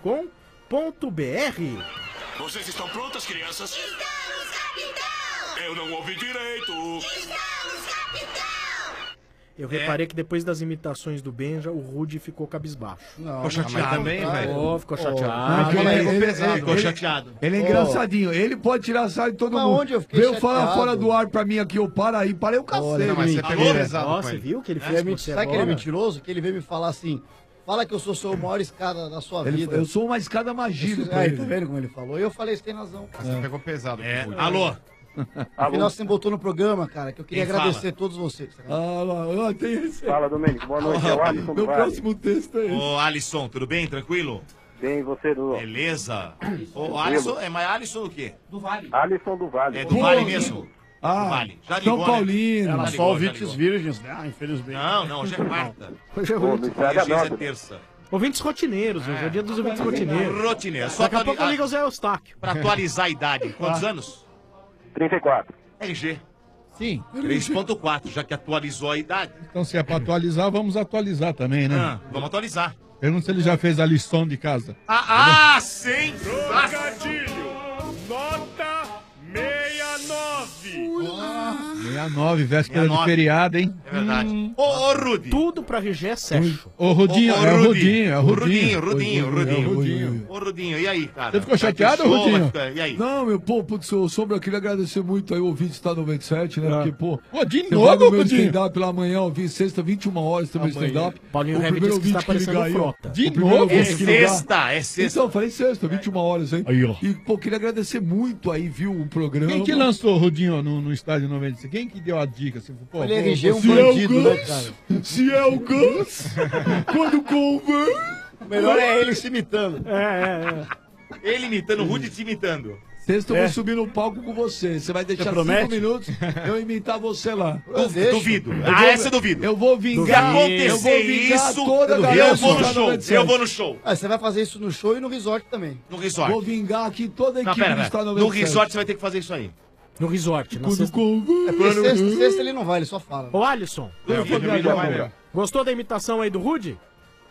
Vocês estão prontas, crianças? Estamos, capitão! Eu não ouvi direito! Estamos, capitão! Eu reparei que depois das imitações do Benja, o Rudy ficou cabisbaixo. Ficou chateado também, velho. Ficou chateado. Ficou chateado. Ele é engraçadinho. Ele pode tirar sarro de todo Mas mundo. onde eu fiquei Veio chateado? falar fora do ar pra mim aqui, eu parei o cacete. Não, mas você pegou pesado com Nossa, ele. viu que ele Ele é fez você sabe que ele é agora? mentiroso? Que ele veio me falar assim, fala que eu sou o maior escada da sua vida. Eu sou uma escada magia pra Aí, ele. tá vendo como ele falou? Eu falei, você tem razão. Você pegou pesado. Alô? Afinal, você botou no programa, cara, que eu queria Quem agradecer a todos vocês. Ah, lá, tem esse. Fala, Domênico. Boa noite. É o Alisson do Meu Vale. próximo texto é esse. Ô, Alisson, tudo bem? Tranquilo? Bem, você, Dudu. Beleza. Ô, Alisson, mas Alisson do quê? Alisson do Vale. É do Vale mesmo? Do Vale. Já ligou, São Paulino. Era Já só ligou, ouvintes já ligou. virgens, né? Infelizmente. Não, hoje é quarta. Hoje é Pô, ouvintes, não estraga Hoje é não. terça. ouvintes rotineiros, hoje é dia dos ouvintes rotineiros. Rotineiro. Só Daqui a pouco liga o Zé Eustáquio. pra atualizar a idade. Quantos anos? 34. RG. Sim. 3.4, já que atualizou a idade. Então, se é pra atualizar, vamos atualizar também, né? Vamos atualizar. Pergunta se ele já fez a lição de casa. Sim! Trocadilho, nota 69. 69, véspera de 69. feriado, hein? É verdade. Ô, Rudy. Tudo pra RG é Sérgio. Ô, Rudinho, é o Rudinho, é o Rudinho. Rudinho. Ô, Rudinho, e aí, cara? Você ficou chateado, Vai ter show, Rudinho? vai ficar- E aí? Não, meu, putz, ô, Sombra, eu queria agradecer muito aí o ouvinte está 97, né? Porque, pô, de você novo, vai no meu Rudinho? stand-up pela manhã, eu vi sexta, 21 horas, tem meu Amanhã. stand-up. Paulinho O Heavy primeiro disse que está ouvinte que ligar parecendo aí, ó. frota. De novo? É sexta, é sexta. Então, eu falei sexta, 21 horas, hein? Aí, ó. E, pô, queria agradecer muito aí, viu, o programa. Quem que lançou o Rudinho no estádio 96? Quem que deu a dica? Assim, pô, Ele RG um se bandido, é o né, Gans, cara? Se é o Gans, quando convém. O melhor é ele se imitando. Ele imitando, o Rudy te imitando. Sexta eu vou subir no palco com você. Você vai deixar 5 promete? minutos eu imitar você lá. Duvido. Eu Ah, vou- essa eu duvido. Eu vou Se vingar. acontecer eu vou vingar isso, toda a eu galera vou no do show. 97. Eu vou no show. Ah, você vai fazer isso no show e no resort também. No resort. Vou vingar aqui toda a Não, equipe pera, do Estado pera. 97. No resort você vai ter que fazer isso aí. No resort. Na Quando sexta... convém. É porque sexta ele não vai, ele só fala. Ô, Alisson, gostou da imitação aí do Rudy?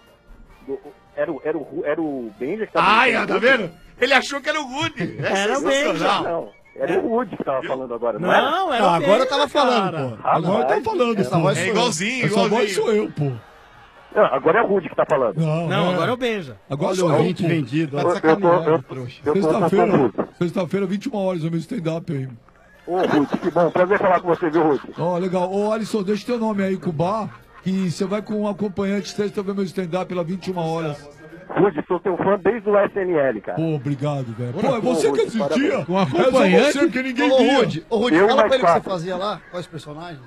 Era o Benja que tava Ai, imitando tá o Rudy? vendo? Ele achou que era o Rudy. É Era o sensacional. Não, era o Rudy que tava falando agora, não, Não, era o agora Benja, eu tava falando, cara. pô. Agora eu tô falando, Essa pô. voz É sou eu. igualzinho, Essa voz igualzinho. sou eu, pô. Não, agora é o Rudy que tá falando. Não, agora é o Benja. Agora Olha sou o eu, gente pô. vendido. Eu tô Sexta-feira, confuso. sexta-feira, 21 horas, o meu stand-up aí. Ô, Rudy, que bom, prazer falar com você, viu, Rudy? Ó, legal. Ô, Alisson, deixa teu nome aí com o bar, que você vai com um acompanhante sexta ver meu stand-up pela 21 horas. Rudy, sou teu fã desde o SNL, cara. Pô, obrigado, velho. Pô, é você que assistia? parabéns. Com É só acompanhante? você, porque ninguém Ô, via. Rudy, Eu fala mais pra ele o que você quatro. fazia lá. Quais personagens?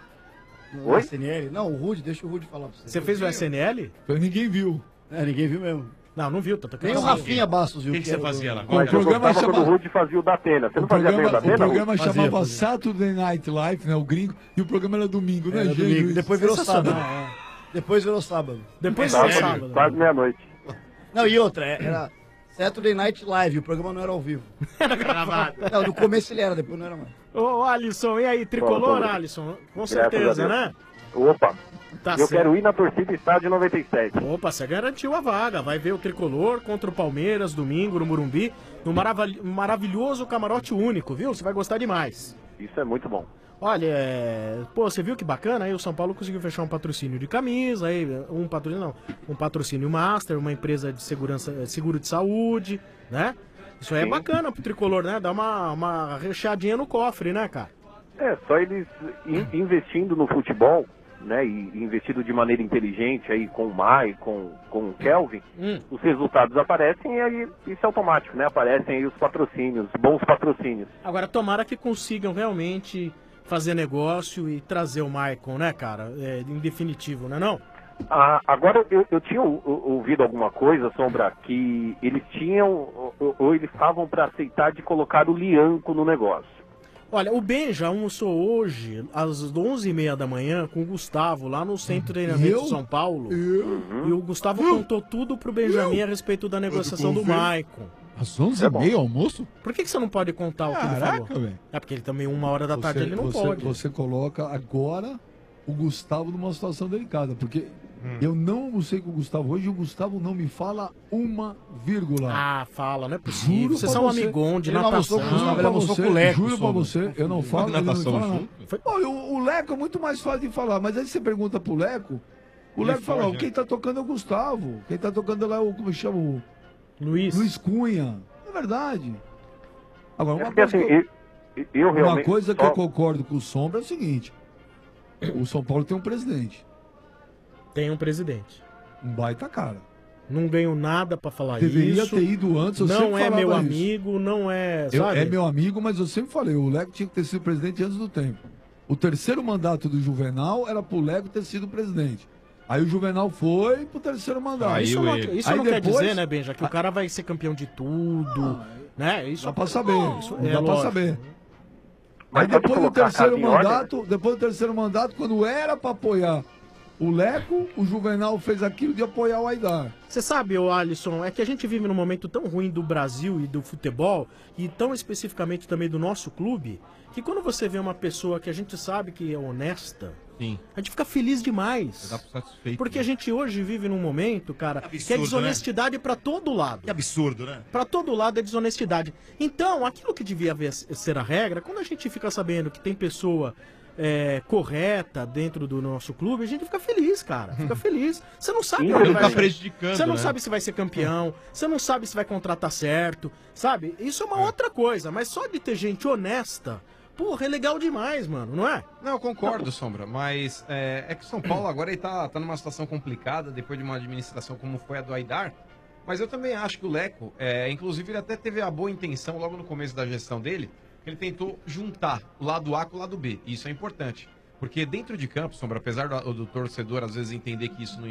No Oi? SNL? Não, o Rudy, deixa o Rudy falar pra você. Você fez o SNL? Ninguém viu. É, ninguém viu mesmo. Não viu, tá Nem o Rafinha Bastos viu. O que você era fazia lá? O Mas eu programa gostava quando o chama... Rudy fazia o da Atena. Você O não fazia bem o da programa, Atena, o programa Rudy? chamava Fazia. Saturday Night Live, né? O gringo. E o programa era domingo, né, Era gente? domingo, depois virou Sensacional. sábado. Depois virou sábado. Depois É foi sério? sábado. Quase meia-noite. Não, e outra, era Saturday Night Live, o programa não era ao vivo. Gravado. Não, no começo ele era, depois não era mais. Ô, Alisson, e aí, tricolor, Bom, Alisson? Com Graças a certeza, Deus. né? Opa, Tá eu certo. quero ir na torcida estádio 97. Opa, você garantiu a vaga. Vai ver o tricolor contra o Palmeiras domingo no Morumbi, no maravilhoso camarote único, viu? Você vai gostar demais. Isso é muito bom. Olha, pô, você viu que bacana? Aí o São Paulo conseguiu fechar um patrocínio de camisa, aí um patrocínio master, uma empresa de segurança, seguro de saúde, né? Isso aí é Sim. bacana pro tricolor, né? Dá uma recheadinha no cofre, né, cara? É, só eles investindo no futebol, né, e investindo de maneira inteligente aí com o Mai, com o Kelvin, os resultados aparecem e aí isso é automático, né? Aparecem aí os patrocínios, bons patrocínios. Agora, tomara que consigam realmente fazer negócio e trazer o Maicon, né, cara? Em definitivo, né não? Agora, eu tinha ouvido alguma coisa, Sombra, que eles tinham, ou eles estavam para aceitar de colocar o Lianco no negócio. Olha, o Benja almoçou hoje às 11h30 da manhã com o Gustavo lá no Centro de Treinamento de São Paulo. E o Gustavo contou tudo pro Benjamin a respeito da negociação do Maicon. Às 11h30 almoço? Por que você não pode contar o que ele Caraca, falou? velho. É porque ele também, 1h da tarde, ele não pode. Você coloca agora o Gustavo numa situação delicada, porque eu não almocei com o Gustavo hoje e o Gustavo não me fala uma vírgula. Ah, fala, não é possível. Juro Vocês pra são um você. amigão de Ele não natação. almoçou com o Gustavo, ele almoçou com o Leco. Juro pra Sombra. você, eu não falo, ele não me Natação fala nada. junto? Olha, o Leco é muito mais fácil de falar, mas aí você pergunta pro Leco, o Ele Leco fala, foge, quem tá tocando é o Gustavo, quem tá tocando lá é o, como chama? O Luiz Cunha. É verdade. Agora, uma porque, coisa, assim, eu realmente uma coisa que só- eu concordo com o Sombra é o seguinte, o São Paulo tem um presidente. Tem um presidente. Um baita cara. Não ganho nada pra falar Deveria isso. ter ido antes, eu Não sempre é falava meu isso. amigo, não é, Eu- sabe? é meu amigo, mas eu sempre falei, o Leco tinha que ter sido presidente antes do tempo. O terceiro mandato do Juvenal era pro Leco ter sido presidente. Aí o Juvenal foi pro terceiro mandato. Isso não, isso Aí não quer depois- dizer, né, Benja, que o cara vai ser campeão de tudo, né? Isso Dá pra saber, Isso dá é pra lógico. saber. Mas Aí pode depois do colocar a terceiro casa em ordem, mandato, depois do terceiro mandato, quando era pra apoiar o Leco, o Juvenal fez aquilo de apoiar o Aidar. Você sabe, ô Alisson, é que a gente vive num momento tão ruim do Brasil e do futebol, e tão especificamente também do nosso clube, que quando você vê uma pessoa que a gente sabe que é honesta, Sim. a gente fica feliz demais. Dá pro satisfeito. Porque a gente hoje vive num momento, cara, que é absurdo, desonestidade pra todo lado. Que absurdo, né? Pra todo lado é desonestidade. Então, aquilo que devia ser a regra, quando a gente fica sabendo que tem pessoa correta dentro do nosso clube, a gente fica feliz, cara. Fica feliz. Você não sabe Sim, onde não vai tá ser. prejudicando, Você não né? sabe se vai ser campeão, você não sabe se vai contratar certo, sabe? Isso é uma outra coisa, mas só de ter gente honesta, porra, é legal demais, mano, não é? Não, eu concordo, Sombra, mas é que o São Paulo agora ele tá numa situação complicada, depois de uma administração como foi a do Aidar, mas eu também acho que o Leco, inclusive ele até teve a boa intenção logo no começo da gestão dele, que ele tentou juntar o lado A com o lado B, e isso é importante, porque dentro de campo, Sombra, apesar do torcedor às vezes entender que isso não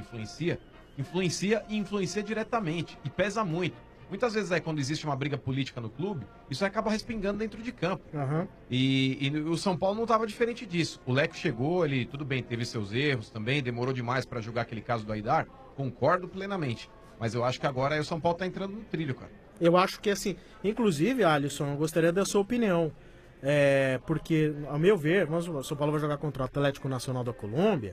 influencia diretamente, e pesa muito. Muitas vezes quando existe uma briga política no clube, isso acaba respingando dentro de campo. E o São Paulo não estava diferente disso. O Leco chegou, ele, tudo bem, teve seus erros também, demorou demais para julgar aquele caso do Aidar, concordo plenamente. Mas eu acho que agora aí o São Paulo tá entrando no trilho, cara. Eu acho que assim, inclusive, Alisson, eu gostaria da sua opinião. Porque, ao meu ver, o São Paulo vai jogar contra o Atlético Nacional da Colômbia.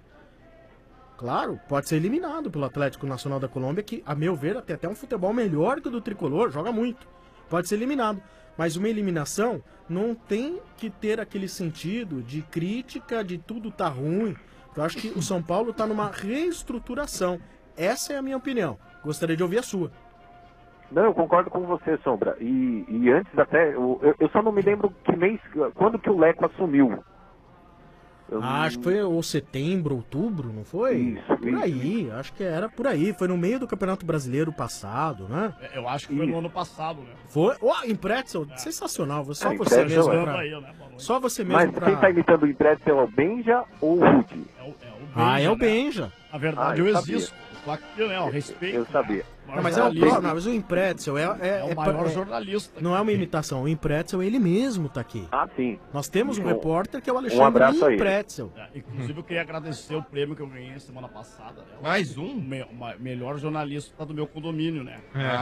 Claro, pode ser eliminado pelo Atlético Nacional da Colômbia, que, a meu ver, tem até um futebol melhor que o do Tricolor, joga muito. Pode ser eliminado. Mas uma eliminação não tem que ter aquele sentido de crítica, de tudo tá ruim. Eu acho que o São Paulo tá numa reestruturação. Essa é a minha opinião. Gostaria de ouvir a sua. Não, eu concordo com você, Sombra. E antes até, eu só não me lembro que mês, quando que o Leco assumiu. Acho que foi ou setembro, outubro, não foi? Isso, por aí, acho que era por aí. Foi no meio do Campeonato Brasileiro passado, né? Eu acho que foi no ano passado, né? Foi? Em Pretzel, sensacional. Só em você Pretzel, mesmo. Só você mesmo. Mas quem tá imitando o Pretzel é o Benja ou o Rudy? É o Benja. Na verdade, eu existo. Só que, o respeito. Eu sabia. Mas mas o Impretzel é o maior jornalista. Não é uma imitação. O Impretzel, ele mesmo tá aqui. Sim. Nós temos um repórter que é o abraço Alexandre aí. Impretzel. Inclusive, eu queria agradecer o prêmio que eu ganhei semana passada. Né? Mais um? Melhor jornalista do meu condomínio, né?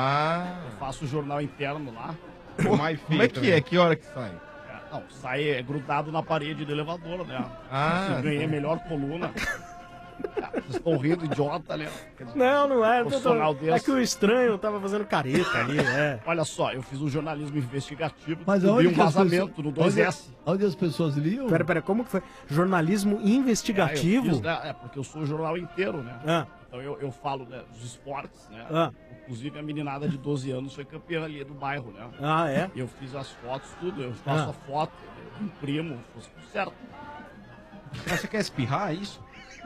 Eu faço jornal interno lá. Como é que é? Que hora que sai? Não, sai grudado na parede do elevador, né? Eu ganhei a melhor coluna. Vocês estão rindo, idiota, né? Não é. É que o estranho tava fazendo careta ali, Olha só, eu fiz um jornalismo investigativo, Mas descobri aonde um vazamento no 2S. Onde as pessoas liam? Pera, como que foi? Jornalismo investigativo? Porque eu sou o jornal inteiro, né? Então eu falo dos esportes, né? Inclusive a meninada de 12 anos foi campeã ali do bairro, né? Eu fiz as fotos, tudo, eu faço a foto, eu imprimo, tudo certo. Mas você quer espirrar, é isso?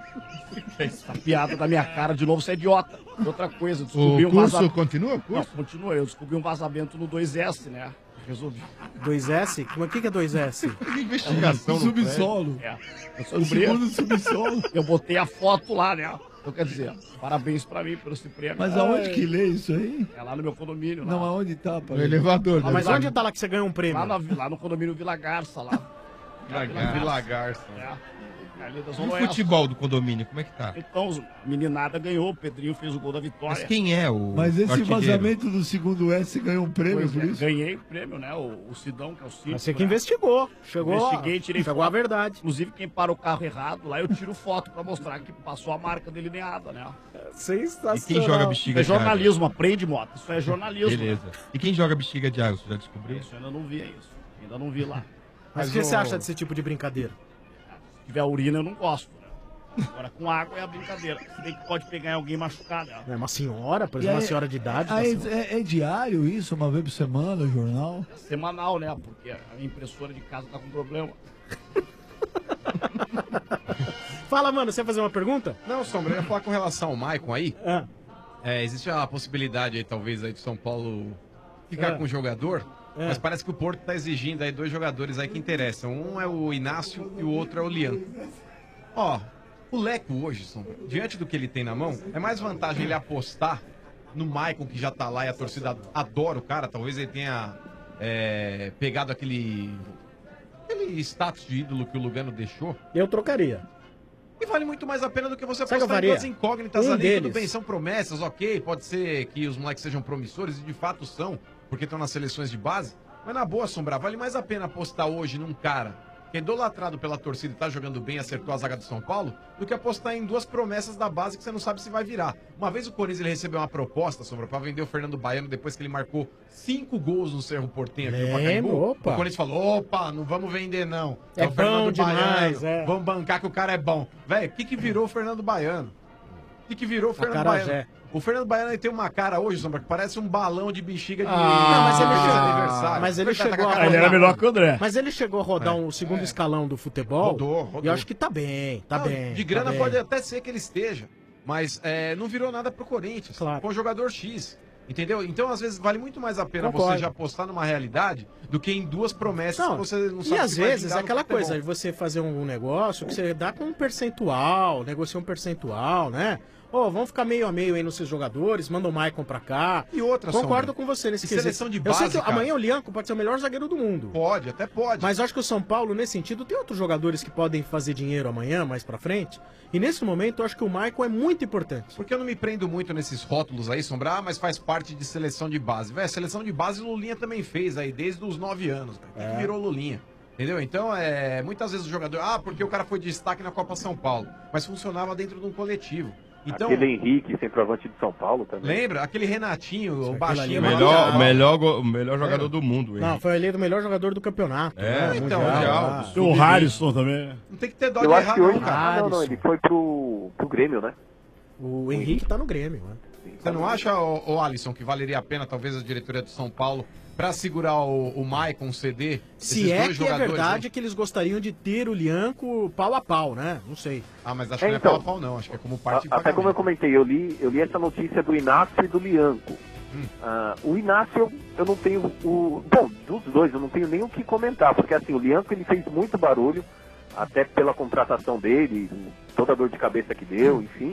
Essa piada da minha cara de novo, você é idiota. E outra coisa, eu O descobri um curso vazamento. continua? O curso? Não, continua. Eu descobri um vazamento no 2S, né? Resolvi. 2S? O que é 2S? Investigação no subsolo. Eu descobri. O segundo subsolo. Eu botei a foto lá, né? Então, quer dizer, parabéns pra mim por esse prêmio. Mas aonde que lê isso aí? É lá no meu condomínio. Não, lá. aonde tá? No elevador. Mas onde tá lá que você ganhou um prêmio? Lá no condomínio Vila Garça, lá. Vila Garça. Ali da E Zona o Oeste. futebol do condomínio, como é que tá? Então, a meninada ganhou, o Pedrinho fez o gol da vitória. Mas quem é o Mas esse artilheiro? vazamento do segundo S ganhou um prêmio Pois por é, isso? ganhei o prêmio, né? O Sidão, que é o Cid. Você que investigou. Investiguei, tirei Chegou a foto. verdade. Inclusive, quem para o carro errado, lá eu tiro foto pra mostrar que passou a marca delineada, né? Sensacional. E quem joga bexiga É de água? jornalismo, aprende, Mota. Isso é jornalismo. Beleza. E quem joga bexiga de água, você já descobriu? Isso, eu ainda não vi isso. Ainda não vi lá. Mas o que você acha desse tipo de brincadeira? Se tiver urina, eu não gosto, né? Agora, com água é a brincadeira. Se bem que pode pegar em alguém machucado, né? É uma senhora, por exemplo, E uma aí- senhora de idade. Aí, tá assim. é diário isso? Uma vez por semana, jornal? É semanal, né? Porque a minha impressora de casa tá com problema. Fala, mano, você ia fazer uma pergunta? Não, Sombra, eu ia falar com relação ao Maicon aí. Existe a possibilidade aí, talvez, aí de São Paulo ficar com o jogador, mas parece que o Porto tá exigindo aí 2 jogadores aí que interessam. Um é o Inácio e o outro é o Lian. Ó, o Leco hoje, Sombra, diante do que ele tem na mão, é mais vantagem ele apostar no Maicon, que já tá lá e a torcida adora o cara. Talvez ele tenha pegado aquele status de ídolo que o Lugano deixou. Eu trocaria. E vale muito mais a pena do que você Sabe o que eu apostar em faria? duas incógnitas Um ali. deles. Tudo bem, são promessas, ok. Pode ser que os moleques sejam promissores, e de fato são, porque estão nas seleções de base. Mas na boa, Sombra, vale mais a pena apostar hoje num cara que é idolatrado pela torcida e tá jogando bem, acertou a zaga do São Paulo, do que apostar em duas promessas da base que você não sabe se vai virar. Uma vez o Corinthians ele recebeu uma proposta, Sombra, pra vender o Fernando Baiano depois que ele marcou 5 gols no Cerro Porteño aqui no Pacaembu. opa. O Corinthians falou, opa, não vamos vender não. É o Fernando bom demais, Baiano, vamos bancar que o cara é bom. Velho, o que virou o Fernando Baiano? O que virou o Fernando Acarajé. Baiano? O Fernando Baiano ele tem uma cara hoje, Sombra, que parece um balão de bexiga de Não, mas ele chegou, aniversário. mas ele chegou a Ele rodar. era melhor que o André. Mas ele chegou a rodar um segundo escalão do futebol. Rodou. E eu acho que tá bem, tá Não, bem. de grana tá bem. pode até ser que ele esteja, mas não virou nada pro Corinthians. Claro. Foi um jogador X. Entendeu? Então, às vezes, vale muito mais a pena Concordo. você já apostar numa realidade do que em duas promessas que você não sabe E às se vai vezes vingar é no aquela futebol. coisa de você fazer um negócio que você dá com um percentual, negocia um percentual, né? Vamos ficar meio a meio aí nos seus jogadores, manda o Maicon pra cá. E outra, Concordo Sombra, com você nesse e quesito. seleção de Eu base, sei que cara. amanhã o Lianco pode ser o melhor zagueiro do mundo. Pode, até pode. Mas eu acho que o São Paulo, nesse sentido, tem outros jogadores que podem fazer dinheiro amanhã, mais pra frente. E nesse momento, eu acho que o Maicon é muito importante. Porque eu não me prendo muito nesses rótulos aí, Sombra, mas faz parte de seleção de base. Véi, seleção de base o Lulinha também fez aí, desde os 9 anos. Véio. Que virou Lulinha. Entendeu? Então, muitas vezes o jogador... porque o cara foi destaque na Copa São Paulo. Mas funcionava dentro de um coletivo. Então, Aquele Henrique, centroavante de São Paulo também. lembra? Aquele Renatinho, o baixinho. O melhor jogador do mundo. hein? Não, foi eleito o melhor jogador do campeonato. É, né? então, Mundial. Tem o Harrison também. Não tem que ter dó Eu de acho errar, que hoje... não, cara. Não, ele foi pro Grêmio, né? O Henrique tá no Grêmio, né? Você não acha, ô Alisson, que valeria a pena, talvez, a diretoria do São Paulo, pra segurar o Maicon, CD? Se é que é verdade que eles gostariam de ter o Lianco pau a pau, né? Não sei. Ah, mas acho que não é pau a pau, não. Acho que é como parte de Até como eu comentei, eu li essa notícia do Inácio e do Lianco. O Inácio, eu não tenho bom, dos dois, eu não tenho nem o que comentar, porque assim, o Lianco ele fez muito barulho, até pela contratação dele, toda a dor de cabeça que deu, enfim.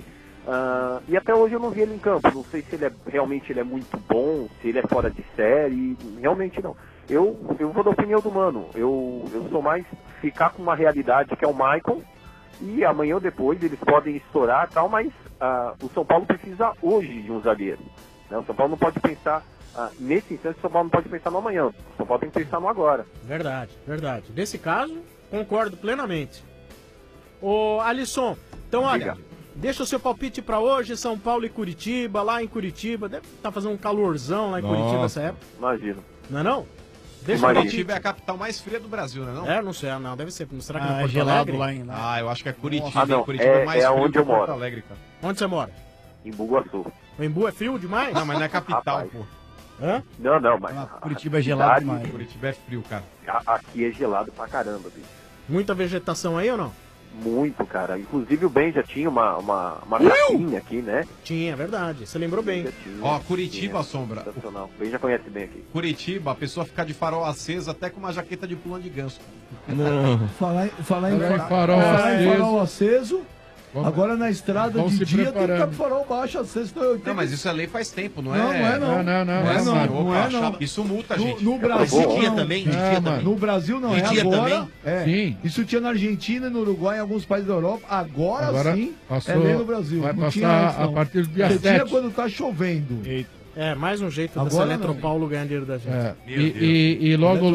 E até hoje eu não vi ele em campo. Não sei se ele realmente ele é muito bom, se ele é fora de série. Realmente não. Eu vou da opinião do Mano. Eu sou mais ficar com uma realidade que é o Maicon. E amanhã ou depois eles podem estourar e tal, mas o São Paulo precisa hoje de um zagueiro. Né? O São Paulo não pode pensar, nesse instante, o São Paulo não pode pensar no amanhã. O São Paulo tem que pensar no agora. Verdade, verdade. Nesse caso, concordo plenamente. Ô, Alisson, então olha, deixa o seu palpite pra hoje, São Paulo e Curitiba, lá em Curitiba. Deve estar fazendo um calorzão lá em Curitiba nessa época. Imagino. Não é não? Deixa o Curitiba palpite. é a capital mais fria do Brasil, né? Não? Não sei, não, deve ser. Será que não é é Porto gelado Alegre? lá em lá. Eu acho que é Curitiba. Não, Curitiba é mais frio onde que eu Porto moro. Alegre, cara. Onde você mora? Em Bugaçu. O Embu é frio demais? Não, mas não é capital, Rapaz. pô. Hã? Não, mas... Curitiba é gelado demais. Curitiba é frio, cara. Aqui é gelado pra caramba, bicho. Muita vegetação aí ou não? Muito, cara. Inclusive o Ben já tinha uma capinha aqui, né? Tinha, verdade. Você lembrou bem. Ó, Curitiba, Sombra. O Ben já conhece bem aqui. Curitiba, a pessoa fica de farol aceso até com uma jaqueta de pulão de ganso. Não. Falar em farol aceso. aceso. Vamos- Agora na estrada vamos de se dia tem que preparando. estar com farol baixo aceso. Então eu tenho Não, mas que- isso é lei faz tempo, não é? Não é não. Não é assim. não. Opa, Não é não. Isso multa, No- gente. No Brasil De dia não. também, de dia mano. também. No Brasil não De é dia agora. também? É. Sim. Isso tinha na Argentina, no Uruguai, em alguns países da Europa. Agora sim passou- é lei no Brasil. vai Não tinha passar antes, não. a partir do dia Você tinha 7. quando tá chovendo. É, mais um jeito dessa Agora não. Eletropaulo ganhar dinheiro da gente. É. Meu E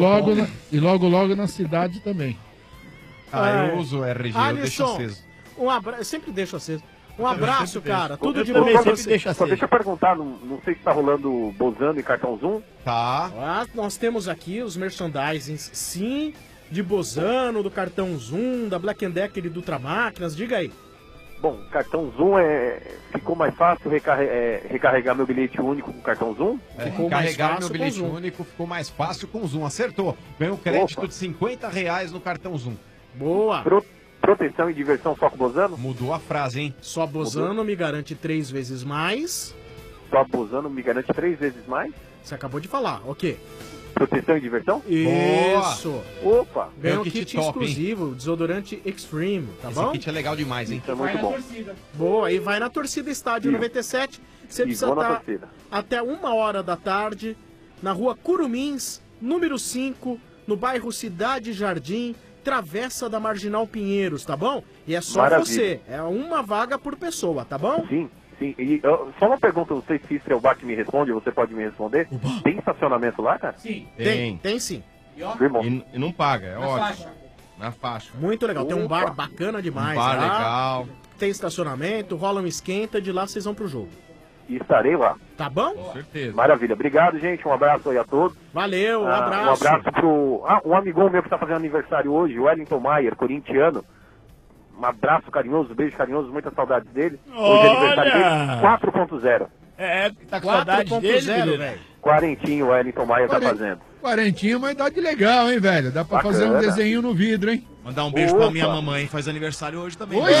logo na cidade também. Eu uso RG, eu deixo Alisson, aceso. um abraço. Eu sempre deixo aceso. Um abraço, sempre cara. deixo. Tudo de Eu bom pra também você. Só deixa eu perguntar, não sei se tá rolando Bozano e Cartão Zoom. Tá. Nós temos aqui os merchandisings, sim, de Bozano, do Cartão Zoom, da Black Decker e do Ultramáquinas. Diga aí. Bom, cartão Zoom ficou mais fácil recarregar meu bilhete único com cartão Zoom? Ficou mais Carregar fácil meu com bilhete Zoom. único ficou mais fácil com o Zoom. Acertou. Ganhou um crédito Opa. de R$50 no cartão Zoom. Boa. Proteção e diversão só com Bozano? Mudou a frase, hein? Só Bozano me garante 3 vezes mais. Só Bozano me garante 3 vezes mais? Você acabou de falar, ok. Proteção e diversão? Isso. Opa! Ganhou um Ganhou kit kit top, hein? exclusivo, desodorante Extreme, tá Esse bom? kit é legal demais, hein? Isso é muito bom. Boa, e vai na torcida Estádio E- 97. Você e precisa vou na estar torcida. até 1h da tarde na rua Curumins, número 5, no bairro Cidade Jardim, travessa da Marginal Pinheiros, tá bom? E é só Maravilha. você, é uma vaga por pessoa, tá bom? Sim, sim. E só uma pergunta, não sei se isso é o Bar que me responde, você pode me responder. Tem estacionamento lá, cara? Sim. Tem. Tem sim. Firmou. E não paga, é ótimo. Na faixa. Muito legal. Tem um bar bacana demais. Um bar lá. legal. Tem estacionamento, rola um esquenta, de lá vocês vão pro jogo. E estarei lá. Tá bom? Com certeza. Maravilha. Obrigado, gente. Um abraço aí a todos. Valeu, um abraço. Um abraço pro... um amigão meu que tá fazendo aniversário hoje, o Wellington Maier, corintiano. Um abraço carinhoso, beijo carinhoso, muitas saudades dele. Hoje é aniversário dele, 4.0. Tá com saudade dele, velho. Quarentinho o Wellington Maier tá fazendo. Quarentinho, uma idade legal, hein, velho? Dá pra fazer um desenho no vidro, hein? Mandar um beijo pra minha mamãe, faz aniversário hoje também. Hoje?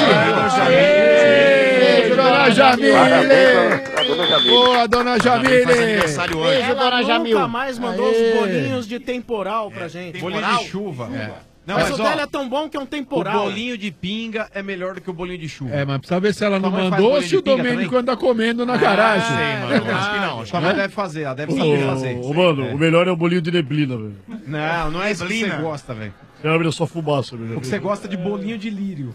Beijo, dona Jamile! Boa, dona Jamile! Beijo, dona Jamile! Nunca mais mandou os bolinhos de temporal pra gente. Bolinho de chuva. Não, mas o dela é tão bom que é um temporal. O bolinho de pinga é melhor do que o bolinho de chuva. Mas precisa ver se ela não mandou ou se o Domênico anda comendo na garagem. Acho que não. Sua mãe deve fazer, ela deve saber fazer. Mano, o melhor é o bolinho de neblina, velho. Não é isso que você gosta, velho. Você abre só fumaça, velho. O que você gosta de bolinho de lírio.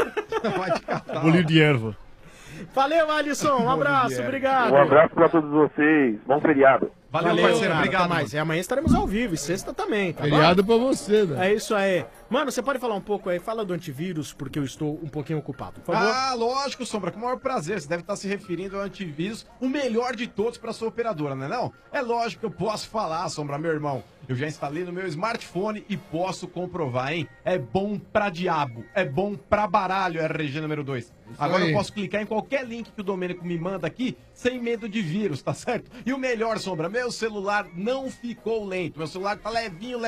Bolinho de erva. Valeu, Alisson. Um abraço, obrigado. Um abraço pra todos vocês. Bom feriado. Valeu, parceiro. Obrigado. Até mais. E amanhã estaremos ao vivo, e sexta também, tá Feriado bom? pra você, velho. É isso aí. Mano, você pode falar um pouco aí? Fala do antivírus, porque eu estou um pouquinho ocupado, por favor. Ah, lógico, Sombra, com o maior prazer. Você deve estar se referindo ao antivírus, o melhor de todos para sua operadora, não é não? É lógico que eu posso falar, Sombra, meu irmão. Eu já instalei no meu smartphone e posso comprovar, hein? É bom pra diabo, é bom pra baralho, RG número 2. Agora eu posso clicar em qualquer link que o Domênico me manda aqui, sem medo de vírus, tá certo? E o melhor, Sombra, meu celular não ficou lento. Meu celular tá levinho.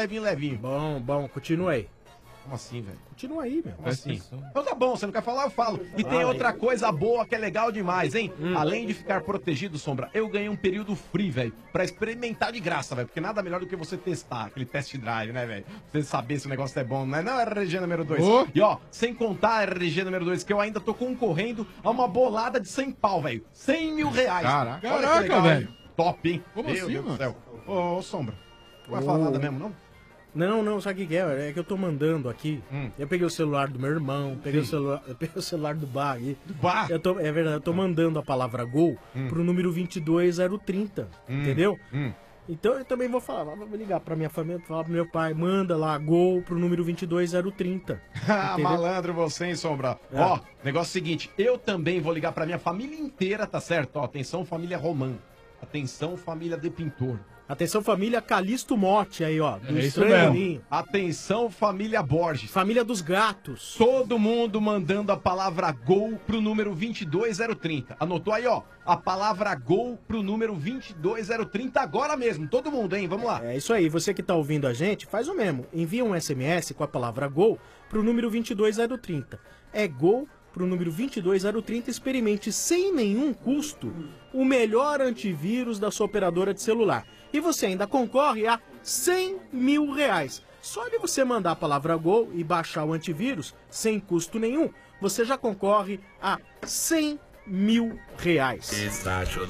Bom, continua aí. Como assim, velho? Continua aí, meu. Como assim? Então tá bom, você não quer falar, eu falo. E tem outra coisa boa que é legal demais, hein? Além de ficar protegido, Sombra, eu ganhei um período free, velho, pra experimentar de graça, velho. Porque nada melhor do que você testar aquele test drive, né, velho? Você saber se o negócio é bom, não é? Não, RG número 2. E ó, sem contar RG número 2, que eu ainda tô concorrendo a uma bolada de 100 pau, velho. 100 mil reais. Caraca, velho. Top, hein? Como Meu assim, Deus do mano? céu. Ô, Sombra, não vai falar nada mesmo, não? Não, sabe o que é? É que eu tô mandando aqui. Eu peguei o celular do meu irmão, peguei o celular do Bar aí. Do Bar? É verdade, eu tô mandando a palavra gol pro número 22030, entendeu? Então eu também vou falar, vou ligar pra minha família, falar pro meu pai, manda lá gol pro número 22030. Ah, malandro você, hein, Sombra? Ó, negócio seguinte, eu também vou ligar pra minha família inteira, tá certo? Ó, atenção família Romã, atenção família De Pintor. Atenção, família Calixto Motti aí, ó. Do isso Estranho mesmo. Ninho. Atenção, família Borges. Família dos gatos. Todo mundo mandando a palavra gol pro número 22030. Anotou aí, ó? A palavra gol pro número 22030 agora mesmo. Todo mundo, hein? Vamos lá. É isso aí. Você que tá ouvindo a gente, faz o mesmo. Envia um SMS com a palavra gol pro número 22030. É gol pro número 22030. Experimente sem nenhum custo o melhor antivírus da sua operadora de celular. E você ainda concorre a 100 mil reais. Só de você mandar a palavra gol e baixar o antivírus, sem custo nenhum, você já concorre a 100 mil reais. Estádio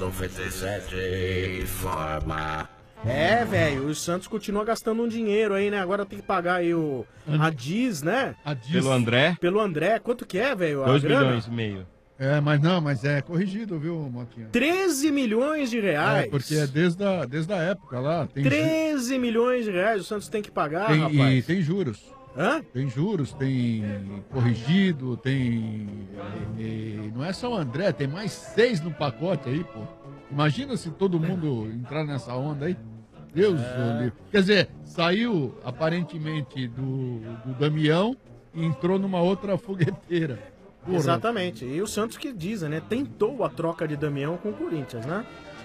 97 informa. É, velho, o Santos continua gastando um dinheiro aí, né? Agora tem que pagar aí a Diz, né? A Diz. Pelo André. Pelo André. Quanto que é, velho? 2 milhões e meio. Mas é corrigido, viu, Motinha? 13 milhões de reais. Porque é desde a época lá. Tem 13 milhões de reais o Santos tem que pagar, rapaz. E tem juros. Hã? Tem juros, tem corrigido, tem... não é só o André, tem mais 6 no pacote aí, pô. Imagina se todo mundo entrar nessa onda aí. Deus do livro. Quer dizer, saiu aparentemente do Damião e entrou numa outra fogueteira. Porra. Exatamente. E o Santos que diz, né? Tentou a troca de Damião com o Corinthians, né?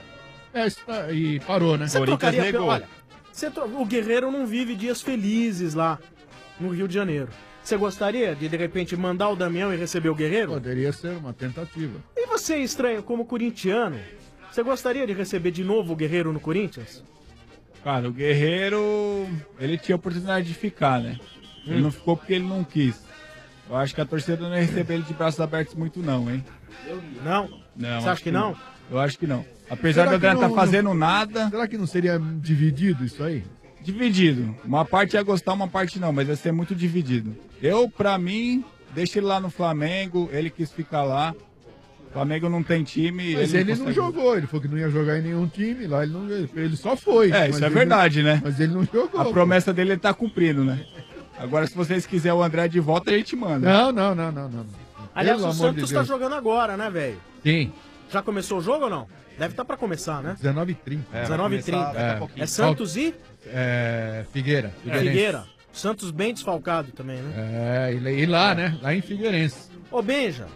E parou, né? Você trocaria olha, o Guerreiro não vive dias felizes lá no Rio de Janeiro. Você gostaria de repente, mandar o Damião e receber o Guerreiro? Poderia ser uma tentativa. E você, estranho, como corintiano, você gostaria de receber de novo o Guerreiro no Corinthians? Cara, o Guerreiro, ele tinha a oportunidade de ficar, né? Ele não ficou porque ele não quis. Eu acho que a torcida não ia receber ele de braços abertos muito não, hein? Não? Não. Você acha que não? Eu acho que não. Apesar do André não estar fazendo nada... Será que não seria dividido isso aí? Dividido. Uma parte ia gostar, uma parte não, mas ia ser muito dividido. Eu, pra mim, deixo ele lá no Flamengo, ele quis ficar lá. O Flamengo não tem time... Mas ele não jogou, ele falou que não ia jogar em nenhum time, lá ele só foi. Isso é verdade, né? Mas ele não jogou. A promessa dele ele tá cumprindo, né? Agora, se vocês quiserem o André de volta, a gente manda. Não. Aliás, Pelo o amor de Santos tá Deus. jogando agora, né, velho? Sim. Já começou o jogo ou não? Deve estar pra começar, né? 19h30. 19h30. É Santos e? Figueira. Figueira. Santos bem desfalcado também, né? E lá, né? Lá em Figueirense. Ô, Benja.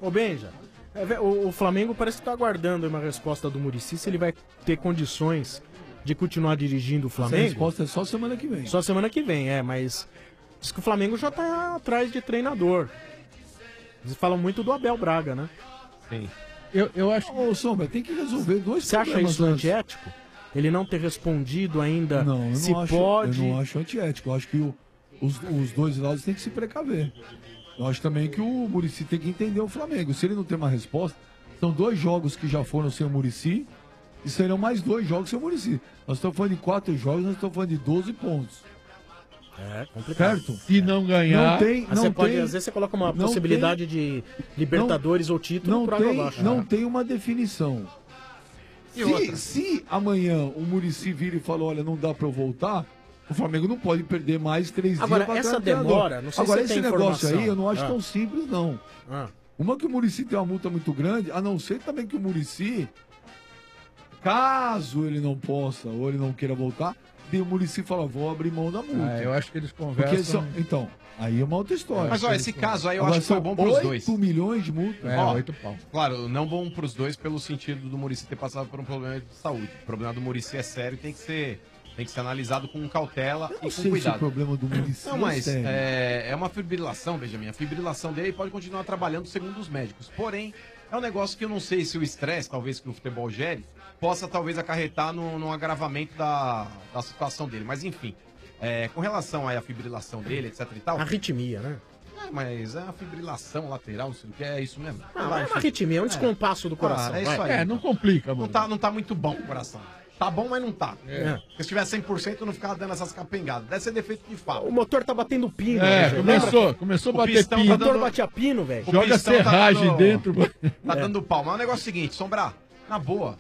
O Flamengo parece que tá aguardando uma resposta do Muricy se ele vai ter condições de continuar dirigindo o Flamengo. Essa resposta é só semana que vem. Só semana que vem, mas diz que o Flamengo já tá atrás de treinador. Eles falam muito do Abel Braga, né? Sim. Eu acho... Ô, Sombra, tem que resolver dois Você acha problemas isso antes. antiético? Ele não ter respondido ainda Não, eu se não acho, pode... Eu não acho antiético. Eu acho que os dois lados têm que se precaver. Eu acho também que o Muricy tem que entender o Flamengo. Se ele não tem uma resposta, são 2 jogos que já foram sem o Muricy e serão mais 2 jogos sem o Muricy. Nós estamos falando de 4 jogos, nós estamos falando de 12 pontos. É complicado. Certo? Se não ganhar... Não tem, Às vezes você coloca uma possibilidade de Libertadores ou título por água abaixo. Não tem uma definição. Se amanhã o Muricy vira e fala, olha, não dá pra eu voltar, o Flamengo não pode perder mais 3 dias. Agora, pra essa treinador. demora, não sei Agora, se esse tem negócio informação. aí eu não acho tão simples, não. Uma que o Muricy tem uma multa muito grande, a não ser também que o Muricy, caso ele não possa ou ele não queira voltar, o Muricy fala, vou abrir mão da multa. eu acho que eles conversam... Então, aí é uma outra história. Mas, ó, esse caso aí eu Agora, acho que foi bom pros dois. 8 milhões de multa. Ó, 8 pau. Claro, não bom pros dois pelo sentido do Muricy ter passado por um problema de saúde. O problema do Muricy é sério e tem que ser analisado com cautela e com sei cuidado. se o problema do Muricy Não, mas sério. é uma fibrilação, Benjamin. A fibrilação dele pode continuar trabalhando segundo os médicos. Porém, é um negócio que eu não sei se o estresse, talvez, que o futebol gere, possa talvez acarretar no agravamento da situação dele. Mas enfim, com relação à fibrilação dele, etc e tal... Arritmia, né? Mas é uma fibrilação lateral, não sei o que, é isso mesmo. Não, é uma arritmia, é um descompasso do coração. É isso aí. não complica, mano. Não tá muito bom o coração. Tá bom, mas não tá. Porque se tiver 100%, eu não ficava dando essas capengadas. Deve ser defeito de fábrica. O motor tá batendo pino. Começou a O bater pistão pino. O motor batia pino, velho. Joga serragem dentro. Tá dando pau. Mas o negócio é o seguinte, Sombra, na boa,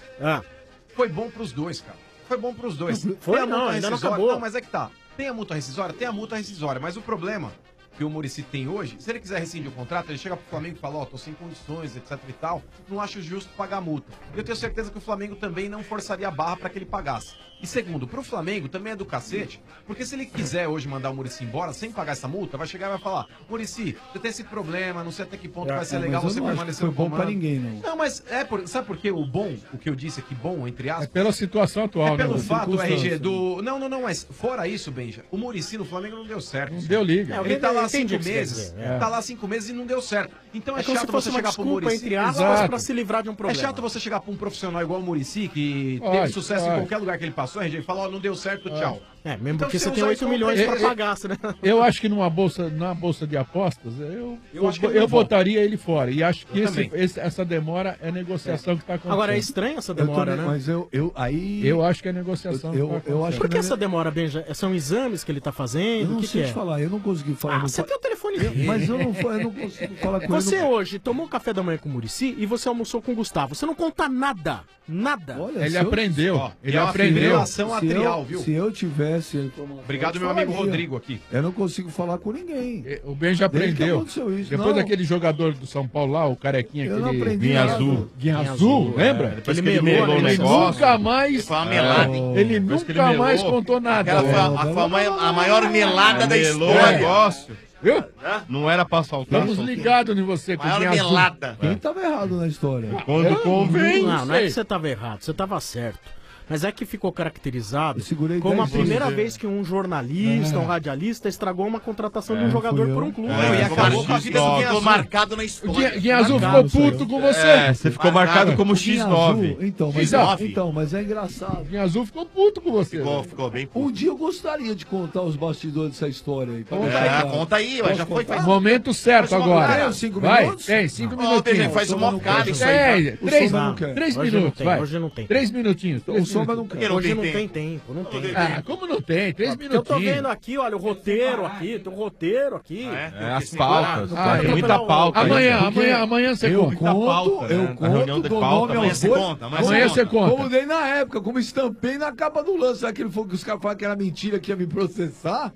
foi bom pros dois, cara. Foi bom pros dois. Foi, Tem a multa não, ainda não rescisória? acabou. Não, mas é que tá. Tem a multa rescisória? Tem a multa rescisória. Mas o problema que o Muricy tem hoje, se ele quiser rescindir o contrato, ele chega pro Flamengo e fala, ó, tô sem condições, etc e tal, não acho justo pagar a multa. E eu tenho certeza que o Flamengo também não forçaria a barra pra que ele pagasse. E segundo, pro Flamengo também é do cacete, porque se ele quiser hoje mandar o Muricy embora sem pagar essa multa, vai chegar e vai falar, Muricy, você tem esse problema, não sei até que ponto vai ser legal mas você eu não acho permanecer que no foi bom comando. pra ninguém, não. Não, mas sabe por quê? O bom, o que eu disse aqui, bom, entre aspas, É pela situação atual, é pelo né? fato, RG, do... Não, mas fora isso, Benja, o Muricy no Flamengo não deu certo. Não deu liga. Ele tá lá eu entendi 5 o que você quer meses, dizer, tá lá 5 meses e não deu certo. Então é, como se chato fosse você uma chegar pro desculpa, Muricy... entre aspas, Exato. pra se livrar de um É problema. chato você chegar pra um profissional igual o Muricy, que Pode, teve sucesso em pode. qualquer lugar que ele passou, RG, e fala, ó, não deu certo, tchau. Mesmo Então, porque se você tem usar 8 isso como milhões pra pretexto- pagar, né? Eu acho que numa bolsa de apostas, Eu acho que ele não botaria ele fora. E acho que Eu também. essa demora é negociação que está acontecendo. Agora é estranho essa demora, né? Mas aí... Eu acho que é negociação. que tá eu acho acontecendo. Por que essa demora, Benja? São exames que ele tá Eu fazendo? não O que sei que te é? falar, eu não consegui falar. Você tem o telefone dele. Mas eu não consigo falar com Você ele. hoje tomou café da manhã com o Muricy e você almoçou com o Gustavo. Você não conta nada. Nada. Olha, Ele se eu- aprendeu. Ó, Ele é uma aprendeu. fibrilação se atrial, eu- viu? Se eu tivesse a informação, Obrigado, eu meu amigo falaria. Rodrigo aqui. Eu não consigo falar com ninguém. O Ben já Desde que aprendeu. aconteceu isso. Depois Não. daquele jogador do São Paulo lá, o carequinha, Eu não aquele aprendi Guinha nada. Azul. Guinha Azul, lembra? Depois Ele que ele melou, melou o né? Ele negócio. nunca mais. Foi uma melada, hein? Ele Depois que nunca ele mais melou, contou nada. Aquela foi a maior melada da Melou o história. negócio. Viu? Não era pra saltar. Estamos ligados em você com o Maior Guinha Azul. melada. Quem tava errado na história? Quando convém. Não é que você tava errado, você tava certo. Mas é que ficou caracterizado Eu segurei como a 10 primeira vezes. vez que um jornalista, um radialista, estragou uma contratação de um jogador fui eu. por um clube. E acabou com a vida do Guinha Ficou Azul. marcado na O história. Guinha Azul Marcado, ficou puto com você. É, você ficou marcado como O Guinha X9. Azul, então, mas é engraçado. O Guinha Azul ficou puto com você. Ficou bem Um dia eu gostaria de contar os bastidores dessa história aí. pra É, contar. conta aí, ué, já foi contar? faz Momento certo Faz uma agora. Tem os 5 Vai, minutos? tem 5 Ó, Benjamin, minutinhos. faz O uma Sombra cara não isso aí. É, três Sombra não quer. 3 Hoje não minutos, tem, vai. hoje não tem. 3 minutinhos. O Sombra não quer. Porque não Hoje tem não tempo. tem tempo, não tem. Ah, como não tem? 3 Eu tô minutinhos. vendo aqui, olha, o roteiro aqui, tem um roteiro aqui. As pautas. Ah, Tem muita pauta. Amanhã você Eu conta. conto, reunião de dou pauta. nome Amanhã aos você bois. conta, Amanhã você Como conta. dei na época, como estampei na capa do lance. Aquele foi que os caras falaram que era mentira, que ia me processar.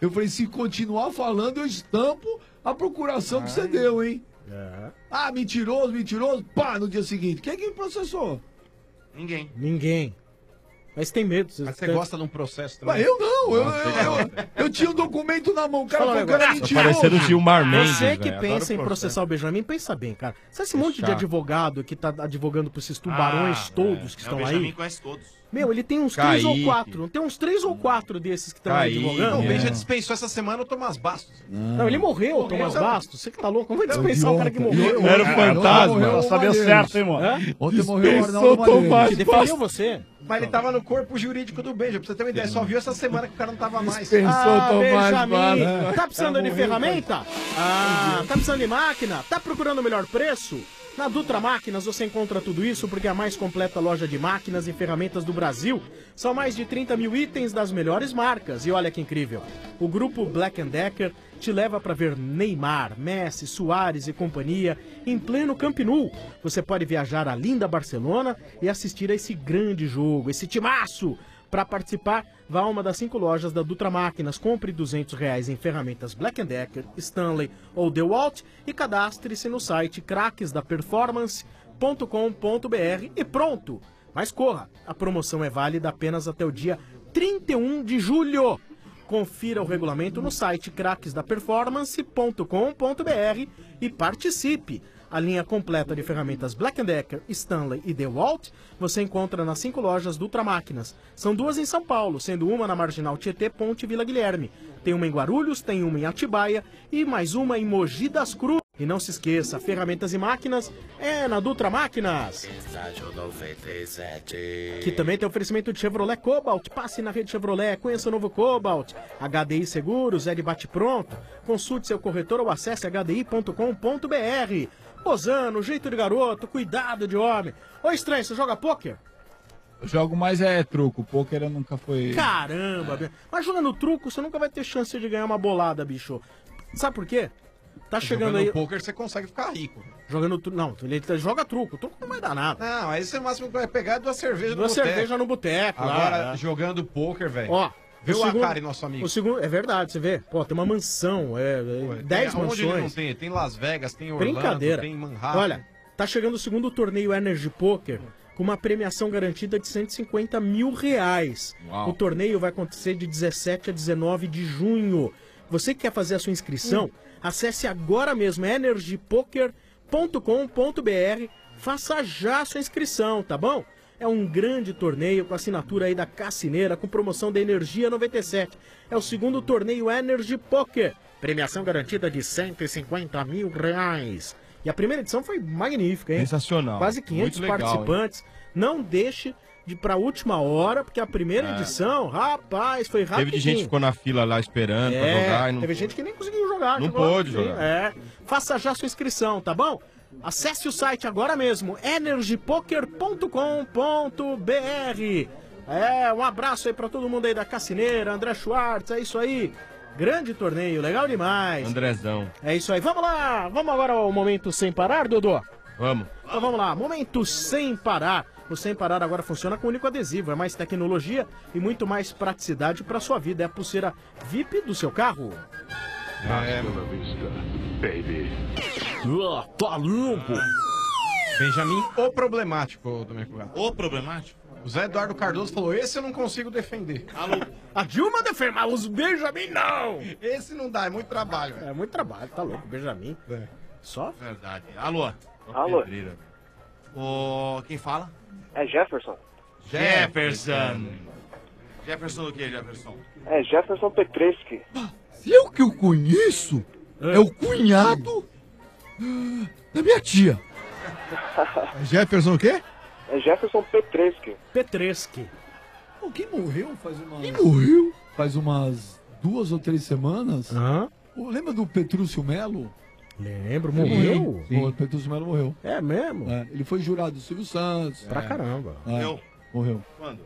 Eu falei, se continuar falando, eu estampo a procuração que você deu, hein? Ah, mentiroso, mentiroso. Pá, no dia seguinte. Quem é que processou? Ninguém. Mas tem medo. Mas você gosta de um processo também? Mas eu não, eu tinha um documento na mão, o cara falou que era mentiroso. Parecendo o Gilmar Mendes, Você que velho, pensa em adoro processar o Benjamin, pensa bem, cara. Sabe esse monte de chato. advogado que tá advogando por esses tubarões todos que estão O Benjamin aí? conhece todos. Meu, ele tem uns 3 ou Kaique. 4. Tem uns 3 ou 4 desses que estão aí advogando. Não, o Ben já dispensou essa semana o Tomás Bastos. Não, ele morreu, o Tomás Bastos. Você que tá louco? Como vai Eu dispensar vi um cara que ontem. morreu? Era um fantasma. Pra saber certo, hein, mano? Ontem morreu o Arnaldo Tomás que defendeu você. Mas ele tava no corpo jurídico do Benja, pra você ter uma ideia. Só viu essa semana que o cara não tava mais. Benjamin, tá precisando de ferramenta? Tá precisando de máquina? Tá procurando o melhor preço? Na Dutra Máquinas você encontra tudo isso porque é a mais completa loja de máquinas e ferramentas do Brasil. São mais de 30 mil itens das melhores marcas. E olha que incrível, o grupo Black & Decker te leva para ver Neymar, Messi, Suárez e companhia em pleno Camp Nou. Você pode viajar à linda Barcelona e assistir a esse grande jogo, esse timaço. Para participar, vá a uma das 5 lojas da Dutra Máquinas, compre R$200 em ferramentas Black & Decker, Stanley ou DeWalt e cadastre-se no site craquesdaperformance.com.br e pronto! Mas corra, a promoção é válida apenas até o dia 31 de julho. Confira o regulamento no site craquesdaperformance.com.br e participe! A linha completa de ferramentas Black & Decker, Stanley e DeWalt você encontra nas 5 lojas Dutra Máquinas. São 2 em São Paulo, sendo uma na Marginal Tietê, Ponte Vila Guilherme. Tem uma em Guarulhos, tem uma em Atibaia e mais uma em Mogi das Cruzes. E não se esqueça, ferramentas e máquinas é na Dutra Máquinas. Estágio 97. Que também tem oferecimento de Chevrolet Cobalt. Passe na rede Chevrolet, conheça o novo Cobalt. HDI Seguros, é de bate-pronto. Consulte seu corretor ou acesse hdi.com.br. Posando, jeito de garoto, cuidado de homem. Ô estranho, você joga pôquer? Eu jogo mais truco. Pôquer eu nunca foi. Caramba, mas jogando truco você nunca vai ter chance de ganhar uma bolada, bicho. Sabe por quê? Tá chegando Jogando aí. poker você consegue ficar rico. Jogando truco. Não, ele joga truco. Truco não vai dar nada. Não, aí você máximo que vai pegar é 2 cervejas no Duas boteco. cerveja no boteco. Agora, lá, jogando poker, velho. Ó, Vê o segundo- Akari, nosso amigo. O segundo, é verdade, você vê. Pô, tem uma mansão, 10 Onde ele não mansões. tem? Tem Las Vegas, tem Orlando, Brincadeira. tem Manhattan. Olha, tá chegando o segundo torneio Energy Poker com uma premiação garantida de R$150 mil. Uau. O torneio vai acontecer de 17 a 19 de junho. Você que quer fazer a sua inscrição, acesse agora mesmo energypoker.com.br, faça já a sua inscrição, tá bom? É um grande torneio com assinatura aí da Cassineira, com promoção da Energia 97. É o segundo torneio Energy Poker. Premiação garantida de R$150 mil. E a primeira edição foi magnífica, hein? Sensacional. Quase 500 Muito legal, participantes. Não deixe de ir pra última hora, porque a primeira edição, rapaz, foi rapidinho. Teve de gente que ficou na fila lá esperando pra jogar. E não... Teve gente que nem conseguiu jogar. Não jogou pôde rapidinho, jogar. É. Faça já sua inscrição, tá bom? Acesse o site agora mesmo, energypoker.com.br. Um abraço aí pra todo mundo aí da Cassineira, André Schwartz, é isso aí. Grande torneio, legal demais. Andrezão. É isso aí, vamos lá. Vamos agora ao Momento Sem Parar, Dodô? Vamos. Então vamos lá, Momento Sem Parar. O Sem Parar agora funciona com único adesivo, é mais tecnologia e muito mais praticidade para sua vida. É a pulseira VIP do seu carro. Baby. Tá limpo. Benjamin, o problemático, Domenico Gato. O problemático? O Zé Eduardo Cardoso falou, esse eu não consigo defender. Alô? A Dilma defende, mas os Benjamin não. Esse não dá, é muito trabalho. É muito trabalho, tá louco, Benjamin. Só? Verdade. Alô? Alô? Quem fala? É Jefferson. Jefferson. Jefferson o que, Jefferson? É Jefferson Petreski. Eu que o conheço é o cunhado da minha tia. Jefferson o quê? É Jefferson Petreski. Petreski. Pô, quem morreu faz umas... Quem morreu? Faz umas 2 ou 3 semanas. Pô, lembra do Petrúcio Melo? Lembro, morreu? Sim. Pô, o Petrúcio Melo morreu. É mesmo? Ele foi jurado do Silvio Santos. Pra caramba. Morreu? Morreu. Quando?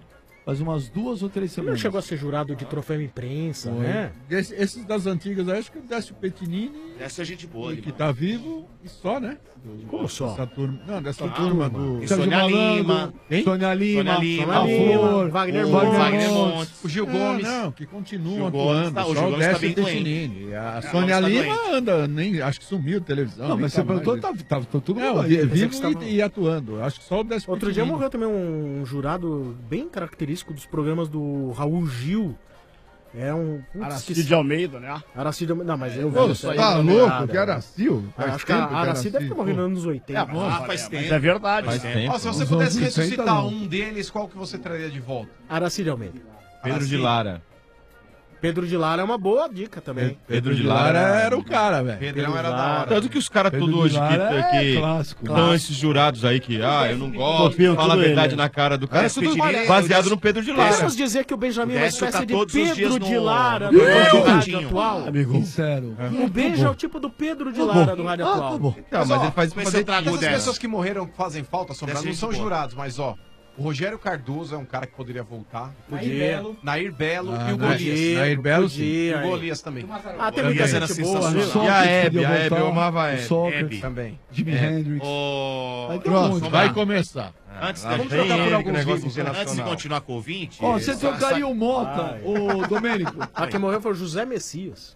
Faz umas 2 ou 3 Ele não semanas. chegou a ser jurado de troféu imprensa, Foi. né? Esses das antigas, eu acho que o Décio Pettinini, Essa é gente boa, que tá vivo, e só, né? Como só? Dessa turma, não, dessa turma do... E Sônia Lima. Hein? Sônia Lima, Sônia a Lima, Flor, Wagner Wagner Montes. Montes. O Gil Gomes. Não, que continuam Gil Gomes atuando. tá- o só Gil o Gomes tá Décio bem Pettinini. A Gil Sônia Gomes tá Lima doente. anda, nem, acho que sumiu da televisão. Não, nem mas tá você perguntou, mais. tá tudo Não, bem. vivo que você tava- e atuando. Acho que só o Décio Outro dia Pettinini. morreu também um jurado bem característico dos programas do Raul Gil. É um... Aracide de Almeida, né? Aracide... Não, mas eu vi Pô, isso aí. tá não é louco? nada. Que Aracil? Faz Acho que a tempo que Aracide deve ter morrido pô. nos anos 80. faz tempo. Mas é verdade. Faz tempo. Ó, se você Os pudesse anos 60 ressuscitar não. um deles, qual que você traria de volta? Aracide Almeida. Pedro de Lara. Pedro de Lara é uma boa dica também. Pedro de Lara era o cara, velho. Pedrão era da hora. Tanto que os caras Pedro tudo de hoje Lara é que clássico. dão esses jurados aí que, eu não gosto, Copiam fala a tudo verdade ele. na cara do cara. É tudo Pettinini, baseado no Pedro de Lara. Vamos dizer que o Benjamin é uma Décio espécie tá de todos os dias Pedro no- de Lara no- do no- rádio Coutinho. atual. Amigo. Sincero. O Benja é o tipo do Pedro de Lara do rádio atual. Não, mas ele faz Mas eu trago Essas dessa. pessoas que morreram que fazem falta, Sombra, Dessa não são gente boa. jurados, mas ó, o Rogério Cardoso é um cara que poderia voltar. Podia. Nair Belo Ah, e o Nair- Golias. Nair Belo, E podia, o hein? Golias também. Ah, tem muita Golias era gente boa, sensacional. viu? E a Sócrates Hebe, podia voltar. eu amava a Hebe. Sócrates Hebe. Também. Jimi Hendrix. Ô, Pronto, Sombra, vai começar. Antes Lá da vem gente trocar por ele, alguns negócio vivos, internacional. antes de continuar com o ouvinte... Ó, você trocaria o Mota, ô Domênico. A quem morreu foi o José Messias.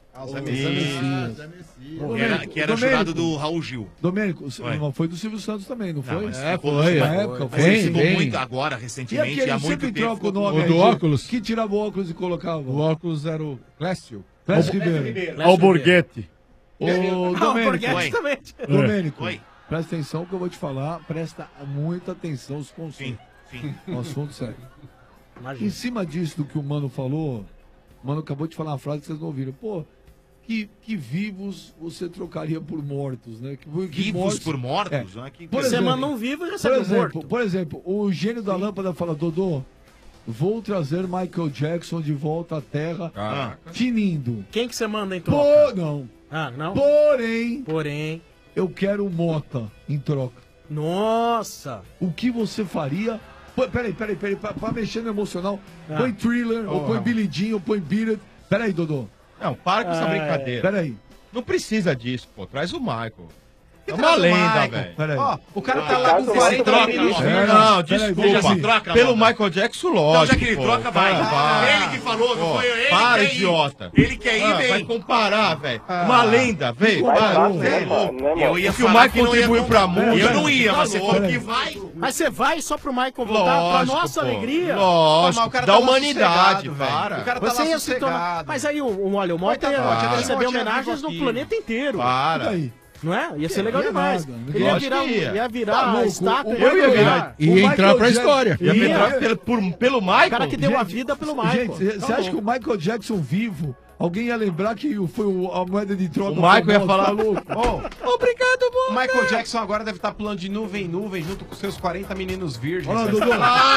Que era jurado do Raul Gil. Domênico, foi do Silvio Santos também, não foi? mas É, ficou foi. Na muito- época, Ele foi. ficou Vem. muito agora, E recentemente, aquele há muito sempre tempo. troca o ficou- nome O aí, do óculos? Que tirava o óculos e colocava. O óculos era o Clécio. Clécio Ribeiro. Alborguete. Ô, Não, Domênico, Borghetti também. Domênico, Oi. presta atenção que eu vou te falar. Presta muita atenção aos Sim, conceitos. sim. Um assunto sério. Em Imagina. cima disso do que o Mano falou, o Mano acabou de falar uma frase que vocês não ouviram. Pô, que vivos você trocaria por mortos, né? Que Vivos por mortos? É. Ah, que- Por Você exemplo, manda um vivo e recebe um morto. Por exemplo, o gênio da lâmpada fala, Dodô, vou trazer Michael Jackson de volta à Terra, tinindo. Quem que você manda em troca? Não. Ah, não? Porém, eu quero o Mota em troca. Nossa! O que você faria? Pô, peraí, pra mexer no emocional, põe Thriller, ou põe Billy Jean, ou põe Beat It. Peraí, Dodô. Não, para com essa brincadeira. Peraí. Não precisa disso, pô. Traz o Michael. É traz uma o lenda, Michael? velho. Peraí. Ó, o cara tá lá com 40 troca, minutos. Não, Peraí, desculpa. já se troca, Pelo mano. Michael Jackson, lógico. Então, já que ele pô. troca, vai. Para. Ele que falou, não Pô, foi eu. Ele para, quer ir. idiota. Ele quer ir, Vai vem. comparar, velho. Uma lenda, velho. Vai Para, fácil, né, velho. mano? Né, Eu mano? ia O que o falar Michael que não ia contribuiu pra música. Eu não ia, Tá mas você louco. falou que vai. Mas você vai só pro Michael voltar pra Lógico, nossa pô. alegria? Lógico, Mas o cara da tá lá humanidade, sossegado, velho. para. O cara tá Você lá ia se tornar... sossegado. Mas aí, olha, o Mota Vai tá bom, ia tinha receber vivo homenagens no aqui. planeta inteiro. Para. Aí. Não é? Ia ser legal Ia demais. nada. Ele ia Lógico virar, que ia. virar Tá a louco, estátua. o ia Michael virar. Jackson- Ia o entrar Michael pra Jackson- história. Ia Ia. entrar pelo Michael? O cara que deu a Gente, vida pelo Michael. Gente, você Tá acha que louco. o Michael Jackson vivo, alguém ia lembrar que foi a moeda de troca? O Michael ia foi falar, tá louco? obrigado, O Michael Jackson agora deve estar pulando de nuvem em nuvem junto com seus 40 meninos virgens. Olha lá, velho.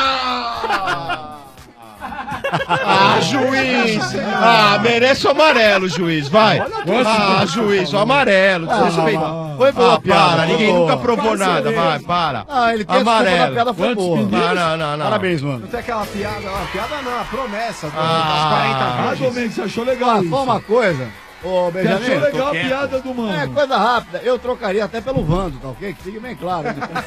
Dodô. Ah, juiz! Ah, merece o amarelo, juiz, vai! Ah, juiz, o amarelo, desrespeita. Foi boa a piada, ninguém nunca provou nada, vai, para. Ah, ele tem Amarelo. a piada foi boa. Não. Parabéns, mano. Não tem aquela piada, não, a promessa das 40 Ah, virgens. Domênico, você achou legal isso? Só uma coisa. Ô, Você Benjamin. achou legal a quieto. piada do mano? É, coisa rápida. Eu trocaria até pelo Vando, tá ok? Que fique bem claro.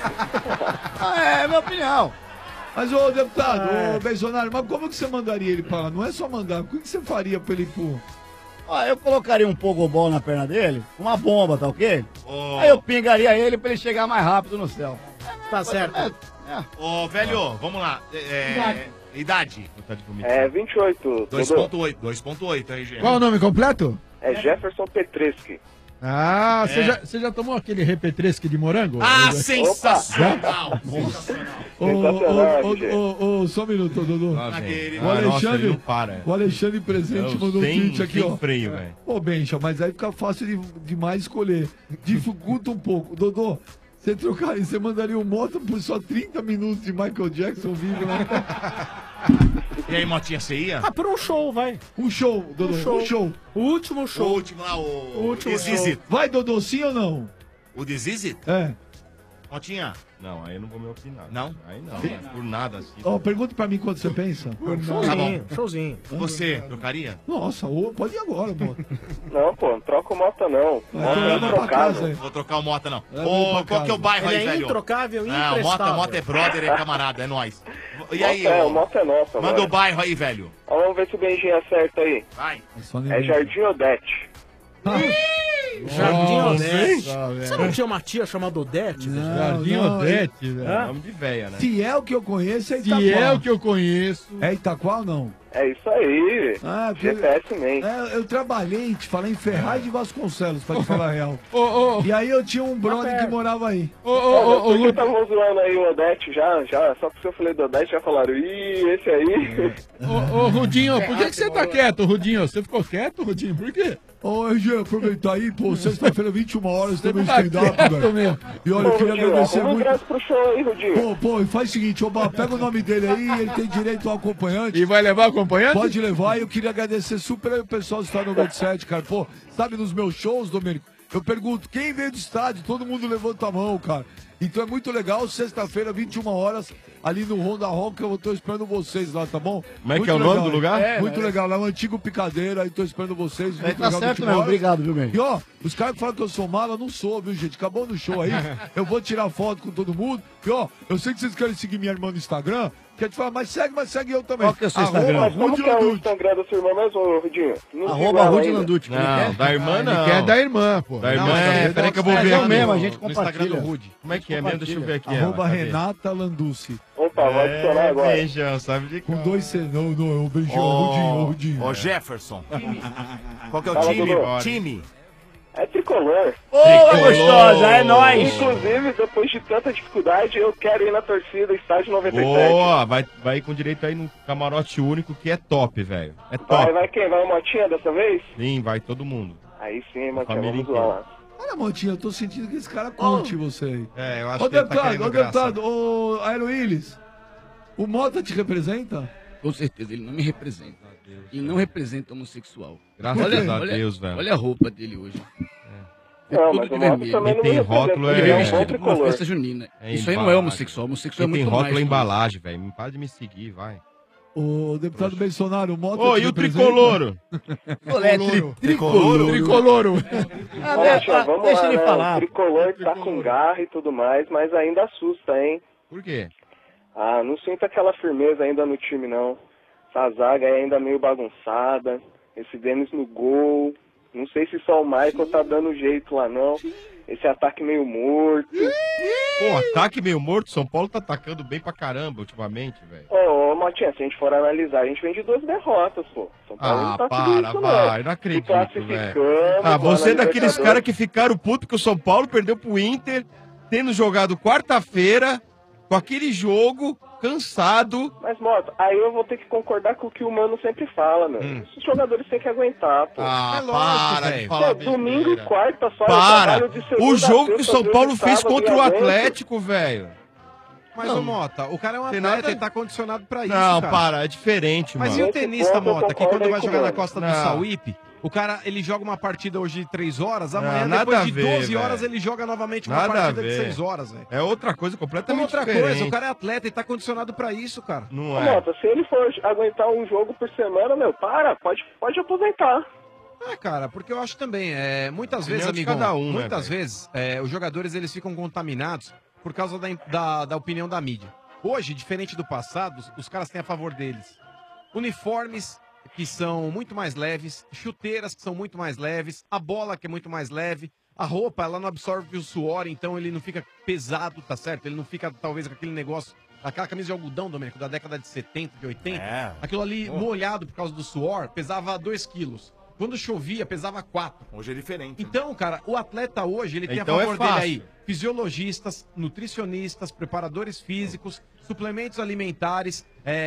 É minha opinião. Mas, ô deputado, ô Bolsonaro, mas como que você mandaria ele pra lá? Não é só mandar, o que você faria pra ele ir pro... Ó, eu colocaria um pogobol na perna dele, uma bomba, tá ok? Aí eu pingaria ele pra ele chegar mais rápido no céu. Tá certo. Ô, velho, vamos lá. Idade. É 28. 2.8. 2.8 aí, gente. Qual o nome completo? É Jefferson Petreski. Ah, você já tomou aquele repetresque de morango? Ah, sensacional! Só um minuto, Dodô. Aquele. O Alexandre, não para. o Alexandre Presente mandou um tweet aqui, ó. freio, velho. Ô, Bencha, mas aí fica fácil demais escolher. Dificulta um pouco. Dodô, você mandaria um moto por só 30 minutos de Michael Jackson vivo, né? E aí, Motinha, você ia? Ah, por um show, vai. Um show, Dodô, um show. O último O show. último lá, o Último This Is It. Vai, Dodô, sim ou não? O This Is It? É. Motinha, Não, aí eu não vou me opinar. Não? Aí não, por nada assim. Ó, pergunta pra mim quanto você pensa. Showzinho, showzinho. Você, trocaria? Nossa, pode ir agora, Mota. Não, pô, não troca o Mota não. Mota é introcável. Vou trocar o Mota, não. Ô, qual que é o bairro aí, Ele é velho? introcável e Não, imprestável. Mota é brother, é camarada, é nóis. E aí, o Mota é nossa, manda mano. o bairro aí, velho. Ó, vamos ver se o Benjinho acerta aí. Vai. É Jardim Odete. Jardim Odete. velho. Você não tinha uma tia chamada Odete? Jardim Odete, velho. Nome de véia, né? Se é o que eu conheço, é Itaquá. Se é o que eu conheço. É Itaquá ou não? É isso aí. GPS man. Eu trabalhei, te falei, em Ferraz de Vasconcelos, pra te falar a real. Ô, E aí eu tinha um brother que morava aí. Por que estavam zoando aí o Odete já? Só porque eu falei do Odete, já falaram, esse aí. Ô, Rudinho, por que você tá quieto, Rudinho? Você ficou quieto, Rudinho? Por quê? Ô, RG, aproveitar aí, pô, sexta-feira, 21 horas, tem meu tá stand-up, quieto velho. mesmo. E olha, eu queria Rudinho, agradecer arruma muito. ingresso pro show aí, Rudinho. Pô, e faz o seguinte, pega o nome dele aí, ele tem direito ao acompanhante. E vai levar acompanhante? Pode levar, e eu queria agradecer super aí o pessoal do Estádio 97, cara. Pô, sabe, nos meus shows, Domênico, eu pergunto, quem veio do estádio? Todo mundo levanta a mão, cara. Então é muito legal, sexta-feira, 21 horas, ali no Honda Rock, eu tô esperando vocês lá, tá bom? Como é que é o nome do lugar? Muito legal, lá no Antigo Picadeira, aí tô esperando vocês. Muito Tá legal, certo 21 mesmo, horas. obrigado, viu, bem? E ó, os caras que falam que eu sou mala, eu não sou, viu, gente? Acabou no show aí, eu vou tirar foto com todo mundo. E ó, eu sei que vocês querem seguir minha irmã no Instagram, quer te falar, mas segue eu também. Qual que é o seu Instagram? Mas como que é o Instagram da sua irmã mesmo, Rudinho? Arroba Rudy Landucci. Não, da irmã não. Ele quer da irmã, pô. Da irmã peraí que eu vou ver aqui. mesmo, a gente no Instagram compartilha. do Rude. Como é que é mesmo? Deixa eu ver aqui. Arroba ela, cadê? Renata Landucci. Opa, vai adicionar agora. Beijão, sabe de Com 2 C, não, é o beijão, Rudinho. Ô, Jefferson. Qual que é o Fala, time? Dudu. Time. É tricolor. Ô, gostosa, é nóis. Inclusive, depois de tanta dificuldade, eu quero ir na torcida Estádio 97. Boa, vai com direito aí no camarote único que é top, velho. É top. Vai quem? Vai o Motinha dessa vez? Sim, vai todo mundo. Aí sim, Motinha, família vamos lá. Olha, Montinha, eu tô sentindo que esse cara curte você aí. É, eu acho Ô, que ele tá deputado, querendo graça. ô, Aero Willis, o Mota te representa? Com certeza, ele não me representa. Ele não representa homossexual. Graças a Deus, velho. Olha a roupa dele hoje. Não, mas o Mota também não me tem rótulo, representa, Ele ele veio é um bom vestido pra uma tricolor. festa junina. É Isso aí não é embalagem. homossexual. Homossexual é Quem tem muito rótulo mais. é embalagem, velho. Para de me seguir, vai. Ô, deputado Bolsonaro, o Mota Ô, te e o representa? tricoloro? Tricoloro. Poxa, vamos deixa lá, ele né? falar. O tricolor tá com garra e tudo mais, mas ainda assusta, hein? Por quê? Ah, não sinto aquela firmeza ainda no time, não. Essa zaga é ainda meio bagunçada. Esse Denis no gol. Não sei se só o Michael tá dando jeito lá, não. Esse ataque meio morto. Pô, ataque meio morto. São Paulo tá atacando bem pra caramba ultimamente, velho. Ô, Motinha, se a gente for analisar, a gente vem de 2 derrotas, pô. São Paulo não tá tudo isso, vai. não. Não acredito, Se classificando, velho. Você é na daqueles Libertadores. caras que ficaram putos que o São Paulo perdeu pro Inter, tendo jogado quarta-feira, com aquele jogo, cansado. Mas, Mota, aí eu vou ter que concordar com o que o Mano sempre fala, meu. Os jogadores têm que aguentar, pô. Ah, para de Pô, falar domingo e quarta só. eu Para! trabalho de segunda O a jogo que o sexta, São às Paulo vezes fez sábado contra e o aberto. Atlético, velho. Mas, ô Mota, o cara é um Tem atleta nada- e tá condicionado pra isso, Não, cara. para, é diferente, Mas mano. e o tenista, Mota, que quando vai jogar na costa do Não. Sauípe, o cara, ele joga uma partida hoje de 3 horas, amanhã, nada depois a de ver, 12 horas, velho. ele joga novamente uma Nada a partida de ver. 6 horas, velho. É outra coisa Como completamente outra diferente. coisa, o cara é atleta e tá condicionado pra isso, cara. Não Ô, Mota, se ele for aguentar um jogo por semana, meu, pode aposentar. É, cara, porque eu acho também, muitas Opinião vezes, de amigão, cada um, né, muitas vezes, os jogadores eles ficam contaminados por causa da opinião da mídia. Hoje, diferente do passado, os caras têm a favor deles uniformes que são muito mais leves, chuteiras que são muito mais leves, a bola que é muito mais leve, a roupa, ela não absorve o suor, então ele não fica pesado, tá certo? Ele não fica, talvez, com aquele negócio, aquela camisa de algodão, Domênico, da década de 70, de 80, aquilo ali molhado por causa do suor, pesava 2 quilos. Quando chovia, pesava 4. Hoje é diferente. Então, cara, o atleta hoje, ele tem Então a é favor dele fácil. aí fisiologistas, nutricionistas, preparadores físicos, suplementos alimentares,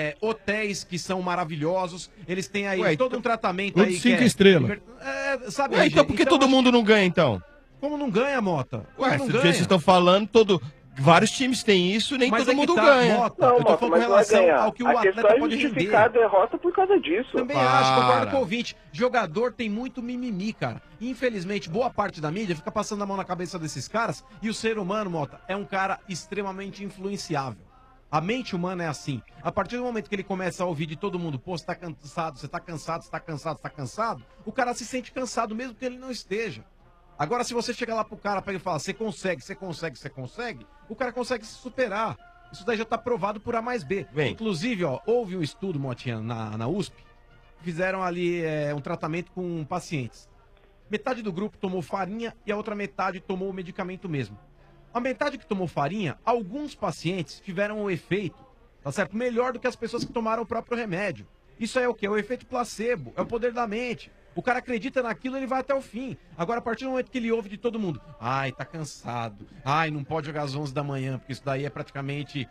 hotéis que são maravilhosos. Eles têm aí Ué, todo um tratamento tudo aí. 5 estrelas. Sabe, Então por que todo mundo não ganha, então? Como não ganha, Mota? Como Ué, não se ganha? vocês estão falando, vários times têm isso, nem Mas todo é que mundo tá, ganha. Mota, eu tô falando com relação ao que o atleta pode render. justificar a derrota por causa disso. Também acho, concordo com o ouvinte. Jogador tem muito mimimi, cara. Infelizmente, boa parte da mídia fica passando a mão na cabeça desses caras e o ser humano, Mota, é um cara extremamente influenciável. A mente humana é assim. A partir do momento que ele começa a ouvir de todo mundo, pô, você tá cansado, você tá cansado, você tá cansado, você tá cansado, o cara se sente cansado mesmo que ele não esteja. Agora, se você chegar lá pro cara pra ele falar, você consegue, você consegue, você consegue, o cara consegue se superar. Isso daí já tá provado por A mais B. Inclusive, ó, houve um estudo, Motinha, na USP, fizeram ali um tratamento com pacientes. Metade do grupo tomou farinha e a outra metade tomou o medicamento mesmo. A metade que tomou farinha, alguns pacientes tiveram o efeito, tá certo? Melhor do que as pessoas que tomaram o próprio remédio. Isso é o quê? É o efeito placebo, é o poder da mente. O cara acredita naquilo, ele vai até o fim. Agora, a partir do momento que ele ouve de todo mundo, ai, tá cansado, ai, não pode jogar às 11 da manhã, porque isso daí é praticamente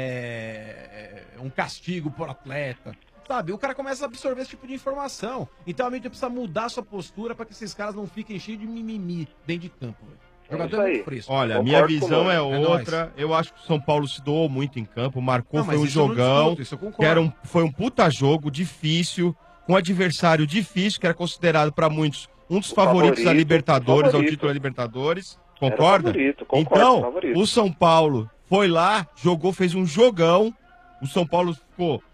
um castigo por atleta. Sabe, o cara começa a absorver esse tipo de informação. Então a mídia precisa mudar sua postura para que esses caras não fiquem cheios de mimimi dentro de campo. Jogador é muito fresco. Olha, a minha visão é outra. Eu acho que o São Paulo se doou muito em campo, marcou, Não, foi mas um isso eu não jogão. discuto, isso eu concordo. Que era foi um puta jogo, difícil, com um adversário difícil, que era considerado para muitos um dos favoritos da Libertadores, ao título da Libertadores. Concorda? Concordo, Então, favorito. o São Paulo foi lá, jogou, fez um jogão. O São Paulo ficou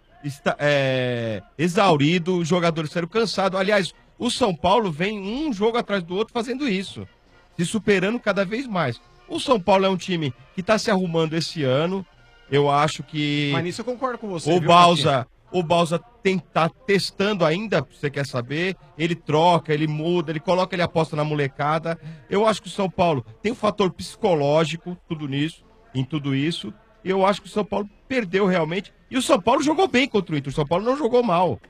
exaurido, os jogadores saíram cansados. Aliás, o São Paulo vem um jogo atrás do outro fazendo isso, se superando cada vez mais. O São Paulo é um time que está se arrumando esse ano. Eu acho que Mas nisso eu concordo com você. o viu, Bausa tá testando ainda, você quer saber? Ele troca, ele muda, ele coloca, ele aposta na molecada. Eu acho que o São Paulo tem um fator psicológico, em tudo isso. E eu acho que o São Paulo perdeu realmente. E o São Paulo jogou bem contra o Inter. O São Paulo não jogou mal.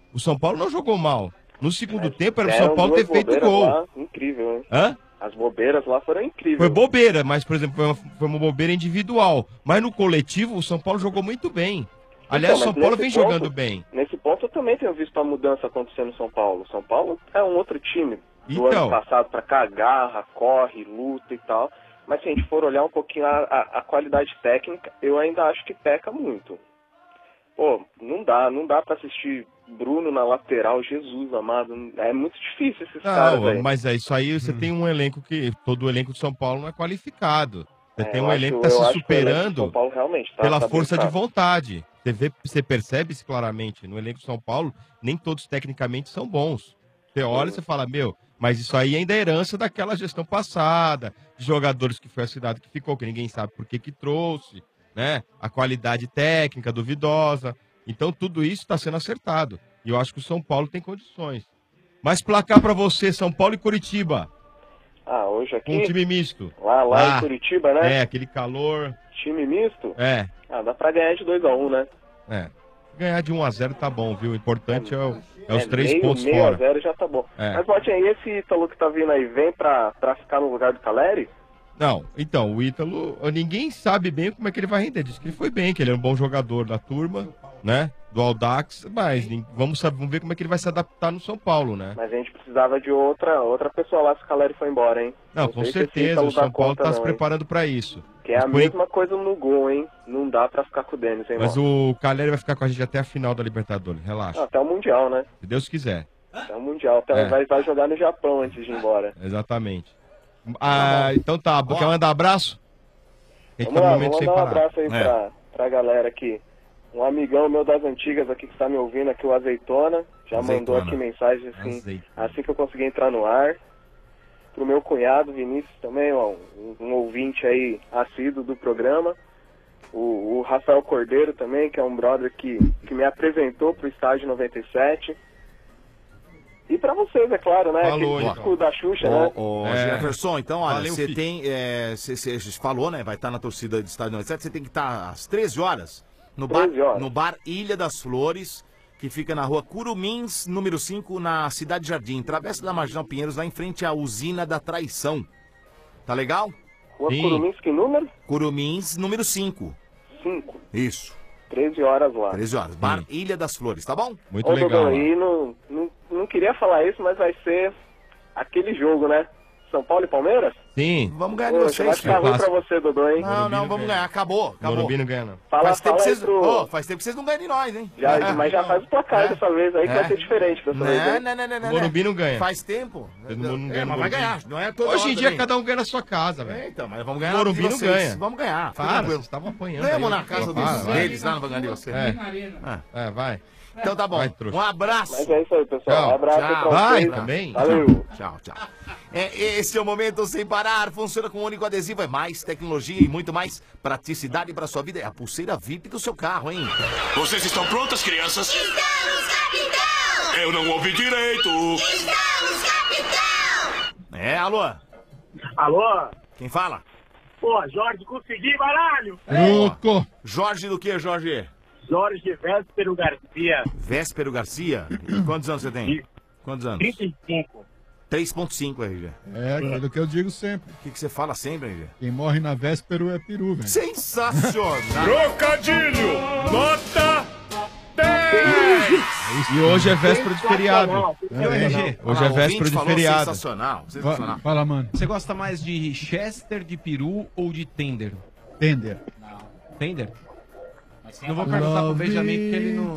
No segundo tempo era o São Paulo ter feito gol. Lá, incrível, hein? Hã? As bobeiras lá foram incríveis. Foi bobeira, mas, por exemplo, foi uma bobeira individual. Mas no coletivo, o São Paulo jogou muito bem. Aliás, o São Paulo vem jogando bem. Nesse ponto, eu também tenho visto a mudança acontecendo no São Paulo. O São Paulo é um outro time do ano passado pra cá, garra, corre, luta e tal. Mas se a gente for olhar um pouquinho a qualidade técnica, eu ainda acho que peca muito. Pô, não dá pra assistir Bruno na lateral, Jesus amado. É muito difícil esses caras, velho. Mas é isso aí, você tem um elenco que... Todo o elenco de São Paulo não é qualificado. Você tem um elenco que está se superando pela força de vontade. Você percebe isso claramente. No elenco de São Paulo, nem todos tecnicamente são bons. Você olha e você fala, mas isso aí ainda é herança daquela gestão passada, de jogadores que foi a cidade que ficou, que ninguém sabe por que trouxe, né? A qualidade técnica duvidosa. Então tudo isso está sendo acertado. E eu acho que o São Paulo tem condições. Mas placar para você, São Paulo e Curitiba. Hoje aqui? Com um time misto. Lá em Curitiba, né? Aquele calor. Time misto? Dá pra ganhar de 2-1, né? Ganhar de 1-0 tá bom, viu? O importante é os 3 pontos meio fora. 0 já tá bom. Mas, Botinha, e esse Ítalo que tá vindo aí, vem pra ficar no lugar do Caleri? Não, então, o Ítalo, ninguém sabe bem como é que ele vai render. Diz que ele foi bem, que ele é um bom jogador da turma, né? Do Audax, mas vamos ver como é que ele vai se adaptar no São Paulo, né? Mas a gente precisava de outra pessoa lá se o Caleri foi embora, hein? Não, com certeza, o São Paulo tá se preparando pra isso. Que é a mesma coisa no gol, hein? Não dá pra ficar com o Denis, hein, Mas o Caleri vai ficar com a gente até a final da Libertadores, relaxa. Até o Mundial, né? Se Deus quiser. Até o Mundial, vai jogar no Japão antes de ir embora. Exatamente. Então tá, quer mandar abraço? Vamos lá, vamos mandar um abraço aí pra galera aqui. Um amigão meu das antigas aqui que está me ouvindo aqui, o Azeitona, já mandou aqui mensagem assim que eu consegui entrar no ar. Pro meu cunhado, Vinícius também, um ouvinte aí assíduo do programa. O Rafael Cordeiro também, que é um brother que me apresentou pro Estádio 97. E pra vocês, é claro, né? Falou, aquele disco da Xuxa, né? Jefferson, então, olha, Valeu, você filho. tem... Você falou, né? Vai estar na torcida do Estádio 97, você tem que estar às 13 horas no bar Ilha das Flores, que fica na rua Curumins, número 5, na Cidade Jardim, Travessa da Marginal Pinheiros, lá em frente à Usina da Traição. Tá legal? Rua Curumins, que número? Curumins, número 5. 5. Isso. 13 horas lá. 13 horas. Bar Ilha das Flores, tá bom? Muito legal. Dodô, e não queria falar isso, mas vai ser aquele jogo, né? São Paulo e Palmeiras? Sim. Vamos ganhar de Poxa, vai vocês. ficar ruim pra você, Dodô, hein? Não, vamos ganhar. Acabou. Morumbi não ganha, não. Faz tempo fala que aí vocês... pro- Ô, faz tempo que vocês não ganham de nós, hein? Mas já faz o placar dessa vez aí, que vai ser diferente dessa vez. hein? Não. Morumbi não ganha. Faz tempo. Todo mundo não ganha Mas no vai Morumbi. ganhar. Não é toda Hoje em hora dia também. cada um ganha na sua casa, velho. Então, mas vamos ganhar Morumbi de não vocês. ganha. Vamos ganhar. fica Para, tranquilo. vocês estavam apanhando. Ganhamos aí, na casa para, vai. deles, lá não vai ganhar de você. É, vai. Então tá bom. Vai, trouxa. Um abraço. Mas é isso aí, pessoal. Tchau. Um abraço aí pra Vai vocês. também. Valeu. Tchau. Esse é o Momento Sem Parar. Funciona com um único adesivo. É mais tecnologia e muito mais praticidade para sua vida. É a pulseira VIP do seu carro, hein? Vocês estão prontas, crianças? Estamos, capitão! Eu não ouvi direito. Estamos, capitão! Alô? Alô? Quem fala? Pô, Jorge, consegui, baralho! Truco. Jorge do que, Jorge? Jorge Véspero Garcia. Véspero Garcia? E quantos anos você tem? Quantos anos? 35. 3.5, RG. É aquilo que eu digo sempre. O que você fala sempre, RG? Quem morre na véspera é peru, velho. Sensacional! Trocadilho! Nota 10! E hoje é véspera de feriado. Hoje é véspera de feriado. Sensacional. Fala, mano. Você gosta mais de Chester, de peru ou de tender? Tender. Tender? Não vou perguntar pro Benjamin porque ele não...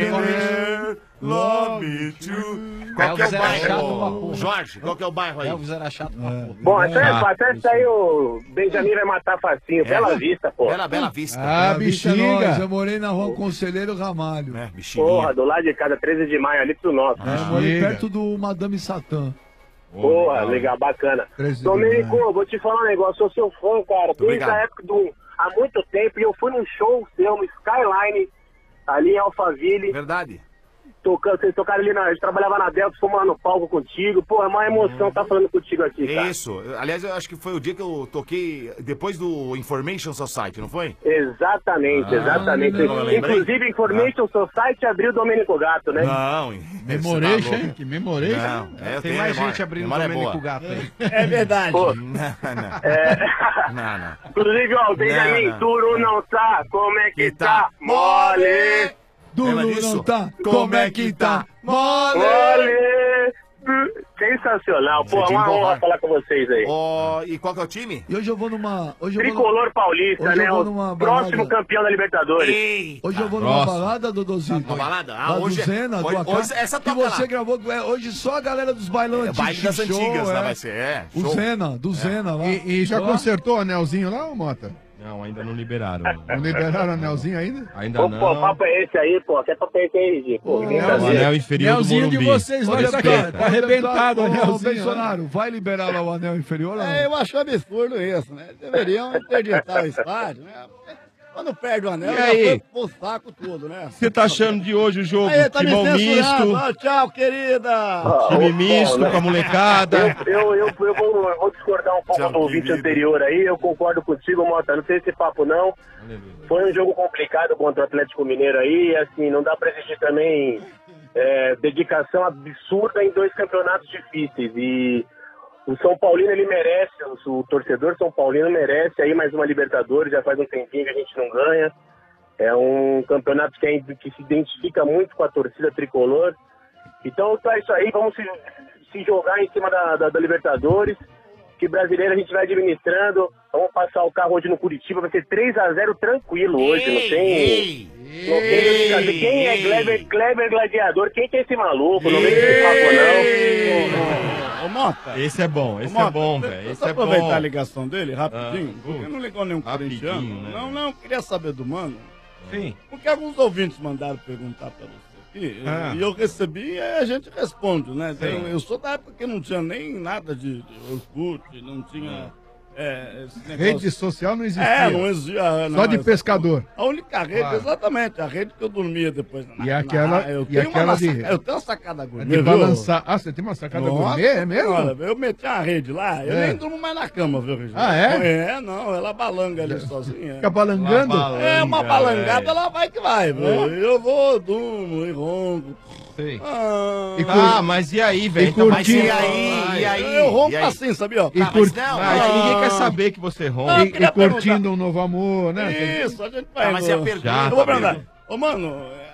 Love me too. Qual que é o bairro? Jorge, qual que é o bairro aí? Elvis era chato pra porra. Bom, até isso aí o Benjamin vai matar facinho. Bela Vista, pô. Bela Vista. Ah, bexiga. Eu morei na rua Conselheiro Ramalho. Porra, do lado de casa, 13 de maio, ali pro nosso. Eu morei perto do Madame Satã. Porra, legal, bacana. Domênico, vou te falar um negócio, sou seu fã, cara. Desde a época há muito tempo, e eu fui num show seu, no Skyline, ali em Alphaville. Verdade. Vocês tocaram ali a gente trabalhava na Delta, fomos lá no palco contigo. Pô, é uma emoção estar falando contigo aqui, cara. Isso. Aliás, eu acho que foi o dia que eu toquei depois do Information Society, não foi? Exatamente. Inclusive, Information Society abriu o Domênico Gato, né? Não, Memoration, hein? Que memoration. Não, tem mais gente abrindo o Domênico Gato aí. É verdade. Não. Inclusive, ó, o Benjamin, duro não tá, como é que tá? Mole! Duro não tá, como é que tá? Mole! Sensacional, pô, uma honra falar com vocês aí. E qual que é o time? E hoje eu vou numa... Tricolor Paulista, né? O próximo campeão da Libertadores. Hoje eu vou numa balada, Dodôzinho. Uma balada? Hoje Zena, do hoje essa que você gravou. Hoje só a galera dos bailão antigos. Baile das antigas, né? Vai ser, O Zena, do Zena lá. E já consertou o anelzinho lá, ô Mota? Não, ainda não liberaram. Não liberaram o anelzinho ainda? Ainda não. Pô, o papo é esse aí, pô. Que papo é esse aí, Gi? Pô, ninguém tá O anel inferior do Morumbi. de vocês lá tá arrebentado o anelzinho. Bolsonaro, vai liberar lá o anel inferior? Eu acho absurdo isso, né? Deveriam interditar o estádio, né? Quando perde o anel, E aí? já foi pro saco tudo, né? Você tá achando de hoje o jogo? Aí, tá me Timão censurando. misto, Ah, tchau, querida. time misto com a molecada. Eu vou discordar um pouco do ouvinte anterior aí. Eu concordo contigo, Mota. Não tem esse papo, não. Foi um jogo complicado contra o Atlético Mineiro aí. Assim, não dá pra exigir também dedicação absurda em dois campeonatos difíceis. E o São Paulino, ele merece, o torcedor São Paulino merece aí mais uma Libertadores. Já faz um tempinho que a gente não ganha. É um campeonato que se identifica muito com a torcida tricolor. Então, é isso aí. Vamos se jogar em cima da Libertadores. Que brasileiro a gente vai administrando. Vamos passar o carro hoje no Curitiba. Vai ser 3-0 tranquilo hoje. Não tem quem é Kleber Gladiador? Quem que é esse maluco? Não vem esse papo, não. Ô, Mota. Esse é bom, esse é bom, velho. Esse é bom. Aproveitar a ligação dele rapidinho, porque não ligou nenhum Rapidinho, corintiano. né? Não, queria saber do Mano. Sim. Porque alguns ouvintes mandaram perguntar pra você aqui, e eu recebi e a gente responde, né? Então, eu sou da época que não tinha nem nada de Orkut, não tinha... esse negócio. Rede social não existia. Não existia. Só de pescador. A única rede, Claro. exatamente, a rede que eu dormia depois. E aquela eu de- tenho uma sacada gourmet, de viu? balançar. Ah, você tem uma sacada Nossa gourmet? É mesmo? senhora, eu meti uma rede lá, eu nem durmo mais na cama, viu, Regina? Ah, é? Não, ela balanga ali sozinha. Fica balangando? Uma balangada, ela vai que vai, viu? Eu vou, durmo e ronco. Sei. Mas e aí, velho? E Mas curtindo- e aí? Eu ronco E aí? assim, sabia? E Ninguém quer saber que você ronca. E curtindo um novo amor, né? Isso, a gente vai. mas e a pergunta? Eu vou perguntar. Ô, mano,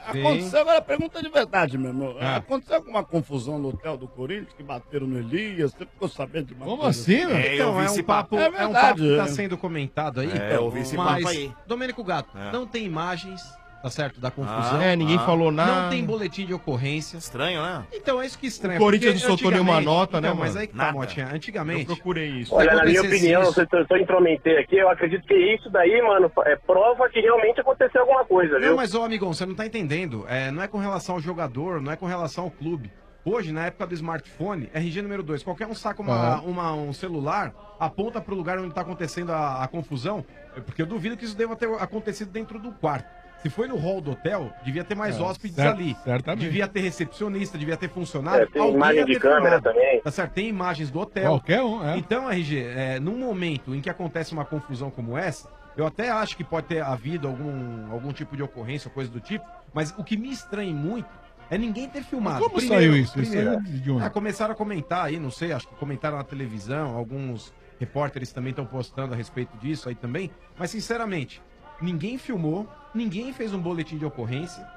Aconteceu, agora pergunta de verdade, meu irmão. Aconteceu alguma confusão no hotel do Corinthians que bateram no Elias? Você ficou sabendo de uma Como coisa assim, meu? Então, é um papo, É é um papo que verdade. tá sendo comentado aí. É, eu ouvi esse papo mas, aí. Domênico Gato, não tem imagens, tá certo, da confusão. ninguém falou nada. Não tem boletim de ocorrência. Estranho, né? Então, é isso que estranha. O Corinthians porque não soltou nenhuma antigamente- nota, né, Então, mas mano? aí que Nada. tá, Motinha. Antigamente... Eu procurei isso. Olha, na minha acontecesse opinião, isso- se eu intrometer aqui, eu acredito que isso daí, mano, é prova que realmente aconteceu alguma coisa, viu? Não, mas, ô, amigão, você não tá entendendo. Não é com relação ao jogador, não é com relação ao clube. Hoje, na época do smartphone, RG número 2, qualquer um saca um celular, aponta pro lugar onde tá acontecendo a confusão, porque eu duvido que isso deva ter acontecido dentro do quarto. Se foi no hall do hotel, devia ter mais hóspedes ali. Certamente. Devia ter recepcionista, devia ter funcionário. Tem Alguém imagem ia de ter câmera filmado. também. Tá certo? Tem imagens do hotel. Qualquer um, é. Então, RG, num momento em que acontece uma confusão como essa, eu até acho que pode ter havido algum tipo de ocorrência, coisa do tipo, mas o que me estranha muito é ninguém ter filmado. Mas como saiu isso? Isso aí é de onde? Começaram a comentar aí, não sei, acho que comentaram na televisão, alguns repórteres também estão postando a respeito disso aí também, mas sinceramente, ninguém filmou, ninguém fez um boletim de ocorrência,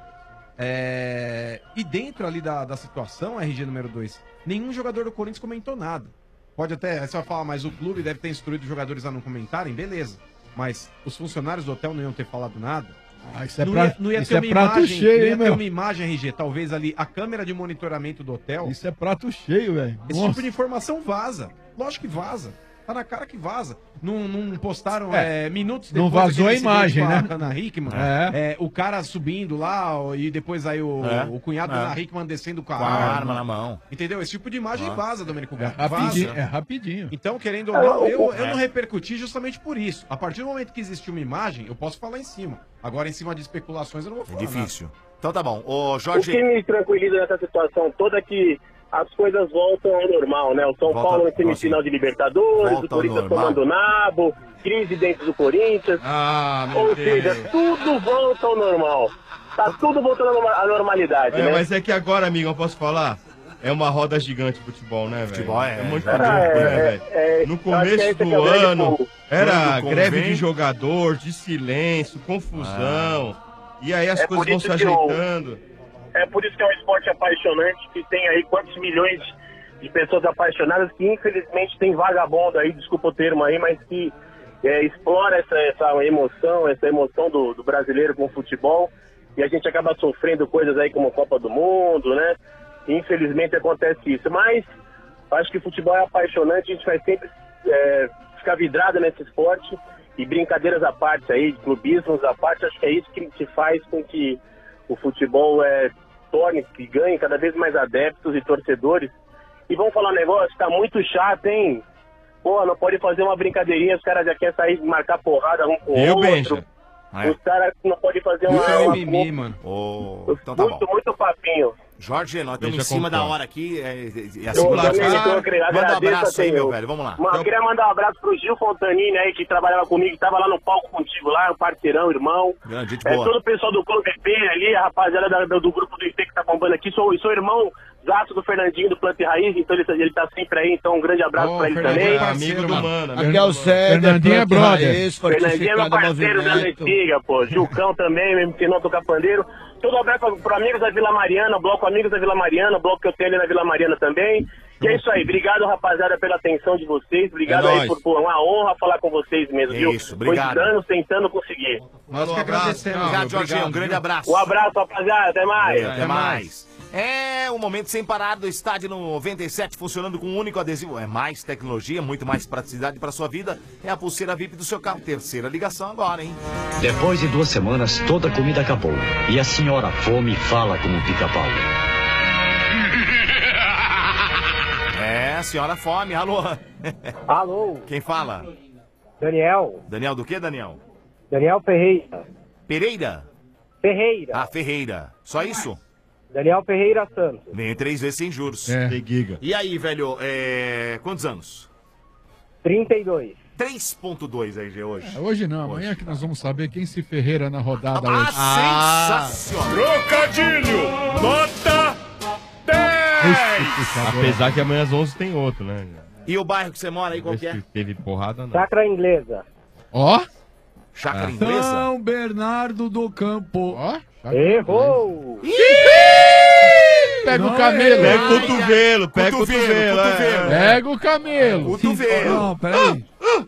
e dentro ali da situação, RG número 2, nenhum jogador do Corinthians comentou nada. Pode até, você vai falar, mas o clube deve ter instruído os jogadores a não comentarem, beleza. Mas os funcionários do hotel não iam ter falado nada. Isso é Não ia isso ter é uma prato imagem, cheio, não hein, ia ter meu? uma imagem, RG, talvez ali, a câmera de monitoramento do hotel. Isso é prato cheio, velho. Esse tipo de informação vaza. Lógico que vaza. Tá na cara que vaza. Não postaram minutos Não depois vazou a daquele imagem, incidente né? com a Ana Hickman. É. O cara subindo lá e depois aí o cunhado da Ana Hickman descendo com a arma na mão. Entendeu? Esse tipo de imagem vaza, Domênico Gato. Rapidinho, Vaza. é rapidinho. Então, querendo ou não, eu não repercuti justamente por isso. A partir do momento que existe uma imagem, eu posso falar em cima. Agora, em cima de especulações, eu não vou falar. Difícil. Então tá bom. Ô, O Jorge. que me tranquiliza nessa situação toda é que as coisas voltam ao normal, né? O São Paulo em semifinal de Libertadores, Volta o Corinthians ao normal. tomando nabo, crise dentro do Corinthians. meu Ou Deus. seja, tudo volta ao normal. Tá tudo voltando à normalidade, né? Mas é que agora, amigo, eu posso falar? É uma roda gigante futebol, né, velho? Futebol é muito é, louco, né, velho? No eu acho que começo esse do que é o grande ano, ponto. era Quando greve convém. de jogador, de silêncio, confusão. E aí as É coisas por vão isso se que eu- ajeitando. É por isso que é um esporte apaixonante, que tem aí quantos milhões de pessoas apaixonadas, que infelizmente tem vagabundo aí, desculpa o termo aí, mas que explora essa emoção do brasileiro com o futebol, e a gente acaba sofrendo coisas aí como Copa do Mundo, né? Infelizmente acontece isso, mas acho que o futebol é apaixonante, a gente vai sempre ficar vidrado nesse esporte, e brincadeiras à parte aí, clubismos à parte, acho que é isso que faz com que o futebol que ganhe cada vez mais adeptos e torcedores. E vamos falar um negócio, tá muito chato, hein? Pô, não pode fazer uma brincadeirinha, os caras já querem sair marcar porrada um com o outro. Benja? Os caras não podem fazer uma... mano. Então tá bom. Muito papinho. Jorge, nós estamos em Deixa cima da contar. hora aqui. E Eu assim, também manda um agradeço abraço aí, até meu eu. velho. Vamos lá. Mas eu queria mandar um abraço pro Gil Fontanini aí, que trabalhava comigo, que tava lá no palco contigo lá, um parceirão, irmão. Grande, gente boa. Todo o pessoal do Clube EP ali, a rapaziada do grupo do IP que tá bombando aqui. Sou irmão zaço do Fernandinho do Planta e Raiz, então ele tá sempre aí, então um grande abraço pra ele também. Amigo do mano. Aqui é o César. Fernandinho é brother. Fernandinho é meu parceiro da antiga, pô. Gilcão também, me ensinou a tocar pandeiro. Todo abraço pro Amigos da Vila Mariana, bloco Amigos da Vila Mariana, bloco que eu tenho ali na Vila Mariana também. E é isso aí, obrigado rapaziada pela atenção de vocês, obrigado aí por uma honra falar com vocês mesmo, viu? Isso, obrigado. Foi anos tentando conseguir. Nós que agradecemos. Obrigado, Jorginho. Um grande abraço. Um abraço, rapaziada, até mais. Até mais. É um momento sem parar do estádio 97 funcionando com um único adesivo. É mais tecnologia, muito mais praticidade para sua vida. É a pulseira VIP do seu carro. Terceira ligação agora, hein? Depois de 2 semanas, toda a comida acabou. E a senhora fome fala como pica-pau. É, senhora fome. Alô? Alô? Quem fala? Daniel. Daniel do que, Daniel? Daniel Ferreira. Pereira? Ferreira. Ah, Ferreira. Só isso? Daniel Ferreira Santos. Vem 3 vezes sem juros. Tem giga. E aí, velho, quantos anos? 32. 3.2 RG hoje. Hoje não, amanhã que nós vamos saber quem se ferreira na rodada Ah, hoje. sensacional! Trocadilho! Nota 10! Apesar que amanhã às 11 tem outro, né? E o bairro que você mora aí, qual que é? Teve porrada, não. Sacra Inglesa. Ó, Chácara inglesa? São Bernardo do Campo. Errou! Pega o camelo. Pega o cotovelo, pega o cotovelo. Pega o camelo. Cotovelo. Não, peraí.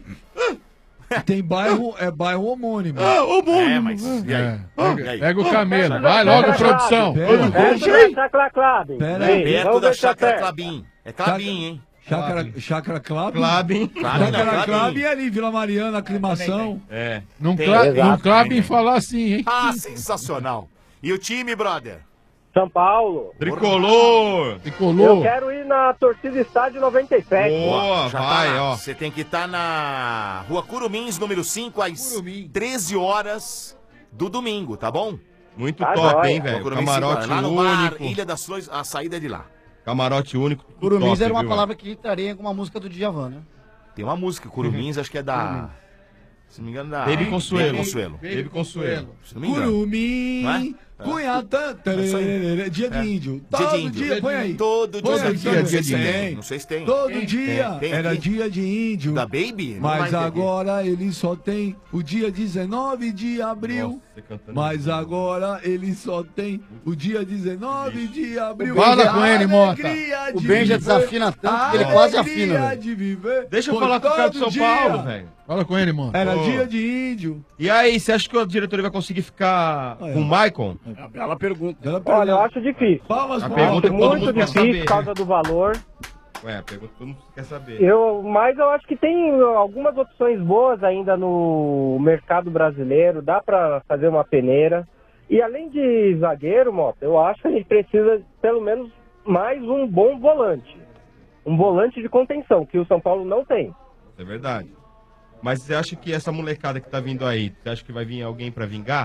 Tem bairro, é bairro homônimo. É, mas e aí? E aí? Pega o camelo. Vai logo, produção. Perto da Chácara Clabin. Perto da Chácara Clabin. É Clabin, hein? Chácara Clabin? Clabin. Chácara Clabin é ali, Vila Mariana, aclimação. É. Não Tem. cabe em falar assim, hein? Ah, sensacional. E o time, brother? São Paulo. Tricolor. Eu quero ir na torcida Estádio 97. Boa, Já vai, tá lá. ó. Você tem que estar na Rua Curumins, número 5, às 13 horas do domingo, tá bom? Muito Tá top, jóia. hein, velho? Rua Curumins, Camarote lá no mar, único. Ilha das Flores, a saída é de lá. Camarote único. Curumins top, era uma viu, palavra que estaria em alguma música do Djavan, né? Tem uma música, Curumins, acho que é da... Se não me engano, da... Baby Consuelo. Baby Consuelo. Se não me engano. Curumim, Não é? Cunhatã, dia de índio. Dia de Todo índio. dia, põe aí. Todo Põe dia. aí, Não sei dia se de tem. índio. Não sei se tem. Todo dia Tem era aqui. dia de índio. Da Baby? Não Mas vai ter aqui. agora ele só tem o dia 19 de abril. Mas agora ele só tem o dia 19 de abril. Fala com ele, Mota. O Benja desafina tanto que ele quase afina, Alegria velho. de viver. Deixa eu por falar com o cara de todo São dia. Paulo, velho. Fala com ele, mano. Era Ô. dia de índio. E aí, você acha que a diretoria vai conseguir ficar com o Maicon? É uma bela pergunta. Olha, eu acho difícil. Palmas, A palmas. pergunta que todo Muito mundo quer difícil saber, por causa né? do valor. Ué, a pergunta que todo mundo quer saber. Mas eu acho que tem algumas opções boas ainda no mercado brasileiro. Dá pra fazer uma peneira. E além de zagueiro, Mota, eu acho que a gente precisa pelo menos mais um bom volante. Um volante de contenção, que o São Paulo não tem. É verdade. Mas você acha que essa molecada que tá vindo aí, você acha que vai vir alguém pra vingar?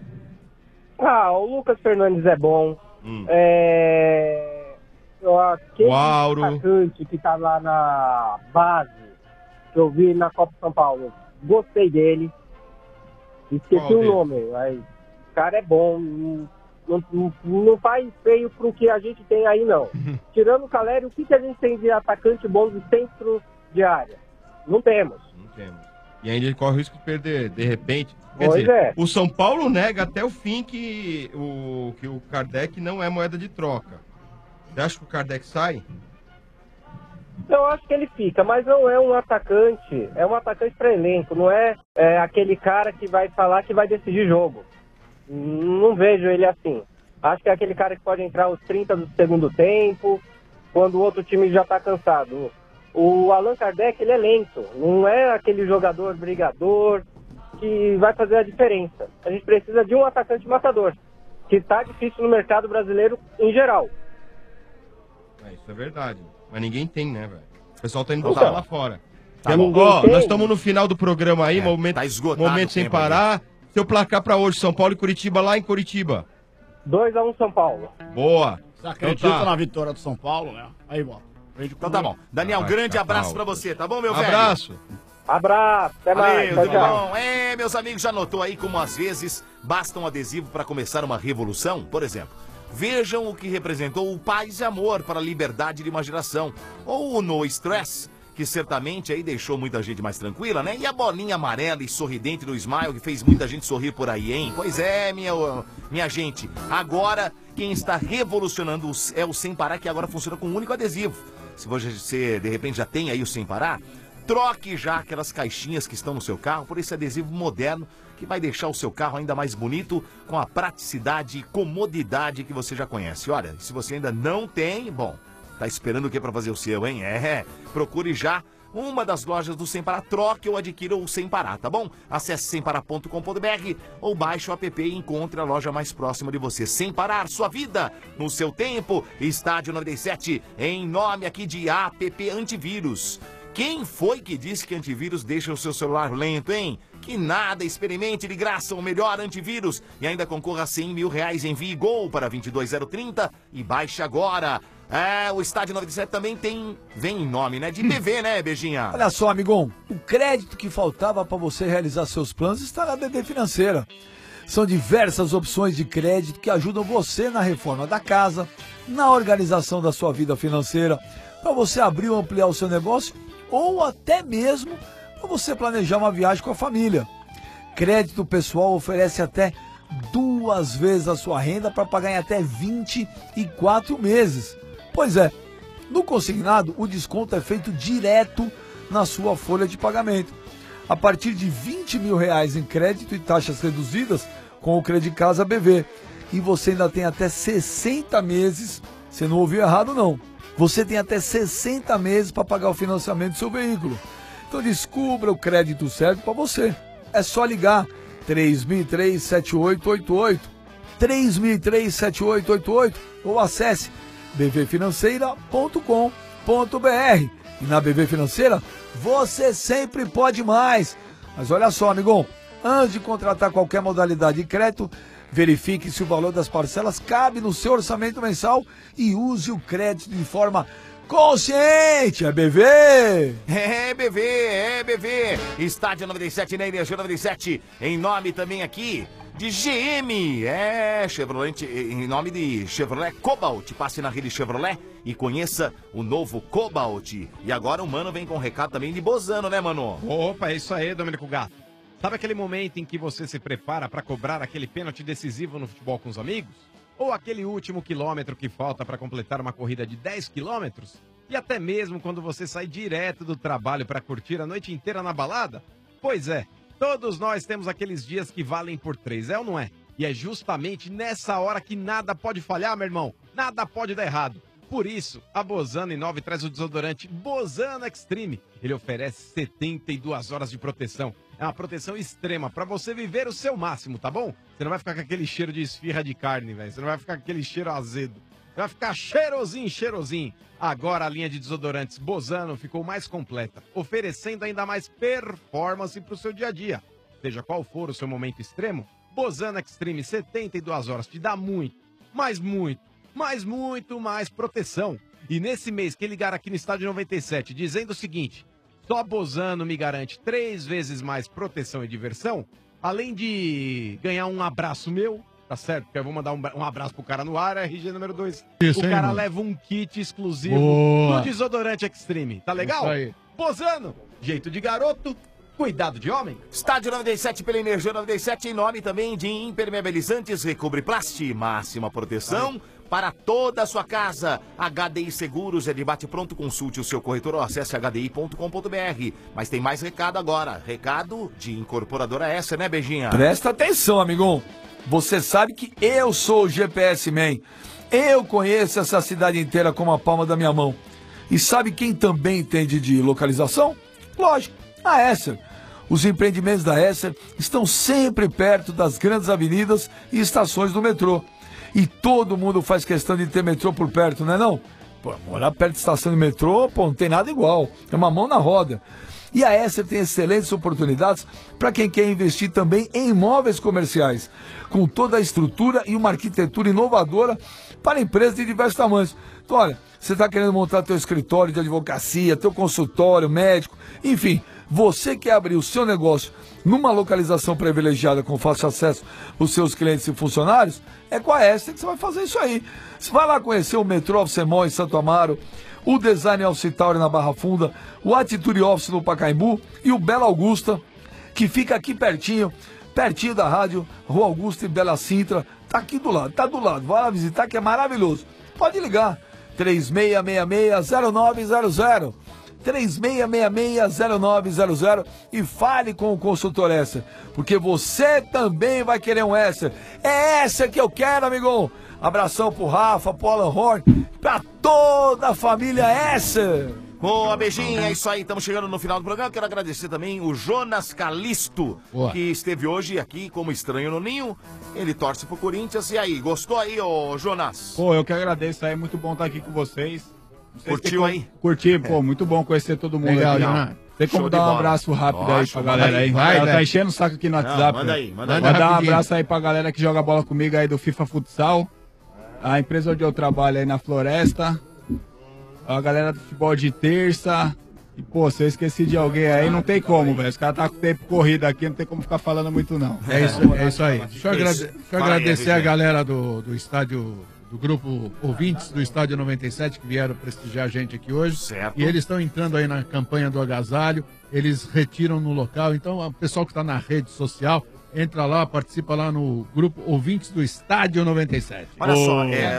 O Lucas Fernandes é bom. Aquele O Auro. atacante que tá lá na base, que eu vi na Copa São Paulo, gostei dele. Esqueci Qual o deles? nome, mas o cara é bom. Não faz feio pro que a gente tem aí, não. Tirando o Caleri, o que a gente tem de atacante bom de centro de área? Não temos. Não temos. E ainda ele corre o risco de perder, de repente. Quer Pois dizer, é. o São Paulo nega até o fim que o Kardec não é moeda de troca. Você acha que o Kardec sai? Eu acho que ele fica, mas não é um atacante. É um atacante para elenco, não é aquele cara que vai falar que vai decidir jogo. Não vejo ele assim. Acho que é aquele cara que pode entrar aos 30 do segundo tempo, quando o outro time já tá cansado. O Allan Kardec, ele é lento. Não é aquele jogador brigador que vai fazer a diferença. A gente precisa de um atacante matador, que tá difícil no mercado brasileiro em geral. Isso é verdade. Mas ninguém tem, né, velho? O pessoal tá indo Então. buscar lá fora. Tá Ó, bom. nós estamos no final do programa aí, momento, tá esgotado momento o sem tempo parar. Seu placar pra hoje, São Paulo e Curitiba, lá em Curitiba. 2-1 São Paulo. Boa. Você acredita Então tá. na vitória do São Paulo, né? Aí, bota. Então tá bom. Daniel, grande abraço pra você, tá bom, meu velho? Abraço. Abraço, até mais. Valeu, Tchau, tudo tchau. bom? Meus amigos, já notou aí como às vezes basta um adesivo para começar uma revolução? Por exemplo, vejam o que representou o Paz e Amor para a liberdade de uma geração. Ou o No Stress, que certamente aí deixou muita gente mais tranquila, né? E a bolinha amarela e sorridente do Smile, que fez muita gente sorrir por aí, hein? Pois é, minha gente. Agora, quem está revolucionando é o Sem Parar, que agora funciona com um único adesivo. Se você, de repente, já tem aí o Sem Parar, troque já aquelas caixinhas que estão no seu carro por esse adesivo moderno que vai deixar o seu carro ainda mais bonito com a praticidade e comodidade que você já conhece. Olha, se você ainda não tem, bom, tá esperando o que para fazer o seu, hein? Procure já uma das lojas do Sem Parar, troque ou adquira o Sem Parar, tá bom? Acesse semparar.com.br ou baixe o app e encontre a loja mais próxima de você. Sem Parar, sua vida no seu tempo. Estádio 97, em nome aqui de APP Antivírus. Quem foi que disse que antivírus deixa o seu celular lento, hein? Que nada, experimente de graça o melhor antivírus e ainda concorra a R$100 mil. Envie Gol para 22030 e baixe agora. O Estádio 97 também vem em nome, né? De BV, né, Beijinha? Olha só, amigão, o crédito que faltava para você realizar seus planos está na BV Financeira. São diversas opções de crédito que ajudam você na reforma da casa, na organização da sua vida financeira, para você abrir ou ampliar o seu negócio ou até mesmo para você planejar uma viagem com a família. Crédito Pessoal oferece até 2 vezes a sua renda para pagar em até 24 meses. Pois é, no consignado o desconto é feito direto na sua folha de pagamento. A partir de R$20 mil em crédito e taxas reduzidas com o Credit Casa BV. E você ainda tem até 60 meses, você não ouviu errado não, você tem até 60 meses para pagar o financiamento do seu veículo. Então descubra o crédito certo para você. É só ligar 3003-7888, 3003-7888 ou acesse bvfinanceira.com.br. E na BV Financeira você sempre pode mais. Mas olha só, amigão, antes de contratar qualquer modalidade de crédito, verifique se o valor das parcelas cabe no seu orçamento mensal e use o crédito de forma consciente. É BV! É BV! Estádio 97 na Energia 97, em nome também aqui de GM, Chevrolet, em nome de Chevrolet Cobalt. Passe na rede Chevrolet e conheça o novo Cobalt. E agora o Mano vem com um recado também de Bozano, né, Mano? Opa, é isso aí, Domênico Gato. Sabe aquele momento em que você se prepara para cobrar aquele pênalti decisivo no futebol com os amigos? Ou aquele último quilômetro que falta para completar uma corrida de 10 quilômetros? E até mesmo quando você sai direto do trabalho para curtir a noite inteira na balada? Pois é, todos nós temos aqueles dias que valem por 3, é ou não é? E é justamente nessa hora que nada pode falhar, meu irmão. Nada pode dar errado. Por isso, a Bozano Inove traz o desodorante Bozano Extreme. Ele oferece 72 horas de proteção. É uma proteção extrema para você viver o seu máximo, tá bom? Você não vai ficar com aquele cheiro de esfirra de carne, velho. Você não vai ficar com aquele cheiro azedo. Você vai ficar cheirosinho. Agora a linha de desodorantes Bozano ficou mais completa, oferecendo ainda mais performance para o seu dia a dia. Seja qual for o seu momento extremo, Bozano Extreme 72 horas te dá muito mais proteção. E nesse mês, quem ligar aqui no Estádio 97 dizendo o seguinte: só Bozano me garante 3 vezes mais proteção e diversão, além de ganhar um abraço meu, tá certo? Porque eu vou mandar um abraço pro cara no ar, RG número 2. Isso, o cara mano? leva um kit exclusivo Boa. do desodorante Extreme. Tá legal? Isso aí. Bozano, jeito de garoto, cuidado de homem. Estádio 97 pela Energia 97, em nome também de impermeabilizantes Recobre Plast, máxima proteção para toda a sua casa. HDI Seguros é de bate pronto, consulte o seu corretor ou acesse hdi.com.br. Mas tem mais recado agora, recado de incorporadora essa, né, Beijinha? Presta atenção, amigão. Você sabe que eu sou o GPS Man. Eu conheço essa cidade inteira como a palma da minha mão. E sabe quem também entende de localização? Lógico, a Esser. Os empreendimentos da Esser estão sempre perto das grandes avenidas e estações do metrô. E todo mundo faz questão de ter metrô por perto, não é não? Pô, morar perto de estação de metrô, pô, não tem nada igual. É uma mão na roda. E a Esser tem excelentes oportunidades para quem quer investir também em imóveis comerciais, com toda a estrutura e uma arquitetura inovadora para empresas de diversos tamanhos. Então, olha, você está querendo montar teu escritório de advocacia, teu consultório, médico, enfim, você quer abrir o seu negócio numa localização privilegiada com fácil acesso aos seus clientes e funcionários, é com a Esser que você vai fazer isso aí. Você vai lá conhecer o Metrô Office Mall em Santo Amaro, o Design Office Tower na Barra Funda, o Atitude Office no Pacaembu e o Bela Augusta, que fica aqui pertinho da rádio Rua Augusta e Bela Sintra. Tá aqui do lado, vai lá visitar que é maravilhoso. Pode ligar, 3666-0900, 3666-0900 e fale com o consultor Esser, porque você também vai querer um Esser. É Esser que eu quero, amigão. Abração pro Rafa, pro Alan Horn, pra toda a família Esser. Boa, beijinho, é isso aí, estamos chegando no final do programa. Quero agradecer também o Jonas Calisto, que esteve hoje aqui como estranho no ninho. Ele torce pro Corinthians. E aí, gostou aí, ô Jonas? Pô, eu que agradeço aí, muito bom estar aqui com vocês. Curtiu aí? Curti, pô, muito bom conhecer todo mundo. Legal, aqui. Jonas. Tem como dar um abraço rápido aí pra galera aí. Vai, tá enchendo o saco aqui no WhatsApp. Manda aí. Mandar um abraço aí pra galera que joga bola comigo aí do FIFA Futsal. A empresa onde eu trabalho aí na Floresta. A galera do futebol de terça. E, pô, se eu esqueci de alguém aí, não tem como, velho. Os caras tá com tempo corrido aqui, não tem como ficar falando muito, não. É isso aí. Deixa eu agradecer a galera do estádio do grupo Ouvintes do Estádio 97 que vieram prestigiar a gente aqui hoje. Certo. E eles estão entrando aí na campanha do agasalho, eles retiram no local. Então, o pessoal que está na rede social, entra lá, participa lá no grupo Ouvintes do Estádio 97. Olha só,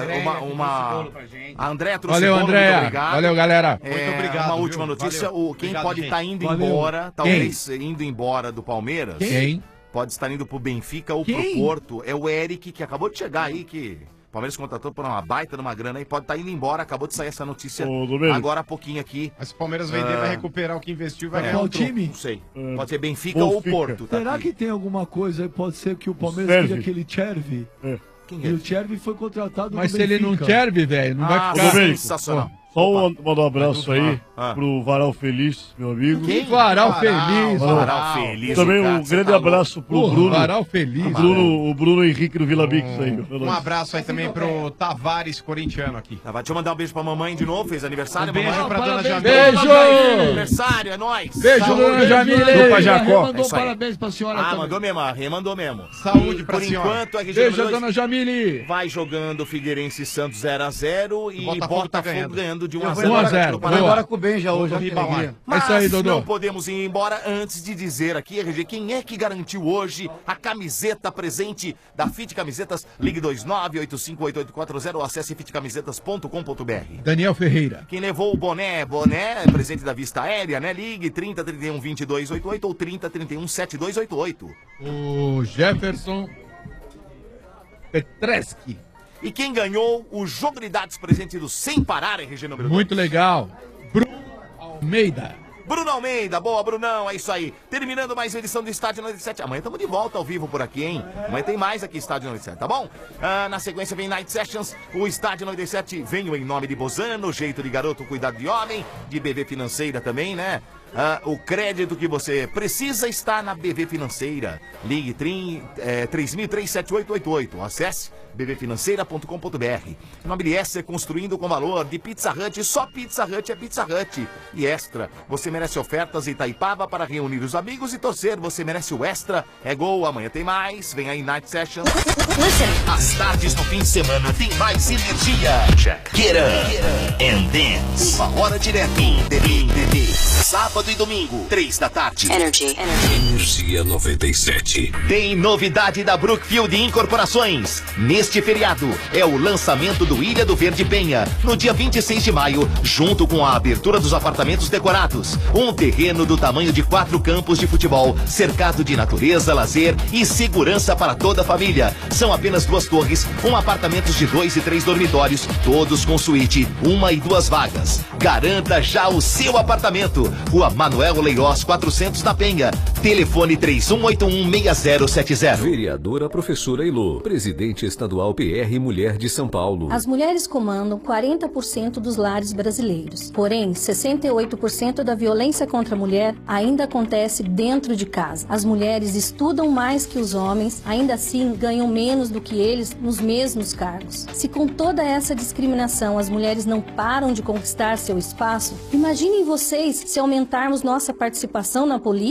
a Andréa trouxe Valeu, bolo, Andréa. muito obrigado. Valeu, galera. Muito obrigado, Uma viu? última notícia, Valeu. quem Obrigado, pode gente. estar indo Valeu. embora, talvez indo embora do Palmeiras. Quem? Pode estar indo pro Benfica ou Quem? pro Porto. É o Eric, que acabou de chegar aí, que o Palmeiras contratou por uma baita de uma grana e pode estar indo embora. Acabou de sair essa notícia agora há pouquinho aqui. Mas se o Palmeiras vender, vai recuperar o que investiu e vai ganhar Qual um troco. time? Não sei. Pode ser Benfica ou Porto. Tá Será aqui. que tem alguma coisa? Pode ser que o Palmeiras Serve. queria aquele Chervi. Quem E o Chervi foi contratado Mas do se ele não Benfica. serve, velho, não vai ficar... sensacional. Só mandar um abraço aí pro Varal Feliz, meu amigo. Quem? Varal Feliz. Varal Feliz. Também cara, um você grande tá abraço louco. pro Porra, Bruno. Varal Feliz. O Bruno Henrique do Vila Mix aí. Um abraço aí também pro Tavares, corintiano aqui. Tá, deixa eu mandar um beijo pra mamãe de novo, fez aniversário. Um beijo mamãe. pra dona Jamile. Beijo! Aniversário, é nóis. Beijo, dona Jamile. Chupa, Jacó. Mandou parabéns pra senhora também. Mandou mesmo, a Rê mandou mesmo. Saúde E, pra por senhora. enquanto, a RG Beijo, número dona Jamile. vai jogando Figueirense e Santos 0x0 e Botafogo tá Botafogo ganhando de Eu vou 1x0. embora- vou embora com o Benja hoje. É isso aí, Dodô. Não podemos ir embora antes de dizer aqui, RG, quem é que garantiu hoje a camiseta presente da Fit Camisetas? Ligue 29858840 ou acesse fitcamisetas.com.br. Daniel Ferreira. Quem levou o boné presente da Vista Aérea, né? Ligue 3031 2288 ou 3031 7288. O Jefferson Petreski. E quem ganhou o jogo de dados presente do Sem Parar, RG número 2? Muito legal. Bruno Almeida. Bruno Almeida, boa, Brunão, é isso aí. Terminando mais uma edição do Estádio 97. Amanhã estamos de volta ao vivo por aqui, hein? Amanhã tem mais aqui, Estádio 97, tá bom? Na sequência vem Night Sessions, o Estádio 97. Venho em nome de Bozano, jeito de garoto, cuidado de homem, de BV Financeira também, né? O crédito que você precisa está na BV Financeira. Ligue 30037888. Acesse bvfinanceira.com.br. Em nome de Extra, construindo com valor, de Pizza Hut, só Pizza Hut é Pizza Hut. E Extra, você merece ofertas em Itaipava para reunir os amigos e torcer. Você merece o Extra. É gol, amanhã tem mais. Vem aí Night Sessions. As tardes no fim de semana tem mais energia. Get up and dance. Uma hora direto. TV. Sábado e domingo, 3 da tarde. Energia 97. Tem novidade da Brookfield Incorporações. Neste feriado, é o lançamento do Ilha do Verde Penha, no dia 26 de maio, junto com a abertura dos apartamentos decorados. Um terreno do tamanho de 4 campos de futebol, cercado de natureza, lazer e segurança para toda a família. São apenas 2 torres, apartamentos de 2 e 3 dormitórios, todos com suíte, 1 e 2 vagas. Garanta já o seu apartamento. Rua Manuel Leiroz 400 da Penha. Telefone 3181-6070. Vereadora Professora Elô, presidente estadual PR Mulher de São Paulo. As mulheres comandam 40% dos lares brasileiros. Porém, 68% da violência contra a mulher ainda acontece dentro de casa. As mulheres estudam mais que os homens, ainda assim ganham menos do que eles nos mesmos cargos. Se com toda essa discriminação as mulheres não param de conquistar seu espaço, imaginem vocês se aumentarmos nossa participação na política